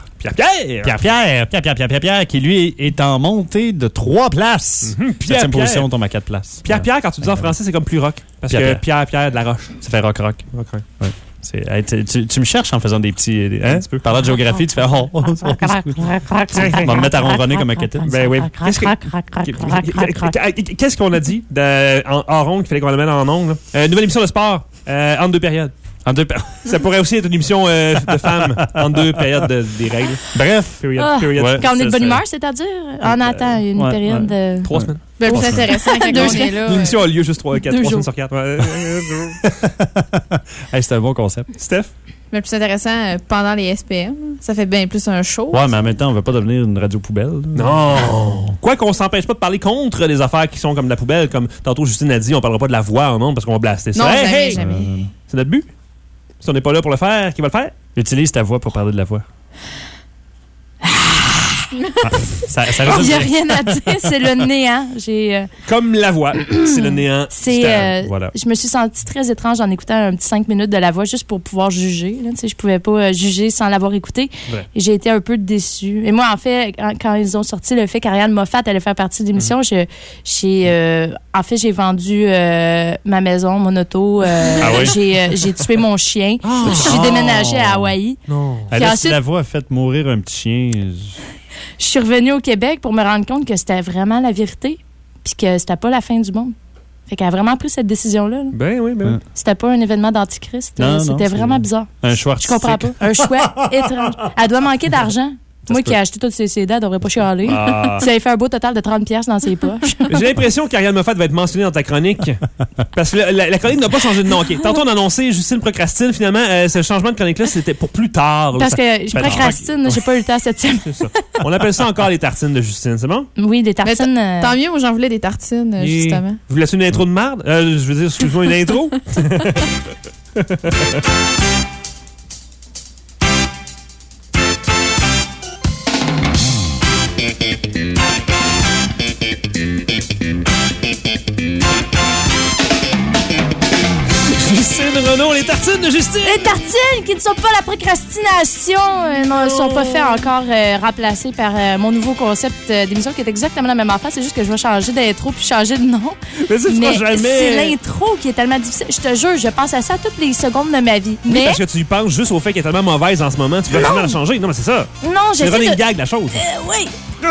qui lui est en montée de 3 places. 7e position, tombe à 4 places. Pierre, quand tu dis en français, c'est comme plus rock. Parce que Pierre de la Roche. Ça fait rock. Ouais. Tu me cherches en faisant des petits. Hein? Tu peux parler de géographie, tu fais. On va me mettre à ronronner comme un kétin. Ben oui. Qu'est-ce qu'on a dit en rond qu'il fallait qu'on le mette en ongle? Nouvelle émission de sport, entre 2 périodes. Ça pourrait aussi être une émission de femmes en 2 périodes des règles. Bref. Quand on est de bonne humeur, c'est-à-dire? On attend une période de... 3 semaines. Ben, plus intéressant quand on est là. L'émission a lieu juste 3 semaines sur 4. Hey, c'est un bon concept. Steph? Mais le plus intéressant, pendant les SPM, ça fait bien plus un show. Ouais, mais en même temps, on veut pas devenir une radio poubelle. Non! Quoi qu'on s'empêche pas de parler contre les affaires qui sont comme de la poubelle, comme tantôt Justine a dit, on parlera pas de la voix en ondes parce qu'on va blaster ça. Non, jamais. C'est notre but. Si on n'est pas là pour le faire, qui va le faire? Utilise ta voix pour parler de la voix. Il n'y a rien à dire, c'est le néant. Comme la voix, c'est le néant. Voilà. Je me suis sentie très étrange en écoutant un petit 5 minutes de la voix juste pour pouvoir juger. Là. Je ne pouvais pas juger sans l'avoir écouté. Ouais. Et j'ai été un peu déçue. Et moi, en fait, quand ils ont sorti le fait qu'Ariane Moffat allait faire partie de l'émission, en fait, j'ai vendu ma maison, mon auto. J'ai tué mon chien. J'ai déménagé à Hawaï. Si la voix a fait mourir un petit chien... Je suis revenue au Québec pour me rendre compte que c'était vraiment la vérité, puis que c'était pas la fin du monde. Fait qu'elle a vraiment pris cette décision-là. Là. Ben oui. C'était pas un événement d'antichrist. C'était vraiment bizarre. Un choix artistique. Je comprends pas. Un choix étrange. Elle doit manquer d'argent. Moi qui ai acheté toutes ces CD, elle devrait pas chialer. Ça avait fait un beau total de 30$ dans ses poches. J'ai l'impression qu'Ariane Moffat va être mentionnée dans ta chronique. Parce que la chronique n'a pas changé de nom. Okay. Tantôt, on a annoncé Justine procrastine. Finalement, ce changement de chronique-là, c'était pour plus tard. Parce que je procrastine, j'ai pas eu le temps cette semaine. C'est ça. On appelle ça encore les tartines de Justine, c'est bon? Oui, des tartines. Tant mieux, moi j'en voulais des tartines, justement. Vous voulez une intro de merde? Je veux dire, excuse-moi, une intro? Justine Renaud, les tartines de Justine! Les tartines qui ne sont pas la procrastination, ne sont pas faites encore remplacées par mon nouveau concept d'émission qui est exactement la même affaire. C'est juste que je vais changer d'intro puis changer de nom. Mais c'est l'intro qui est tellement difficile. Je te jure, je pense à ça toutes les secondes de ma vie. Oui, parce que tu y penses juste au fait qu'elle est tellement mauvaise en ce moment. Tu veux absolument la changer. Non, mais c'est ça. Non, c'est le running gag, la chose. Oui.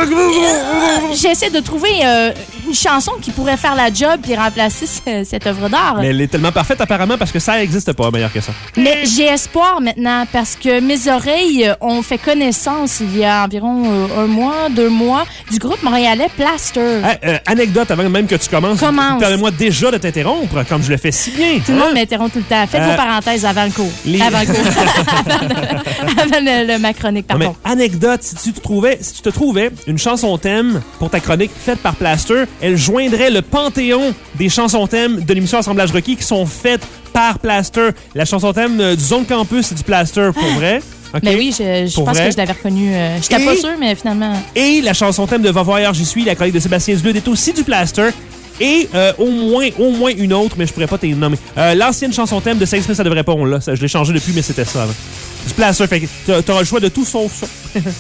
J'essaie de trouver une chanson qui pourrait faire la job et remplacer cette œuvre d'art. Mais elle est tellement parfaite apparemment parce que ça n'existe pas meilleur que ça. Mais j'ai espoir maintenant parce que mes oreilles ont fait connaissance il y a environ 1 mois, 2 mois du groupe montréalais Plaster. Anecdote avant même que tu commences. Permets-moi déjà de t'interrompre comme je le fais si bien. Tout le monde m'interrompt tout le temps. Faites vos parenthèses avant le cours. Avant le cours. avant ma chronique, par contre. Anecdote, si tu te trouvais une chanson thème pour ta chronique faite par Plaster, elle joindrait le panthéon des chansons thèmes de l'émission Assemblage Requis qui sont faites par Plaster. La chanson thème du Zone Campus, c'est du Plaster, pour vrai. Okay. Mais oui, je pense que je l'avais reconnu. Je n'étais pas sûre, mais finalement... Et la chanson thème de Va voyeur, j'y suis, la chronique de Sébastien Dulude est aussi du Plaster. Et au moins une autre, mais je pourrais pas te nommer. L'ancienne chanson thème de Saint Smith, ça devrait pas, je l'ai changé depuis, mais c'était ça avant. Du Plaster, fait que t'auras le choix de tout sauf ça.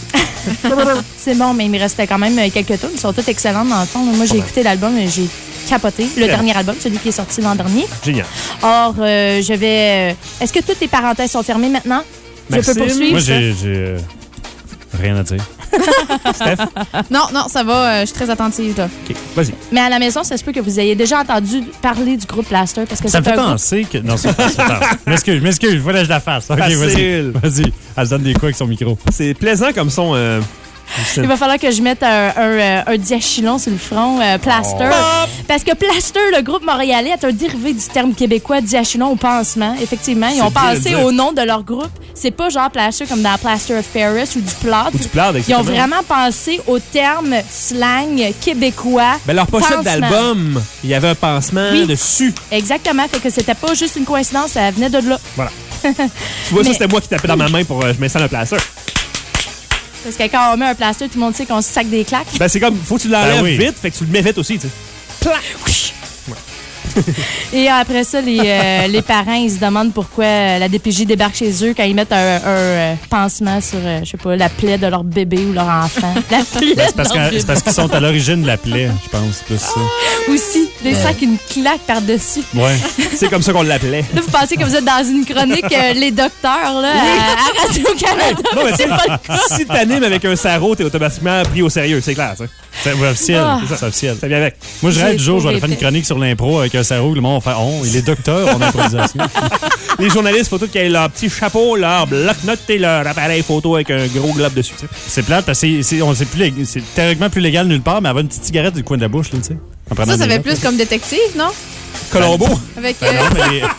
C'est bon, mais il me restait quand même quelques tunes. Ils sont toutes excellentes dans le fond. Moi, j'ai écouté l'album et j'ai capoté. Le dernier album, celui qui est sorti l'an dernier. Génial. Or, je vais... Est-ce que toutes tes parenthèses sont fermées maintenant? Maxime, je peux poursuivre? Moi, j'ai rien à dire. Steph? Non, ça va. Je suis très attentive, là. OK, vas-y. Mais à la maison, ça se peut que vous ayez déjà entendu parler du groupe Plaster. Parce que ça me fait penser que... Non, c'est pas... M'excuse, il faut que je la fasse. OK, vas-y. Elle se donne des coups avec son micro. C'est plaisant comme son... Il va falloir que je mette un diachylon sur le front, Plaster. Parce que Plaster, le groupe montréalais, est un dérivé du terme québécois diachylon au pansement. Effectivement, ils ont pensé au nom de leur groupe. C'est pas genre Plaster comme dans Plaster of Paris ou du plâtre. Ils ont vraiment pensé au terme slang québécois. Ben, leur pochette d'album, il y avait un pansement dessus. Exactement, fait que c'était pas juste une coïncidence, ça venait de là. Voilà. Tu vois, ça, c'était moi qui tapais dans ma main pour je m'installe un Plaster. Parce que quand on met un Plaster, tout le monde sait qu'on se sac des claques. Ben, c'est comme, faut que tu l'enlèves vite, fait que tu le mets vite aussi, tu sais. Et après ça, les parents, ils se demandent pourquoi la DPJ débarque chez eux quand ils mettent un pansement sur, je sais pas, la plaie de leur bébé ou leur enfant. La plaie C'est parce qu'ils sont à l'origine de la plaie, je pense, plus ça. Aussi, des sacs, une claque par-dessus. Ouais. C'est comme ça qu'on l'appelait. Là, vous pensez que vous êtes dans une chronique Les Docteurs là, à Radio-Canada. Non, mais c'est pas le cas. Si t'animes avec un sarreau, t'es automatiquement pris au sérieux, c'est clair, ça. C'est officiel. Ah. C'est officiel. Ça vient avec. Moi, je rêve du jour, je vais J'ai faire une chronique sur l'impro avec un sarreau. Le monde va faire il est docteur en improvisation. Les journalistes, faut tous qu'ils aient leur petit chapeau, leur bloc-notes et leur appareil photo avec un gros globe dessus. Tu sais. C'est plate parce que c'est théoriquement plus légal nulle part, mais avoir une petite cigarette du coin de la bouche, là, tu sais. en prenant Ça des fait notes. plus comme détective, non? Colombo. Avec Ben non, mais les-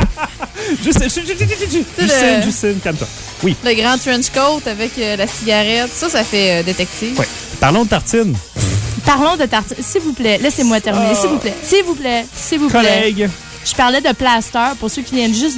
Justine, calme-toi. Oui. le grand trench coat avec la cigarette. Ça fait détective. Ouais. Parlons de tartines. Parlons de tartines. S'il vous plaît, laissez-moi terminer. S'il vous plaît. S'il vous plaît. S'il vous plaît. Collègue. Je parlais de Plaster pour ceux qui viennent juste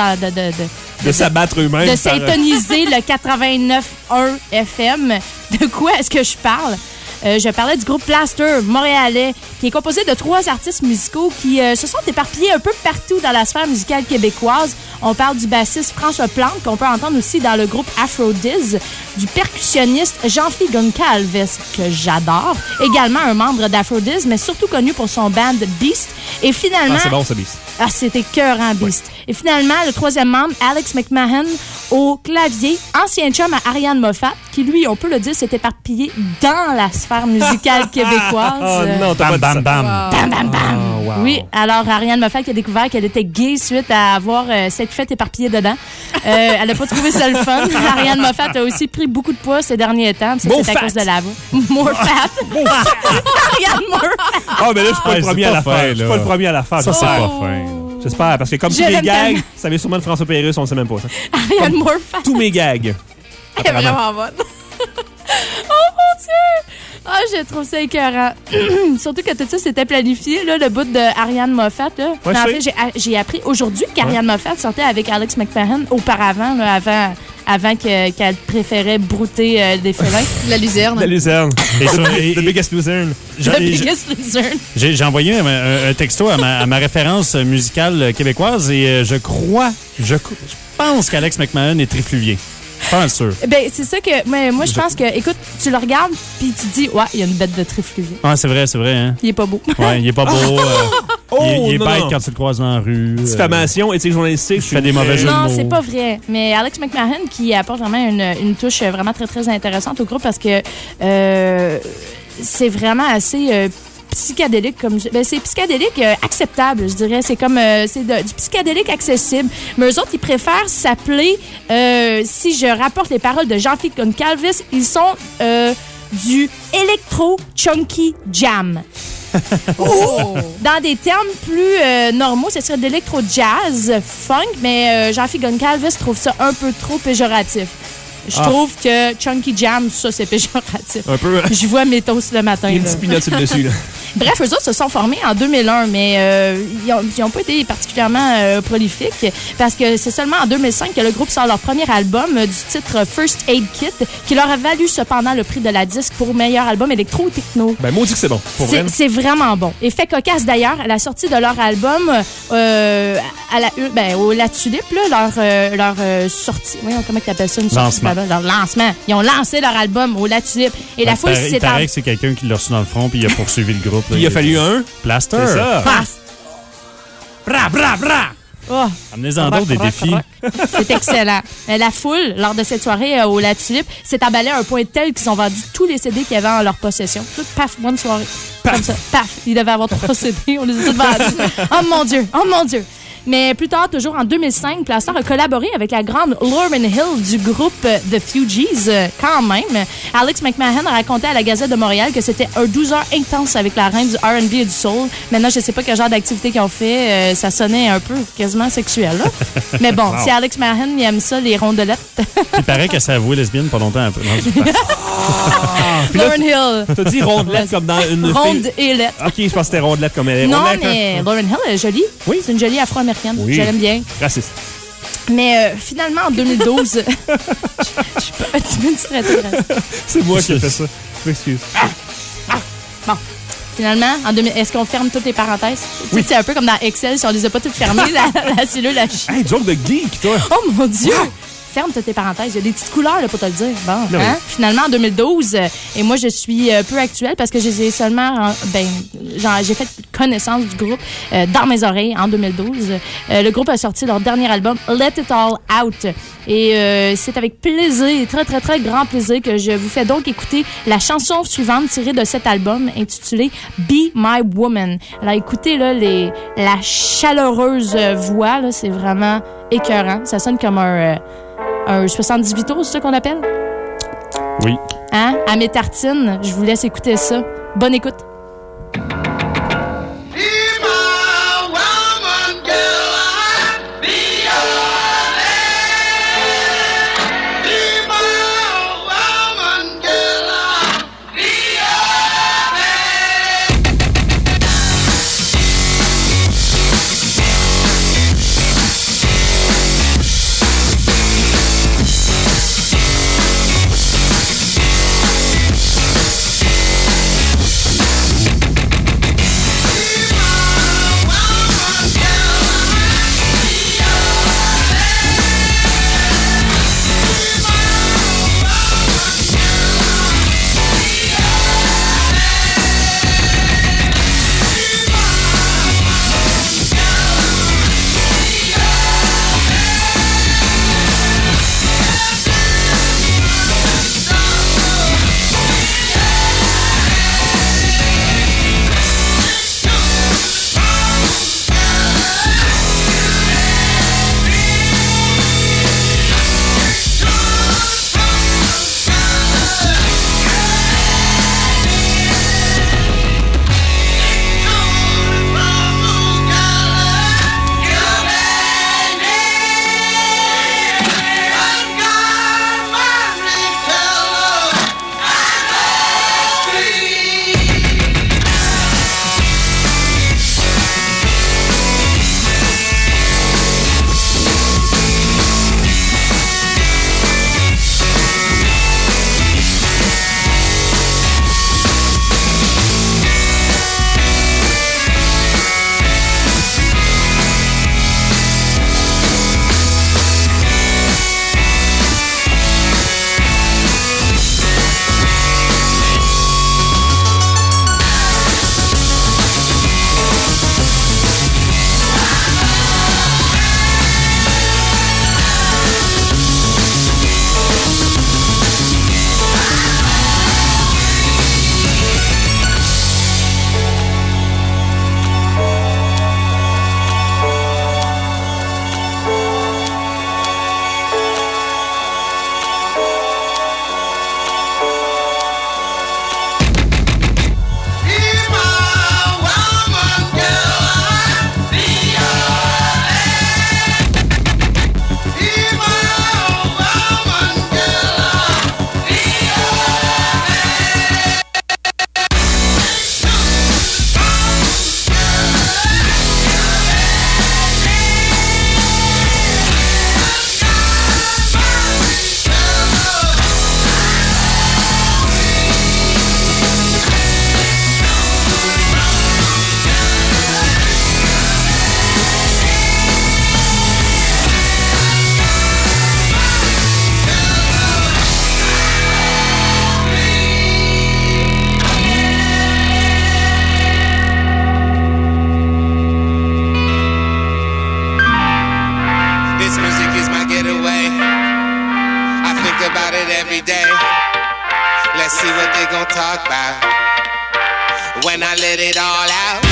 De s'abattre eux-mêmes. de s'intoniser le 89.1 FM. De quoi est-ce que je parle? Je parlais du groupe Plaster montréalais, qui est composé de 3 artistes musicaux qui se sont éparpillés un peu partout dans la sphère musicale québécoise. On parle du bassiste François Plante, qu'on peut entendre aussi dans le groupe Aphrodise, du percussionniste Jean-Philippe Goncalves, que j'adore, également un membre d'Aphrodise, mais surtout connu pour son band Beast. Et finalement... Ah, c'est bon, ça, Beast. Ah, c'était écœurant, Beast. Ouais. Et finalement, le 3e membre, Alex McMahon, au clavier, ancien chum à Ariane Moffat, qui, lui, on peut le dire, s'est éparpillé dans la sphère musicale québécoise. Oh non, t'as Bam, pas bam, dit ça. bam. Bam, bam, bam. Oh, wow. Oui, alors Ariane Moffat qui a découvert qu'elle était gay suite à avoir cette fête éparpillée dedans. Elle n'a pas trouvé ça le fun. Ariane Moffat a aussi pris beaucoup de poids ces derniers temps. C'est à cause de la voix. More fat. Ariane More fat. Ah, mais là, je suis pas le premier à la faire. Je suis pas le premier à la faire. Ça, c'est j'espère. pas fin. J'espère, parce que comme tous Je mes l'aime gags, tellement. ça vient sûrement de François Pérusse, on ne sait même pas ça. Ariane More fat. Tous mes gags. Elle est vraiment bonne. Oh mon Dieu! Ah, je trouve ça écœurant. Surtout que tout ça, c'était planifié, là, le bout de Ariane Moffat. Là. Ouais, En je fait, j'ai appris aujourd'hui qu'Ariane Moffat sortait avec Alex McMahon auparavant, là, avant qu'elle préférait brouter des félins. La luzerne. La luzerne. The biggest luzerne. The biggest luzerne. J'ai envoyé un texto à ma référence musicale québécoise et je pense qu'Alex McMahon est trifluvier. Pas sûr. Ben, c'est ça que. Mais moi, je pense que, écoute, tu le regardes, puis tu te dis, ouais, il y a une bête de trifluvier. Ah, c'est vrai, hein? Il est pas beau. Ouais, il est pas beau. Il est non, bête non. quand tu le croises dans la rue. Diffamation, éthique journalistique. Je fais des mauvais jeux de Non, mots. c'est pas vrai. Mais Alex McMahon qui apporte vraiment une touche vraiment très, très intéressante au groupe parce que c'est vraiment assez psychédélique. C'est psychédélique acceptable, je dirais. C'est comme du psychédélique accessible. Mais eux autres, ils préfèrent s'appeler, si je rapporte les paroles de Jean-Philippe Goncalves, ils sont du Electro Chunky Jam. Dans des termes plus normaux, ce serait de l'électro-jazz, funk, mais Jean-Philippe Goncalves trouve ça un peu trop péjoratif. Je trouve que Chunky Jam, ça, c'est péjoratif. Un peu. Je vois mes toasts le matin. Il y a une là. petite pinotte sur le dessus, là. Bref, eux autres se sont formés en 2001, mais ils n'ont pas été particulièrement prolifiques parce que c'est seulement en 2005 que le groupe sort leur premier album du titre First Aid Kit, qui leur a valu cependant le prix de la disque pour meilleur album électro ou techno. Ben, maudit que c'est bon. Pour vrai. C'est vraiment bon. Et fait cocasse d'ailleurs, à la sortie de leur album, au La Tulipe, là, leur sortie. Voyons, comment tu appelles ça? Une sortie, Lancement. leur lancement. Ils ont lancé leur album au La Tulipe. Et la foule Il s'est paraît que c'est quelqu'un qui l'a reçu dans le front puis il a poursuivi le groupe. Puis il a fallu un Plaster. C'est ça. Bra, bra, bra. Oh, Amenez-en d'autres des défis. c'est excellent. La foule, lors de cette soirée au La Tulipe, s'est emballée à un point tel qu'ils ont vendu tous les CD qu'ils avaient en leur possession. Tout, paf, bonne soirée. Comme ça, paf. Ils devaient avoir 3 CD. On les a tous vendus. Oh mon Dieu, oh mon Dieu. Mais plus tard, toujours en 2005, Plaster a collaboré avec la grande Lauryn Hill du groupe The Fugees, quand même. Alex McMahon a raconté à la Gazette de Montréal que c'était un 12 heures intense avec la reine du R&B et du soul. Maintenant, je sais pas quel genre d'activité qu'ils ont fait. Ça sonnait un peu quasiment sexuel, là. Mais bon, si Alex McMahon il aime ça, les rondelettes. Il paraît qu'elle s'est avouée lesbienne pas longtemps après. Lauryn Hill. T'as dit rondelette comme dans une Ronde et lettre. OK, je pense que c'était rondelette comme elle est. Non, Rondelette, mais Lauryn Hill est jolie. Oui. C'est une jolie afro-américaine. Oui. Je l'aime bien. Raciste. Mais finalement, en 2012, je suis pas un petit peu distraitée. C'est moi qui ai fait ça. Je m'excuse. Bon. Finalement, est-ce qu'on ferme toutes les parenthèses? Tu sais, c'est un peu comme dans Excel, si on les a pas toutes fermées, la cellule a chier. Hey, joke de geek, toi! Oh mon Dieu! Wow. Ferme toutes tes parenthèses. Il y a des petites couleurs là, pour te le dire. Bon, oui. Finalement, en 2012, et moi, je suis peu actuelle parce que j'ai seulement... j'ai fait connaissance du groupe dans mes oreilles en 2012. Le groupe a sorti leur dernier album, Let It All Out. Et c'est avec plaisir, très, très, très grand plaisir que je vous fais donc écouter la chanson suivante tirée de cet album intitulée Be My Woman. Alors, écoutez là, la chaleureuse voix, là, c'est vraiment écœurant. Ça sonne comme un 78 tours, c'est ça qu'on appelle? Oui. Hein? À mes tartines, je vous laisse écouter ça. Bonne écoute. When I let it all out.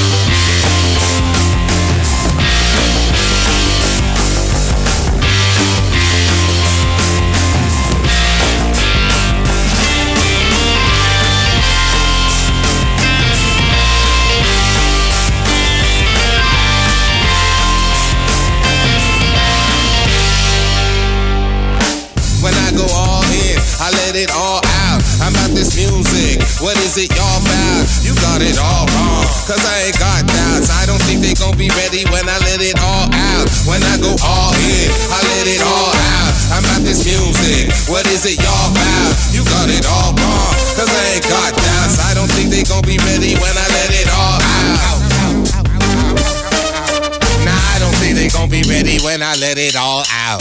When I go all in, I let it all out. How about this music? What is it y'all about? You got it all wrong, cause I ain't got doubts. I don't think they they gon' be ready when I let it all out. When I go all in, I let it all out. I'm about this music, what is it y'all about? You got it all wrong, cause I ain't got doubts. I don't think they gon' be ready when I let it all out. Nah, I don't think they gon' be ready when I let it all out.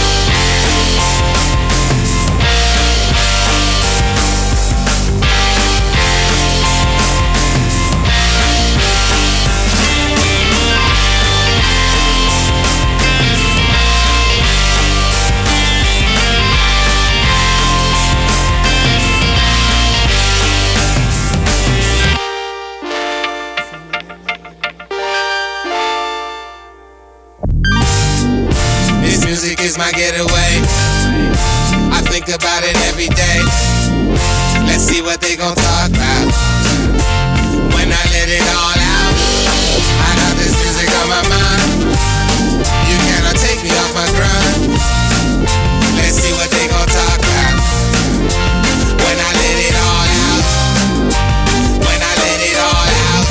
Music is my getaway. I think about it every day. Let's see what they gon' talk about when I let it all out. I got this music on my mind. You cannot take me off my grind. Let's see what they gon' talk about when I let it all out. When I let it all out.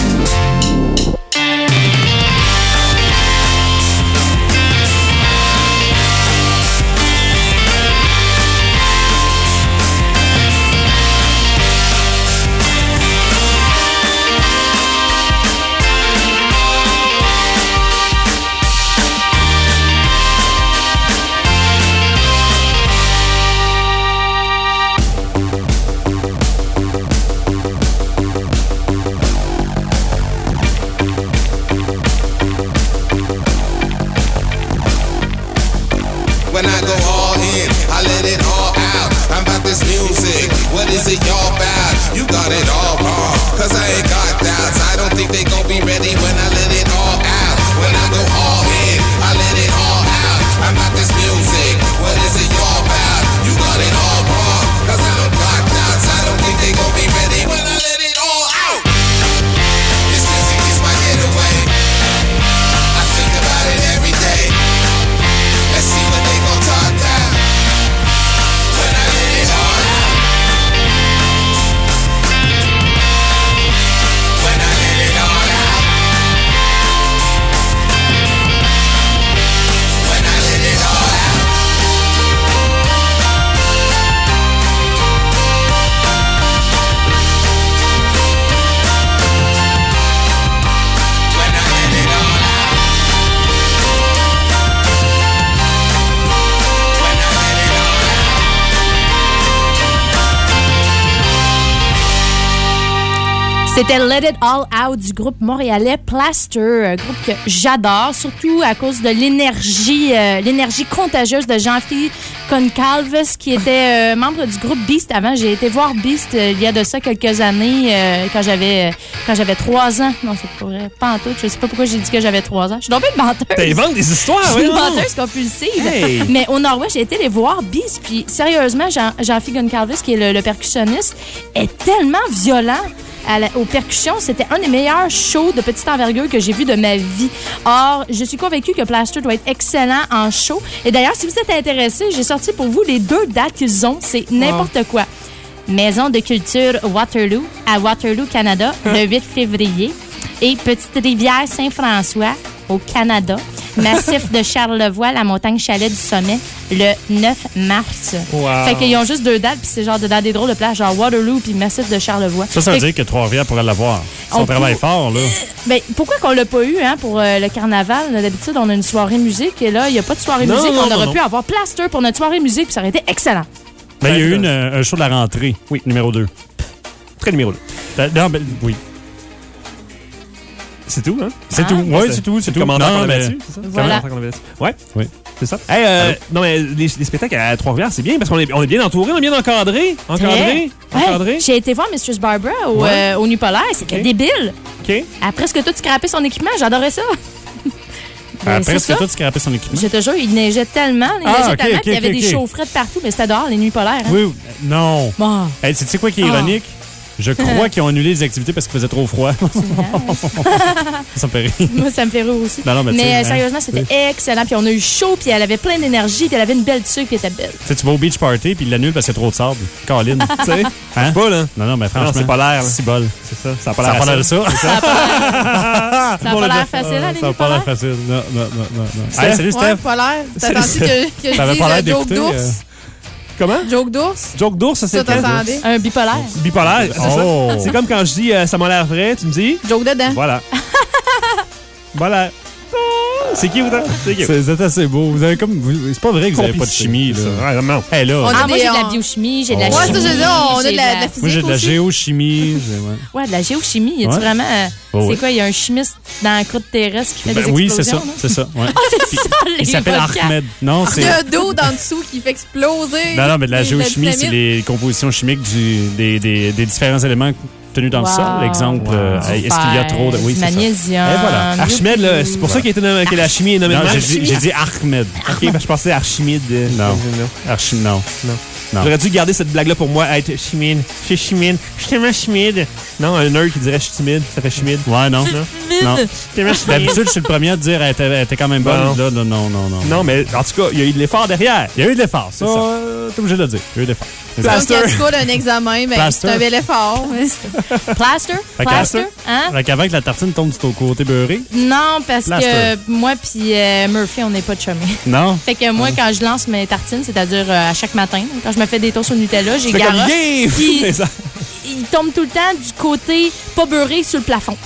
When I go all in, I let it all out. I'm about this music, what is it y'all about? You got it all wrong, cause I ain't got doubts. I don't think they gon' be ready when I let it all out. When I go all in, I let it all out. I'm about this music, what is it y'all about? You got it all wrong, cause I don't got doubts. I don't think they gon' be ready when I let it all out. This music is my getaway. I think about it every day. Let's see what they gon' talk about when I let it all out. When I let it all out. When I let it all out. When I let it all out. C'était Let It All Out du groupe montréalais Plaster, un groupe que j'adore, surtout à cause de l'énergie contagieuse de Jean-Philippe Goncalves, qui était membre du groupe Beast avant. J'ai été voir Beast il y a de ça quelques années, quand j'avais 3 ans. Non, c'est pas vrai, pas en tout. Je sais pas pourquoi j'ai dit que j'avais 3 ans. Je suis tombée une menteuse. T'inventes des histoires, Je oui. suis une menteuse compulsive. Hey. Mais au Nord-Ouest, j'ai été les voir Beast, puis sérieusement, Jean-Philippe Goncalves, qui est le percussionniste, est tellement violent. Aux percussions, c'était un des meilleurs shows de petite envergure que j'ai vu de ma vie. Or, je suis convaincue que Plaster doit être excellent en show. Et d'ailleurs, si vous êtes intéressés, j'ai sorti pour vous les 2 dates qu'ils ont. C'est n'importe quoi. Maison de culture Waterloo, à Waterloo, Canada, le 8 février. Et Petite-Rivière Saint-François, au Canada. Massif de Charlevoix, la montagne Chalet du Sommet, le 9 mars. Wow. Fait qu'ils ont juste 2 dates, puis c'est genre dans des drôles de places, genre Waterloo puis Massif de Charlevoix. Ça veut dire que Trois-Rivières pourrait l'avoir. On travaille fort, là. Ben, pourquoi qu'on l'a pas eu pour le carnaval? D'habitude, on a une soirée musique, et là, il n'y a pas de soirée musique. On aurait pu avoir Plaster pour notre soirée musique, puis ça aurait été excellent. Ben, il y a eu un show de la rentrée. Oui, numéro 2. Très numéro 2. Non, ben, oui. C'est tout, hein? C'est tout. Oui, c'est tout. C'est tout. Commentaire qu'on Non, avait mais... dessus, c'est ça? Voilà. Commentaire qu'on avait dessus. Ouais. Oui. C'est ça. Hey, non, mais les spectacles à Trois-Rivières, c'est bien parce qu'on est bien entouré, on est bien encadré. Ouais. J'ai été voir Mistress Barbara au Nuit Polaire. C'était débile. OK. Elle a presque tout scrappé son équipement. J'adorais ça. Presque tout scrappé son équipement. Je te jure, il neigeait tellement. Il y avait des chaufferettes partout, mais c'était dehors, les Nuits Polaires. Hein? Oui, non. Bon. Hey, tu sais quoi qui est ironique? Je crois qu'ils ont annulé les activités parce qu'il faisait trop froid. Ça me fait rire. Moi, ça me fait rire aussi. Non, mais mais sérieusement, c'était excellent. Puis on a eu chaud, puis elle avait plein d'énergie, puis elle avait une belle tuque, puis elle était belle. Tu sais, tu vas au beach party, puis il l'annule parce qu'il y a trop de sable. Caroline. Tu sais, Hein? pas, là. Non, mais franchement. Non, c'est pas l'air, là. C'est bol. C'est ça. Ça a pas Ça l'air a pas l'air de ça. Ça a pas l'air facile, hein, les Ça a pas l'air facile. Non. Hey, salut, Steph. Ouais, pas l'air. T'as attendu que je T'avais pas l'air dise joke d'écouter, d'ours? Comment? Joke d'ours? Joke d'ours, ça, c'est Ça, t'attendais? Un bipolaire. Bipolaire, c'est Oh. ça. C'est comme quand je dis ça m'a l'air vrai, tu me dis? Joke dedans. Voilà. Voilà. C'est cute, hein? C'est cute. C'est assez beau. Vous avez comme. C'est pas vrai que vous avez pas de chimie, là. Ouais, non. Hey, là. On a Ah, moi, des- j'ai de la biochimie, j'ai de la Ouais, chimie. ça, je veux dire, on a de la Moi, physique j'ai de la aussi. géochimie. Ouais, de la géochimie. Y a-tu Ouais. vraiment. Oh, c'est oui. quoi? Il y a un chimiste dans la croûte terrestre qui fait des Oui, explosions? c'est ça. Ouais. Ah, c'est Puis, ça, les il s'appelle volcans. Ahmed. Non, Il c'est. y a un dos dans dessous qui fait exploser. Non, mais de la la géochimie, c'est dynamite. les compositions chimiques des différents éléments tenus dans le Wow. sol. Exemple, Wow. est-ce qu'il y a trop de. Oui, Du c'est ça. magnésium. Et voilà. Archimède, là, c'est pour ça qu'il a été nommé- que la chimie est nommée Non, de même. j'ai dit Ahmed. Ok, ben, je pensais Archimide. Non. Non. Non. J'aurais dû garder cette blague-là pour moi, être chimide. Je suis chimide. Je suis tellement chimide. Non, un nerd qui dirait je suis timide, ça fait chimide. Ouais, non. Non. Je suis tellement chimide. D'habitude, je suis le premier à te dire elle était quand même bonne. Bon. Là, non. Non, mais en tout cas, il y a eu de l'effort derrière. Il y a eu de l'effort. Ça, C'est ça. t'es obligé de le dire. Il y a eu de l'effort. Donc, quand tu coules un examen, ben, Plaster. c'est un bel effort. Plaster? Fait que- Plaster? Hein? Fait qu'avant que la tartine tombe sur ton côté beurré. Non, parce Plaster. que moi puis Murphy, on n'est pas de chumés. Non. Fait que moi, quand je lance mes tartines, c'est-à-dire à chaque matin, quand je me fais des toasts au Nutella, j'ai C'est comme garoche. yeah! Puis C'est ça. il tombe tout le temps du côté pas beurré sur le plafond.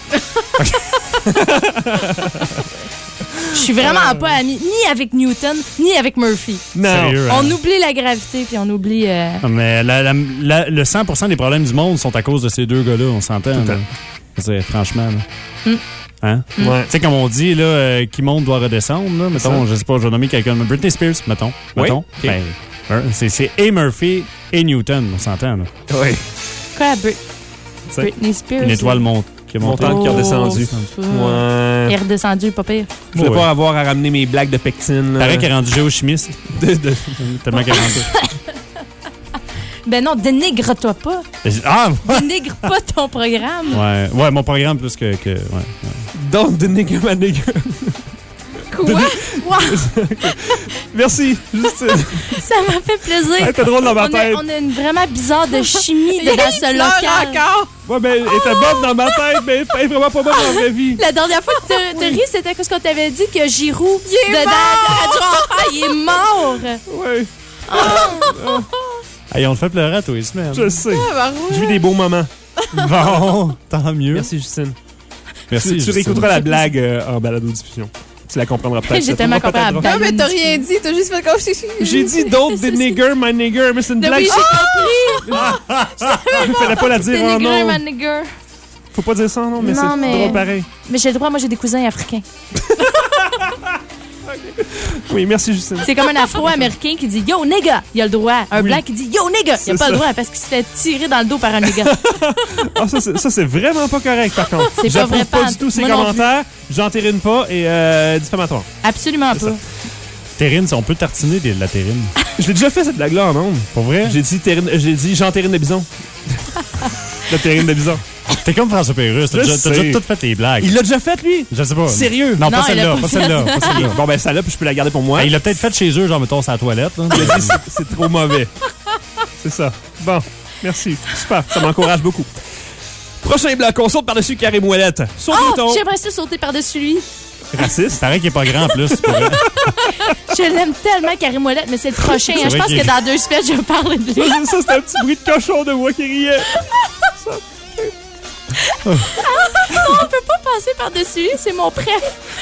Je suis vraiment pas amie ni avec Newton, ni avec Murphy. Non. Sérieux, On hein? oublie la gravité, puis on oublie... Non, mais le 100% des problèmes du monde sont à cause de ces deux gars-là, on s'entend. là. C'est franchement. Là. Hein? Ouais. Tu sais, comme on dit, là, qui monte doit redescendre. Là, mettons, je sais pas, je vais nommer quelqu'un. Britney Spears, mettons. Oui, mettons. ok. Ben, c'est et Murphy et Newton, on s'entend. Là. Oui. Quoi, sais, Britney Spears? Une étoile qui est montée. Montante qui est redescendue. Il Ouais. est redescendu, pas pire. Je voulais Ouais. pas avoir à ramener mes blagues de pectine. là. Paraît qu'elle est rendue géochimiste. Tellement qu'elle est rendue. Ben non, dénigre-toi pas. Ah, ouais. Dénigre pas ton programme. Ouais, mon programme plus que ouais. Don't the nigger my nigger. Quoi? Wow. Merci, Justine. Ça m'a fait plaisir. Hey, t'es drôle dans ma tête. On a une vraiment bizarre de chimie Il y a dans une ce fleur local. encore. Ouais, ben, elle était bonne dans ma tête, mais elle est vraiment pas bonne dans la vraie vie. La dernière fois que tu ris, c'était parce qu'on t'avait dit que Giroud, Il est dedans mort! de Radio Enfer, il est mort. Ouais, Hey, on le fait pleurer à tous les semaines. je sais. Ah, bah ouais. Je vis des beaux moments. Bon, tant mieux. Merci, Justine. Merci. Tu Justine. réécouteras la blague en balado-diffusion. Tu la comprendras peut-être. J'ai tellement compris la Non, blague. mais t'as rien dit. T'as juste fait comme J'ai dit don't the nigger my nigger, mais c'est une Mais blague. oui, j'ai compris. Il fallait pas la dire en Dénigrer nom. ma nigger. Faut pas dire ça en nom, mais Non, c'est mais- drôle pareil. Mais j'ai le droit, moi j'ai des cousins africains. Oui, merci, Justine. C'est comme un afro-américain qui dit yo nigga, il a le droit. Un blanc qui dit yo nigga, il a C'est pas le ça. droit parce qu'il se fait tirer dans le dos par un nigga. Ah, ça, c'est vraiment pas correct, par contre. C'est pas J'approuve vrai, pas pas du tout ces moi non commentaires. J'entérine pas et diffamatoire. Absolument C'est pas. ça. Terrine, on peut tartiner de la terrine. Je l'ai déjà fait, cette blague-là, en ondes. Pour vrai? J'ai dit j'entérine de bison. La terrine de bison. T'es comme François Pérusse. T'as Je déjà sais. tout fait les blagues. Il l'a déjà fait, lui? Je sais pas. Sérieux? Non, Non, pas il l'a celle-là. pas Pas fait. celle-là. Pas celle-là. Bon, ben, celle-là, puis je peux la garder pour moi. Il l'a peut-être fait chez eux, genre, mettons, sa toilette. Là. Il a dit, c'est trop mauvais. C'est ça. Bon, merci. Super, ça m'encourage beaucoup. Prochain bloc, on saute par-dessus Carré Mouellette. Saute Oh, bouton. j'aimerais ça sauter par-dessus lui. Raciste. Paraît qu'il est pas grand en plus. c'est pas vrai. Je l'aime tellement, Carré Moellette, mais c'est le prochain. hein. Je vrai pense qu'il que est- dans 2 semaines, je vais parler de lui. Ça, c'était un petit bruit de cochon de moi qui riait. On peut pas passer par-dessus lui, c'est mon préf.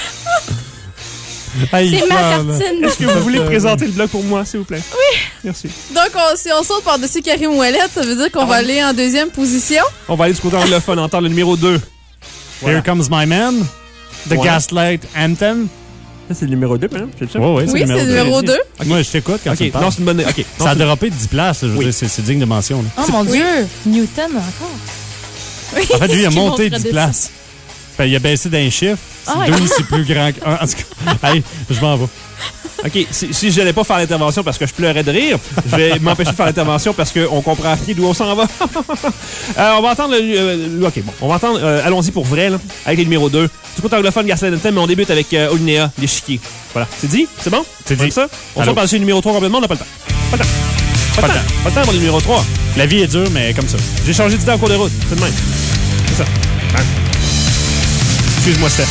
Hey, C'est ma Charles. tartine. Est-ce que vous voulez présenter le bloc pour moi, s'il vous plaît? Oui. Merci. Donc, si on saute par-dessus Karim Ouellet, ça veut dire qu'on va aller en deuxième position. On va aller du côté anglophone, entendre le numéro 2. Voilà. Here Comes My Man. The Ouais. Gaslight Anthem. Ça, c'est le numéro 2, madame? C'est ça? Ouais, Oui, c'est le numéro 2. Moi, je t'écoute quand tu me OK, parles. non, c'est une bonne... OK. Non, Ça a c'est- dérapé de 10 places. Je veux Oui. dire, c'est digne de mention. Là. Oh mon Dieu, Newton encore. Oui, En fait, lui, il a qui monté montre 10 des- places. Fait, il a baissé d'un chiffre. Ah, 2, ouais. c'est plus grand qu'un. En tout cas, hey, je m'en vais. OK, si je n'allais pas faire l'intervention parce que je pleurais de rire, je vais m'empêcher de faire l'intervention parce qu'on comprend rien d'où on s'en va. On va entendre OK, bon. On va entendre Allons-y pour vrai, là, avec les numéros 2. Du côté anglophone, Gaslight Anthem, mais on débute avec Olinéa, l'échiquier. Voilà. C'est dit? C'est bon? C'est dit. Ça? On sort par-dessus le numéro 3 complètement, on n'a pas le temps. Pas le temps. Pas le temps pour le numéro 3. La vie est dure, mais comme ça. J'ai changé d'idée en cours de route. C'est de même. C'est ça. Hein? Excuse-moi, Steph.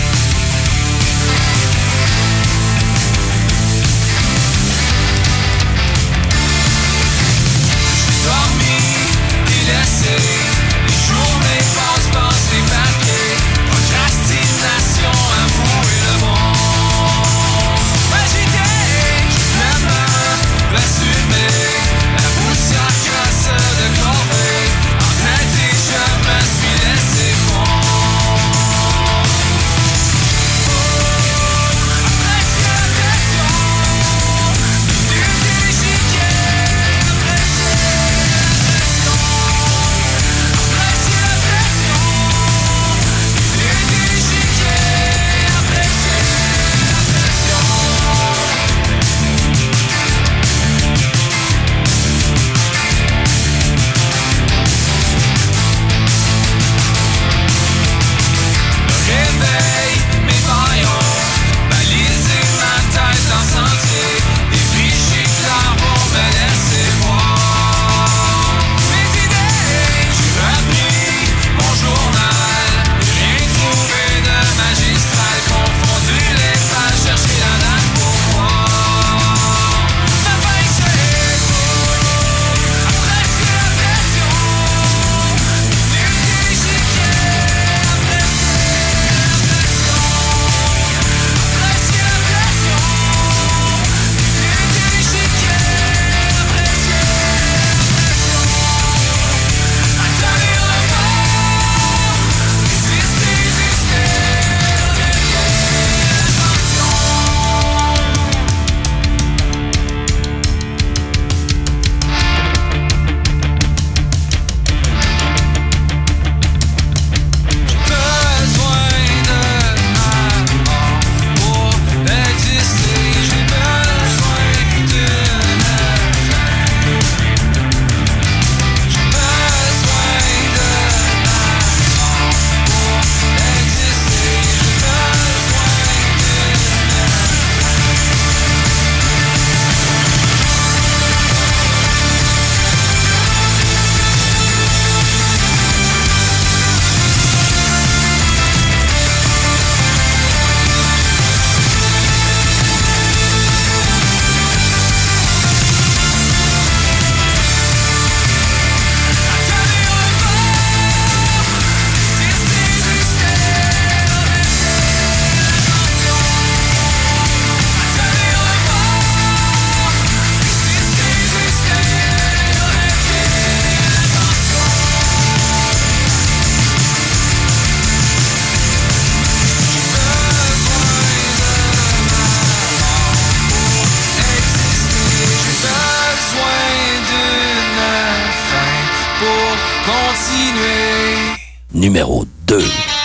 Numéro 2.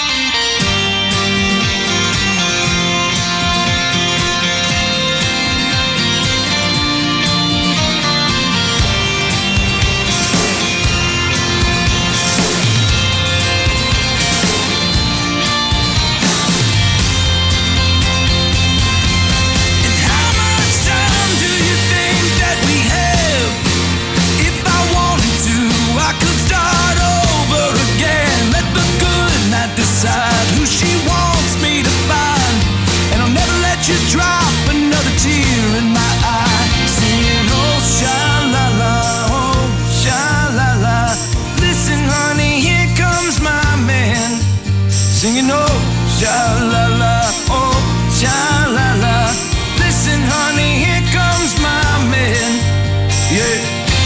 Singing oh, sha-la-la, oh, sha-la-la. Listen, honey, here comes my man, yeah.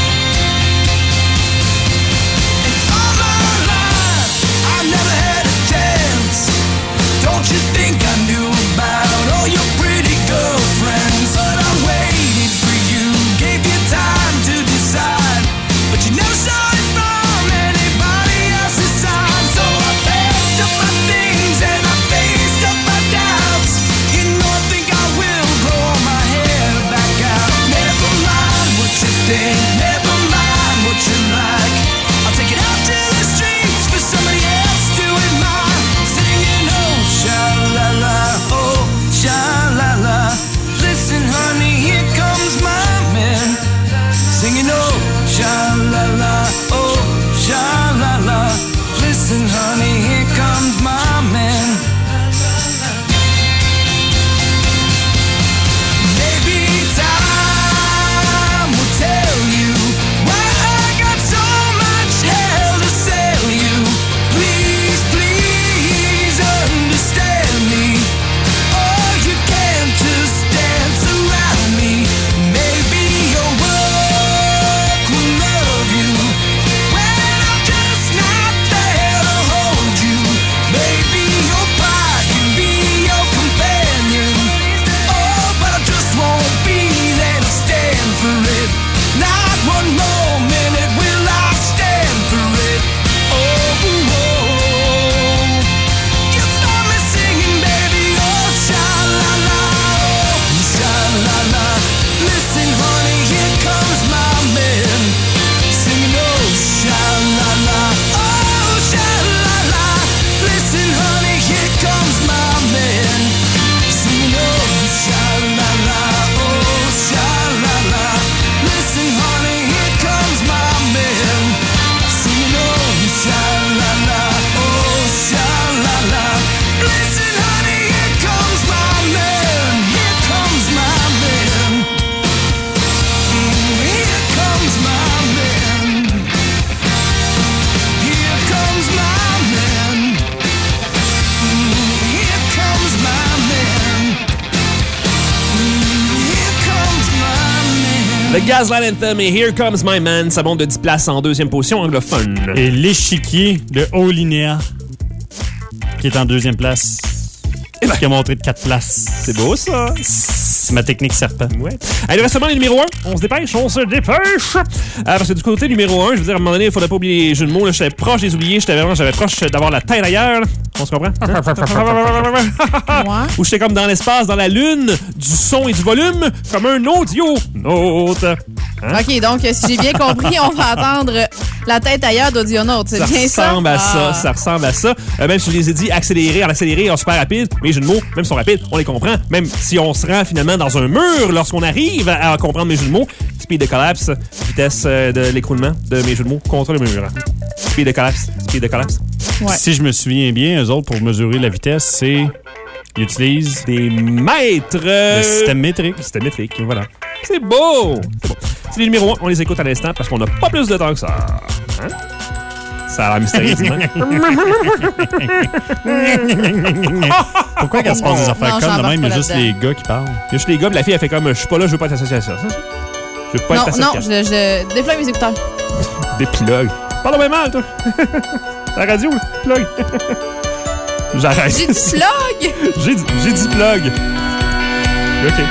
And all my life, I never had a chance. Don't you think I knew about all your pretty girlfriends? But I waited for you, gave you time to decide, but you never saw it from anybody else's side. So I packed up my things and I faced up my Le Gaslight Anthem et Here Comes My Man, ça monte de 10 places en deuxième position anglophone. Et l'échiquier de Olinéa, qui est en deuxième place, qui a montré de 4 places. C'est beau, ça. C'est ma technique serpent. Ouais. Allez, reste seulement les numéros 1. On se dépêche. Parce que du côté numéro 1, je veux dire, à un moment donné, il ne faudrait pas oublier les jeux de mots. J'étais proche des oubliés. J'avais proche d'avoir la tête ailleurs. Là. On se comprend? Ouais. Où j'étais comme dans l'espace, dans la lune, du son et du volume, comme un audio. Note. Hein? OK, donc, si j'ai bien compris, on va attendre la tête ailleurs d'Audionaute. C'est bien ça? Ça ressemble à ça. Même si je les ai dit accélérer, en super rapide, mes jeux de mots, même si sont rapides, on les comprend. Même si on se rend finalement dans un mur lorsqu'on arrive à comprendre mes jeux de mots. Speed de collapse, vitesse de l'écroulement de mes jeux de mots contre le mur. Speed de collapse. Ouais. Si je me souviens bien, eux autres, pour mesurer la vitesse, ils utilisent des mètres. Le système métrique. Voilà. C'est beau. C'est les numéros 1, on les écoute à l'instant parce qu'on n'a pas plus de temps que ça. Hein? Ça a l'air mystérieux, Pourquoi quand se passe des affaires comme de même, il y a juste les gars qui parlent? Il y a juste les gars, puis la fille, elle fait comme je suis pas là, je veux pas être associé à ça. Je veux pas être associé à ça. Non, je déploie mes écouteurs. Des plugs. Parle bien mal, toi. La radio, plug. J'arrête. J'ai dit plug. J'ai dit plug. OK.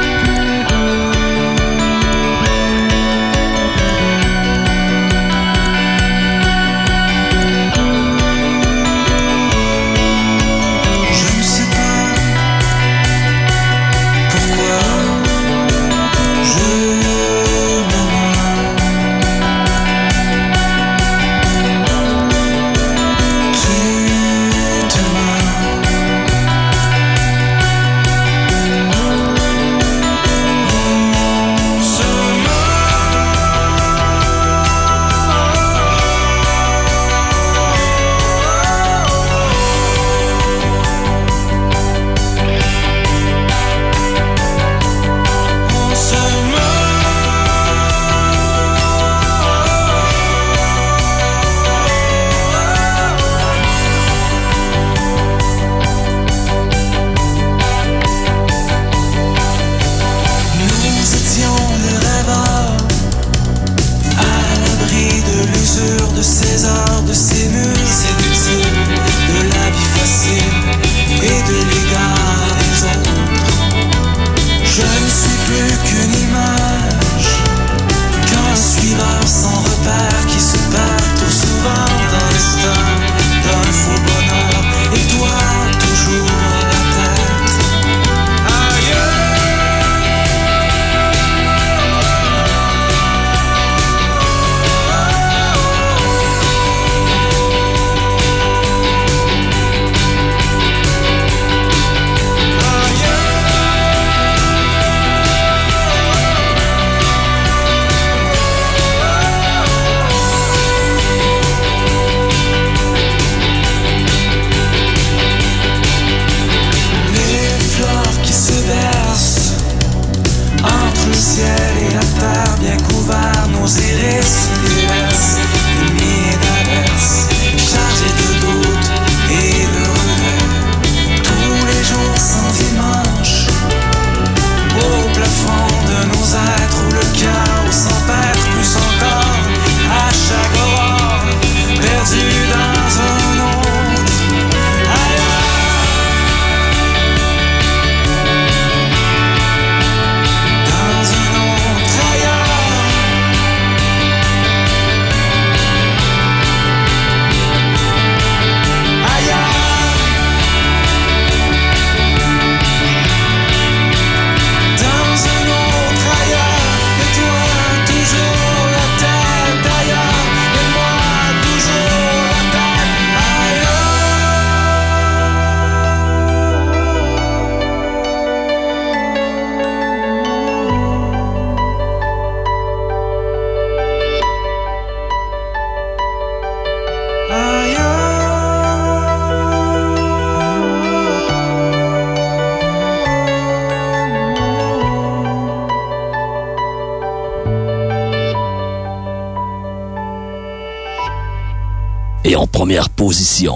Et en première position.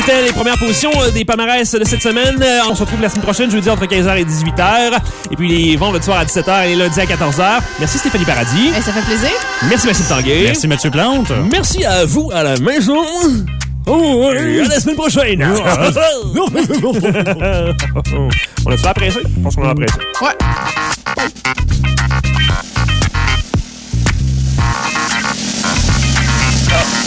c'était les premières positions des palmarès de cette semaine. On se retrouve la semaine prochaine, jeudi, entre 15h et 18h. Et puis les vendredis soir à 17h et les lundis à 14h. Merci Stéphanie Paradis. Et ça fait plaisir. Merci Maxime Tanguay. Merci Mathieu Plante. Merci à vous à la maison. Oh, oui. À la semaine prochaine. On a-tu apprécié? Je pense qu'on a apprécié. Ouais. Ah.